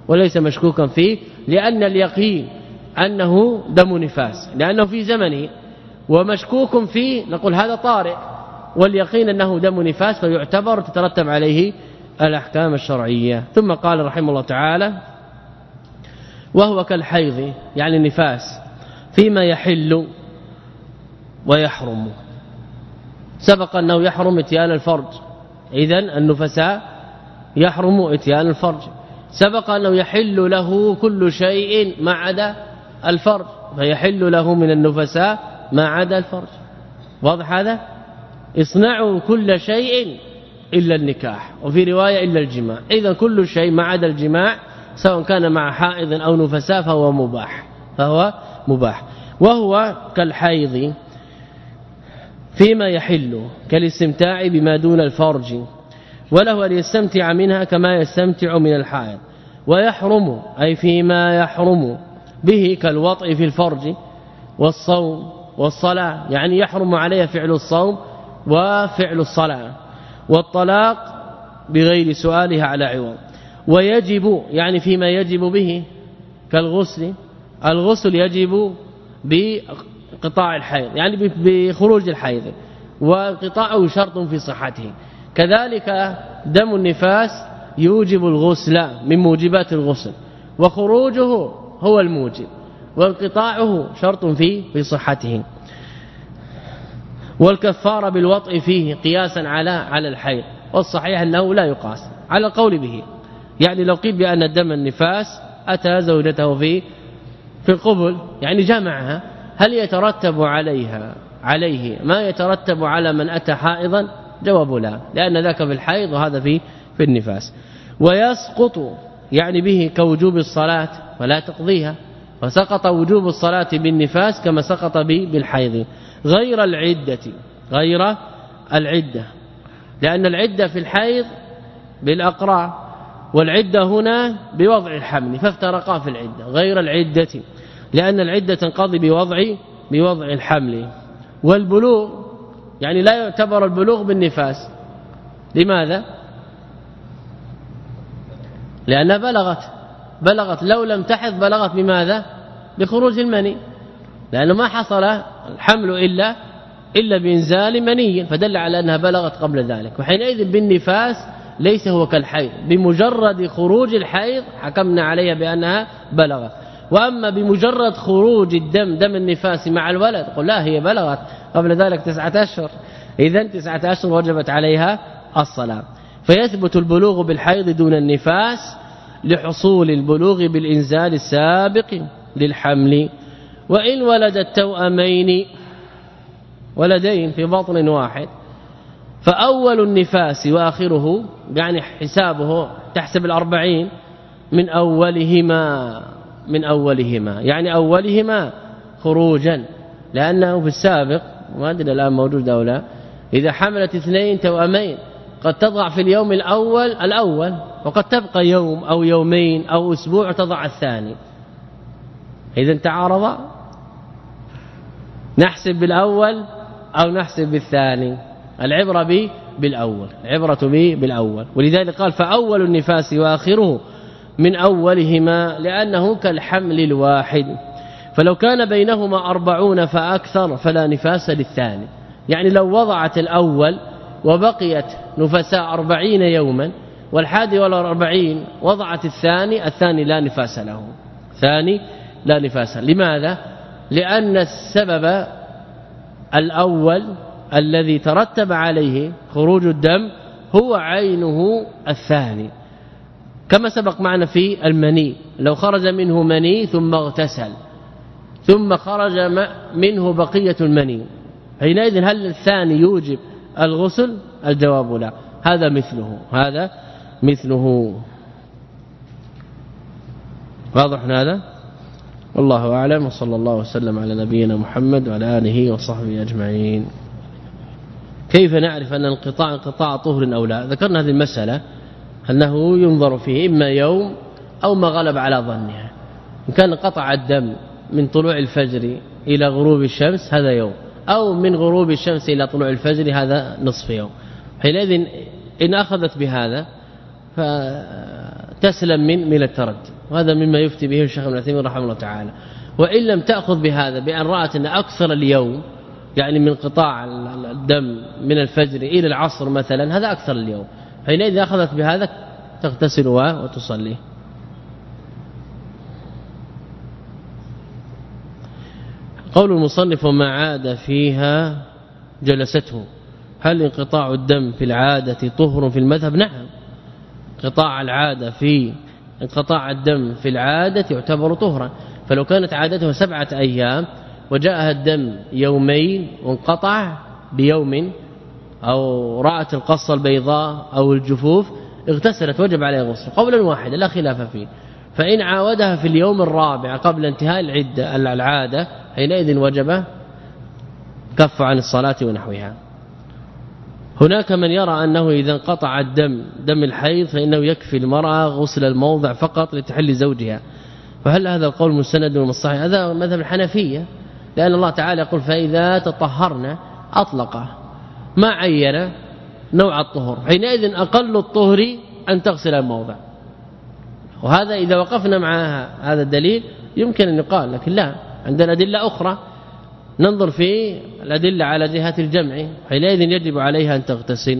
وليس مشكوكا فيه، لأن اليقين أنه دم نفاس لأنه في زمنه، ومشكوك فيه نقول هذا طارئ، واليقين أنه دم نفاس فيعتبر تترتب عليه الأحكام الشرعية. ثم قال رحمه الله تعالى: وهو كالحيض يعني النفاس فيما يحل ويحرم. سبق أنه يحرم اتيان الفرج، إذن النفساء يحرم اتيان الفرج. سبق أنه يحل له كل شيء ما عدا الفرج، فيحل له من النفساء ما عدا الفرج. واضح هذا؟ اصنعوا كل شيء إلا النكاح، وفي رواية إلا الجماع. إذا كل شيء ما عدا الجماع سواء كان مع حائض أو نفساء فهو مباح فهو مباح. وهو كالحيض فيما يحل كالاستمتاع بما دون الفرج، وله أن يستمتع منها كما يستمتع من الحائض. ويحرم أي فيما يحرم به كالوطء في الفرج والصوم والصلاة، يعني يحرم عليه فعل الصوم وفعل الصلاة، والطلاق بغير سؤالها على عوض. ويجب يعني فيما يجب به كالغسل، الغسل يجب بقطاع الحيض يعني بخروج الحيض، وانقطاعه شرط في صحته. كذلك دم النفاس يوجب الغسل من موجبات الغسل، وخروجه هو الموجب، وانقطاعه شرط في في صحته. والكفاره بالوطء فيه قياسا على على الحيض، والصحيح انه لا يقاس على القول به. يعني لو قيل بان الدم النفاس اتى زوجته في في القبل يعني جمعها، هل يترتب عليها عليه ما يترتب على من اتى حائضا؟ جواب لا، لان ذاك في الحيض وهذا في في النفاس. ويسقط يعني به كوجوب الصلاة فلا تقضيها، فسقط وجوب الصلاة بالنفاس كما سقط بالحيض، غير العدة غير العدة لأن العدة في الحيض بالأقراء، والعدة هنا بوضع الحمل، فافترقا في العدة. غير العدة لأن العدة تنقضي بوضع بوضع الحمل. والبلوغ يعني لا يعتبر البلوغ بالنفاس. لماذا؟ لأنها بلغت بلغت لو لم تحض بلغت بماذا؟ بخروج المني، لأنه ما حصل الحمل إلا إلا بإنزال مني، فدل على أنها بلغت قبل ذلك. وحينئذ بالنفاس ليس هو كالحيض، بمجرد خروج الحيض حكمنا عليها بأنها بلغت. وأما بمجرد خروج الدم دم النفاس مع الولد قل لا هي بلغت قبل ذلك تسعة أشهر، إذن تسعة أشهر وجبت عليها الصلاة. فيثبت البلوغ بالحيض دون النفاس لحصول البلوغ بالإنزال السابق للحمل. وإن ولدت توأمين ولدين في بطن واحد فأول النفاس وآخره يعني حسابه تحسب الأربعين من أولهما من أولهما يعني أولهما خروجا، لأنه في السابق ما أدري الآن موجود أو لا، إذا حملت اثنين توأمين قد تضع في اليوم الأول الأول وقد تبقى يوم أو يومين أو أسبوع تضع الثاني. إذا تعارض نحسب بالأول أو نحسب بالثاني، العبرة به بالأول العبرة به بالأول. ولذلك قال فأول النفاس وآخره من أولهما لأنه كالحمل الواحد. فلو كان بينهما أربعون فأكثر فلا نفاس للثاني، يعني لو وضعت الأول وبقيت نفساء أربعين يوما والحادي والأربعين وضعت الثاني الثاني لا نفاس له ثاني لا نفاس. لماذا؟ لأن السبب الأول الذي ترتب عليه خروج الدم هو عينه الثاني، كما سبق معنا في المني، لو خرج منه مني ثم اغتسل ثم خرج منه بقية المني حينئذ هل الثاني يوجب الغسل؟ الجواب لا، هذا مثله هذا مثله. واضح هذا؟ والله أعلم، وصلى الله وسلم على نبينا محمد وعلى آله وصحبه أجمعين. كيف نعرف أن انقطاع انقطاع طهر أو لا؟ ذكرنا هذه المسألة أنه ينظر فيه إما يوم أو ما غلب على ظنها. إن كان قطع الدم من طلوع الفجر إلى غروب الشمس هذا يوم، أو من غروب الشمس إلى طلوع الفجر هذا نصف يوم. حينئذ إن أخذت بهذا فتسلم من من التردد. وهذا مما يفتي به الشيخ ابن عثيمين رحمه الله تعالى. وإن لم تأخذ بهذا بأن رأت أن أكثر اليوم يعني من قطاع الدم من الفجر إلى العصر مثلا هذا أكثر اليوم، حينئذ أخذت بهذا تغتسل وتصلي. قول المصنف وما عاد فيها جلسته، هل انقطاع الدم في العادة طهر في المذهب؟ نعم، انقطاع العادة في انقطاع الدم في العادة يعتبر طهرا، فلو كانت عادته سبعة أيام وجاءها الدم يومين وانقطع بيوم أو رأت القصة البيضاء أو الجفوف اغتسلت وجب عليها غسل قولا واحدا لا خلاف فيه. فإن عاودها في اليوم الرابع قبل انتهاء العدة العادة حينئذ وجب كف عن الصلاة ونحوها. هناك من يرى أنه إذا انقطع الدم دم الحيض فإنه يكفي المرأة غسل الموضع فقط لتحل زوجها، فهل هذا القول مستند من الصحيح؟ هذا مذهب الحنفية، لأن الله تعالى يقول فإذا تطهرنا أطلقه ما عين نوع الطهر، حينئذ أقل الطهر أن تغسل الموضع. وهذا إذا وقفنا مع هذا الدليل يمكن أن يقال، لكن لا، عندنا أدلة أخرى ننظر في الأدلة على جهة الجمع، حينئذ يجب عليها أن تغتسل.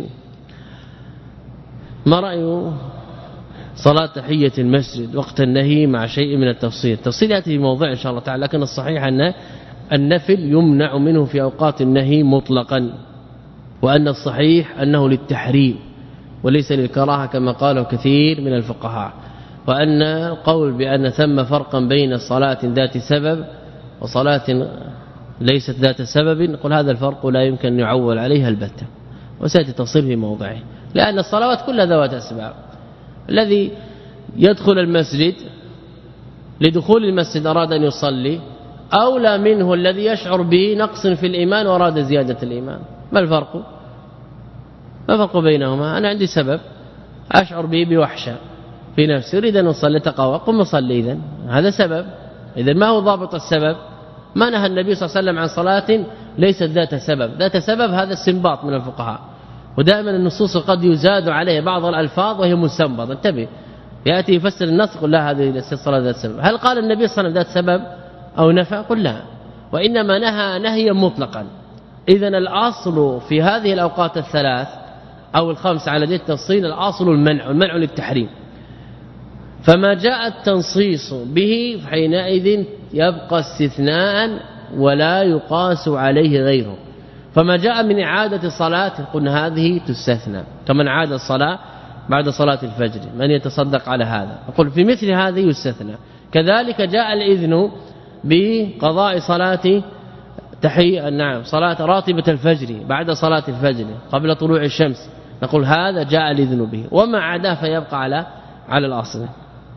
ما رأي صلاة تحية المسجد وقت النهي مع شيء من التفصيل؟ التفصيل يأتي في موضع إن شاء الله تعالى، لكن الصحيح أن النفل يمنع منه في أوقات النهي مطلقا، وأن الصحيح أنه للتحريم وليس للكراهة كما قاله كثير من الفقهاء، وأن القول بأن ثم فرقا بين صلاة ذات سبب وصلاة ليست ذات سبب نقول هذا الفرق لا يمكن أن يعول عليها البتة، وسيأتي تفصيل في موضعه، لأن الصلوات كلها ذوات أسباب. الذي يدخل المسجد لدخول المسجد أراد أن يصلي أولى منه الذي يشعر بنقص في الإيمان وأراد زيادة الإيمان. ما الفرق؟ ما الفرق بينهما؟ أنا عندي سبب أشعر به بوحشة في نفسي أريد أن أصلي تقوى قم أصلي، إذن هذا سبب. إذن ما هو ضابط السبب؟ ما نهى النبي صلى الله عليه وسلم عن صلاة ليست ذات سبب. ذات سبب هذا استنباط من الفقهاء، ودائما النصوص قد يزاد عليه بعض الألفاظ وهي مستنبطة. انتبه، يأتي يفسر النص قل لا هذه ليست صلاة ذات سبب. هل قال النبي صلى الله عليه وسلم ذات سبب أو نفى؟ قل لا، وإنما نهى نهيا مطلقا. إذن الأصل في هذه الأوقات الثلاث أو الخمس على جهة التفصيل الأصل المنع، المنع للتحريم، فما جاء التنصيص به حينئذ يبقى استثناء ولا يقاس عليه غيره. فما جاء من إعادة الصلاة قلنا هذه تستثنى، كمن عاد الصلاة بعد صلاة الفجر من يتصدق على هذا نقول في مثل هذه يستثنى. كذلك جاء الإذن بقضاء صلاة تحية نعم صلاة راتبة الفجر بعد صلاة الفجر قبل طلوع الشمس نقول هذا جاء الإذن به، وما عداه فيبقى على على الأصل.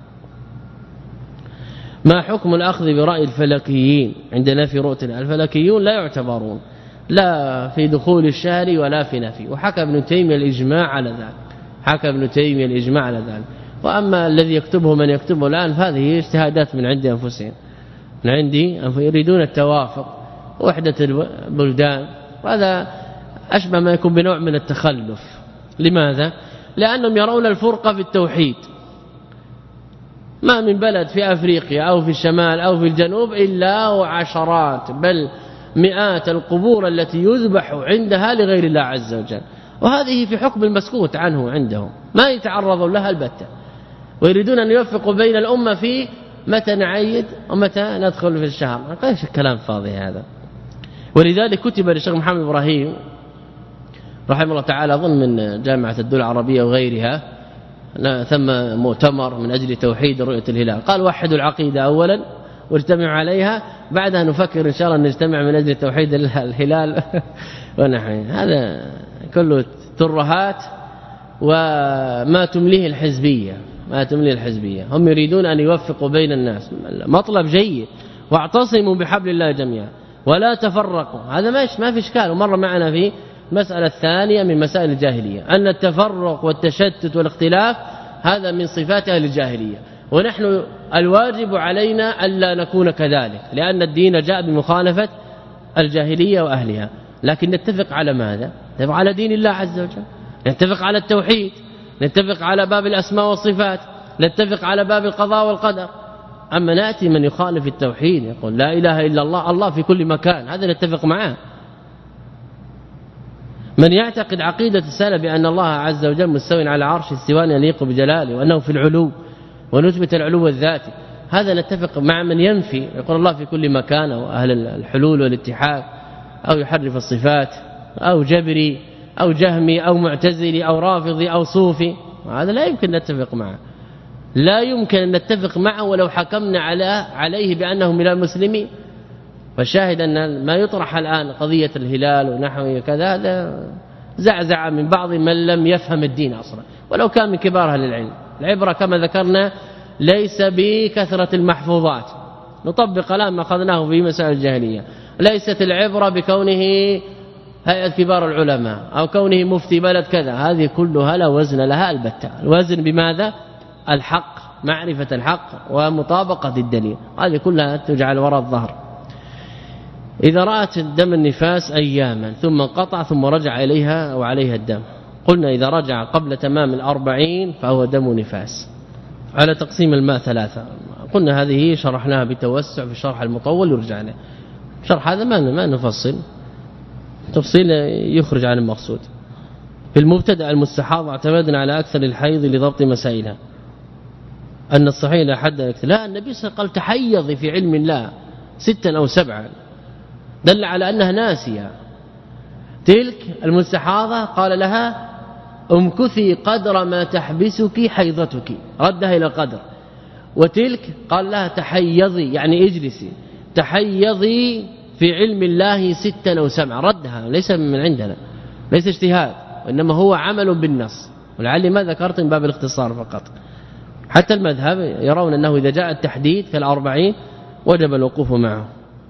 ما حكم الأخذ برأي الفلكيين عندنا في رؤية؟ الفلكيون لا يعتبرون لا في دخول الشهر ولا في نفي، وحكى ابن تيمية الإجماع على ذلك، حكى ابن تيمية الإجماع على ذلك. وأما الذي يكتبه من يكتبه الآن فهذه اجتهادات من عند أنفسهم، من عندي يريدون التوافق وحدة البلدان، وهذا أشبه ما يكون بنوع من التخلف. لماذا؟ لأنهم يرون الفرقة في التوحيد، ما من بلد في أفريقيا أو في الشمال أو في الجنوب إلا وعشرات بل مئات القبور التي يذبح عندها لغير الله عز وجل، وهذه في حكم المسكوت عنه عندهم ما يتعرضون لها البتة، ويريدون أن يوفقوا بين الأمة في متى نعيد ومتى ندخل في الشهر. ايش الكلام فاضي هذا؟ ولذلك كتب للشيخ محمد إبراهيم رحمه الله تعالى أظن من جامعة الدول العربية وغيرها ثم مؤتمر من أجل توحيد رؤية الهلال، قال وحدوا العقيدة أولا واجتمعوا عليها، بعدها نفكر إن شاء الله نجتمع من أجل توحيد الهلال ونحن. هذا كله ترهات وما تمليه الحزبية، ما تمليه الحزبية. هم يريدون أن يوفقوا بين الناس، مطلب جيد، واعتصموا بحبل الله جميعا ولا تفرقوا، هذا ما في إشكال. ومر معنا في المسألة الثانية من مسائل الجاهلية أن التفرق والتشتت والاختلاف هذا من صفات أهل الجاهلية، ونحن الواجب علينا ألا نكون كذلك، لأن الدين جاء بمخالفة الجاهلية وأهلها. لكن نتفق على ماذا؟ نتفق على دين الله عز وجل، نتفق على التوحيد، نتفق على باب الأسماء والصفات، نتفق على باب القضاء والقدر. أما نأتي من يخالف التوحيد يقول لا إله إلا الله، الله في كل مكان، هذا نتفق معه. من يعتقد عقيدة السلف بأن الله عز وجل مستوٍ على عرش استواء يليق بجلاله وأنه في العلو ونثبت العلو الذاتي، هذا نتفق مع من ينفي يقول الله في كل مكان، أو أهل الحلول والاتحاد، أو يحرف الصفات، أو جبري أو جهمي أو معتزلي أو رافضي أو صوفي. هذا لا يمكن نتفق معه، لا يمكن أن نتفق معه ولو حكمنا على عليه بأنه من المسلمين. فالشاهد أن ما يطرح الآن قضية الهلال ونحوه كذا هذا زعزع من بعض من لم يفهم الدين أصلا ولو كان من كبار أهل العلم. العبرة كما ذكرنا ليس بكثرة المحفوظات، نطبق الآن ما أخذناه في مسائل الجاهلية. ليست العبرة بكونه هيئة كبار العلماء أو كونه مفتي بلد كذا، هذه كلها لا وزن لها البتة. الوزن بماذا؟ الحق، معرفة الحق ومطابقة الدليل، هذه كلها تجعل وراء الظهر. إذا رأت الدم النفاس أياما ثم انقطع ثم رجع إليها أو عليها الدم، قلنا إذا رجع قبل تمام الأربعين فهو دم نفاس. على تقسيم الماء ثلاثة، قلنا هذه شرحناها بتوسع في الشرح المطول، يرجع له شرح هذا ما ما نفصل تفصيل يخرج عن المقصود. في المبتدأ المستحاض اعتمدنا على أكثر الحيض لضبط مسائلها، أن الصحيح لا حد يكتب. لا، النبي صلى الله عليه وسلم قال تحيضي في علم الله ستا أو سبعا، دل على أنها ناسية. تلك المستحاضة قال لها امكثي قدر ما تحبسك حيضتك، ردها إلى القدر. وتلك قال لها تحيضي يعني اجلسي، تحيضي في علم الله ستا أو سبعا، ردها، ليس من عندنا، ليس اجتهاد وإنما هو عمل بالنص. ولعلي ما ذكرت من باب الاختصار فقط. حتى المذهب يرون أنه إذا جاء التحديد كالأربعين وجب الوقوف معه،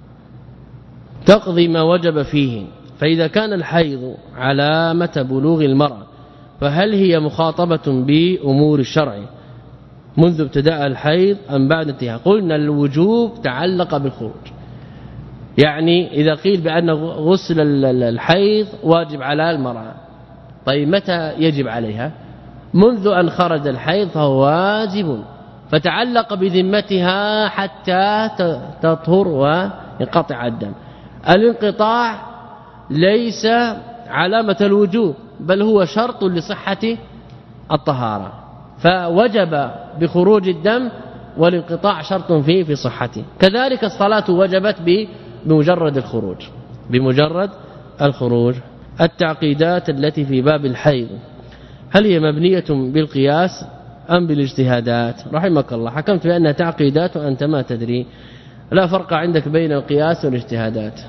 تقضي ما وجب فيه. فإذا كان الحيض علامة بلوغ المرأة فهل هي مخاطبة بأمور الشرع منذ ابتداء الحيض أم بعد انتهاء؟ قلنا الوجوب تعلق بالخروج، يعني إذا قيل بأن غسل الحيض واجب على المرأة، طيب متى يجب عليها؟ منذ أن خرج الحيض فهو واجب، فتعلق بذمتها حتى تطهر وينقطع الدم. الانقطاع ليس علامة الوجوب بل هو شرط لصحة الطهارة، فوجب بخروج الدم والانقطاع شرط فيه في صحته. كذلك الصلاة وجبت بمجرد الخروج بمجرد الخروج. التعقيدات التي في باب الحيض هل هي مبنية بالقياس أم بالاجتهادات؟ رحمك الله، حكمت بأنها تعقيدات وأنت ما تدري، لا فرق عندك بين القياس والاجتهادات.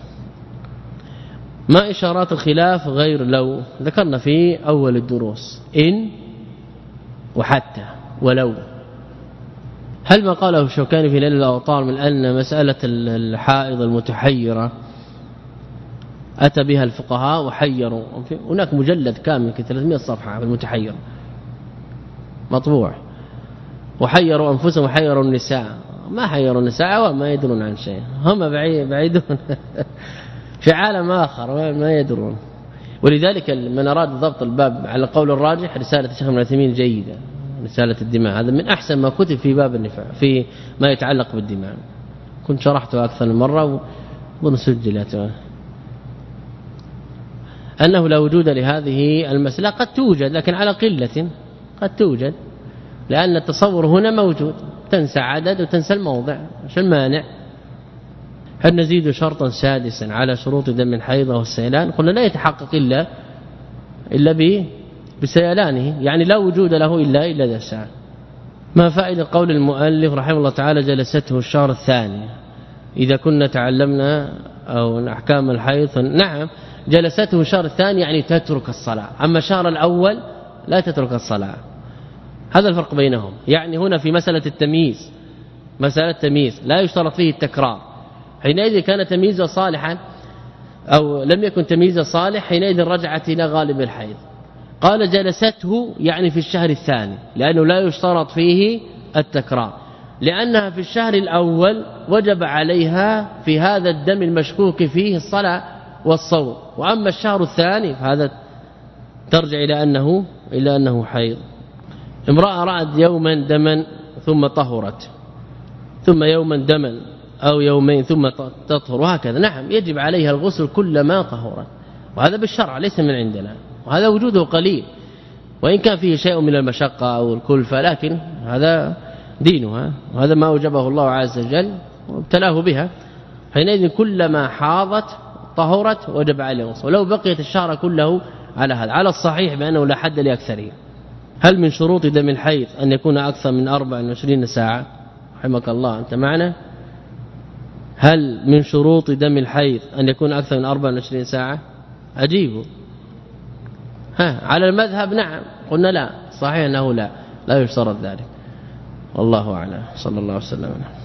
ما إشارات الخلاف غير لو؟ ذكرنا في أول الدروس إن وحتى ولو. هل ما قاله الشوكاني في ليل الأوطار من أن مسألة الحائض المتحيرة أتى بها الفقهاء وحيروا؟ هناك مجلد كامل ثلاثمائة صفحة في المتحير مطبوع، وحيروا أنفسهم وحيروا النساء. ما حيروا النساء وما يدرون عن شيء، هم بعيدون في عالم آخر ما يدرون. ولذلك من أراد ضبط الباب على القول الراجح رسالة الشيخ ابن عثيمين جيدة، رسالة الدماء، هذا من أحسن ما كتب في باب النفاع في ما يتعلق بالدماء، كنت شرحته أكثر من مرة ونسجلته. أنه لا وجود لهذه المسألة، قد توجد لكن على قلة، قد توجد لأن التصور هنا موجود، تنسى عدد وتنسى الموضع، ايش المانع؟ هل نزيد شرطا سادسا على شروط دم الحيض والسيلان؟ قلنا لا يتحقق إلا إلا به بسيلانه، يعني لا وجود له إلا إلا ذا الساعة. ما فائدة قول المؤلف رحمه الله تعالى جلسته الشهر الثاني إذا كنا تعلمنا أو أحكام الحيض؟ نعم، جلسته الشهر الثاني يعني تترك الصلاة، أما الشهر الأول لا تترك الصلاة. هذا الفرق بينهم. يعني هنا في مسألة التمييز، مسألة التمييز لا يشترط فيه التكرار، حينئذ كان تمييزا صالحا أو لم يكن تمييزا صالح حينئذ رجعت إلى غالب الحيض. قال جلسته يعني في الشهر الثاني لأنه لا يشترط فيه التكرار، لأنها في الشهر الأول وجب عليها في هذا الدم المشكوك فيه الصلاة والصوم، وأما الشهر الثاني فهذا ترجع إلى أنه إلى أنه حيض. امرأة رأت يوما دما ثم طهرت ثم يوما دما أو يومين ثم تطهر وهكذا، نعم يجب عليها الغسل كلما طهرت، وهذا بالشرع ليس من عندنا، وهذا وجوده قليل وإن كان فيه شيء من المشقة أو الكلفة، لكن هذا دينها وهذا ما أوجبه الله عز وجل وابتلاه بها. حينئذ كلما حاضت طهرت وجب عليه الغسل، ولو بقيت الشهر كله على هذا. على الصحيح بأنه لا حد لأكثره. هل من شروط دم الحيض أن يكون أكثر من أربع وعشرين ساعة؟ رحمك الله أنت معنا. هل من شروط دم الحيض أن يكون أكثر من أربع وعشرين ساعة؟ أجيبه. ها على المذهب نعم، قلنا لا، صحيح أنه لا لا يشترط ذلك. والله أعلم. صلى الله عليه وسلم.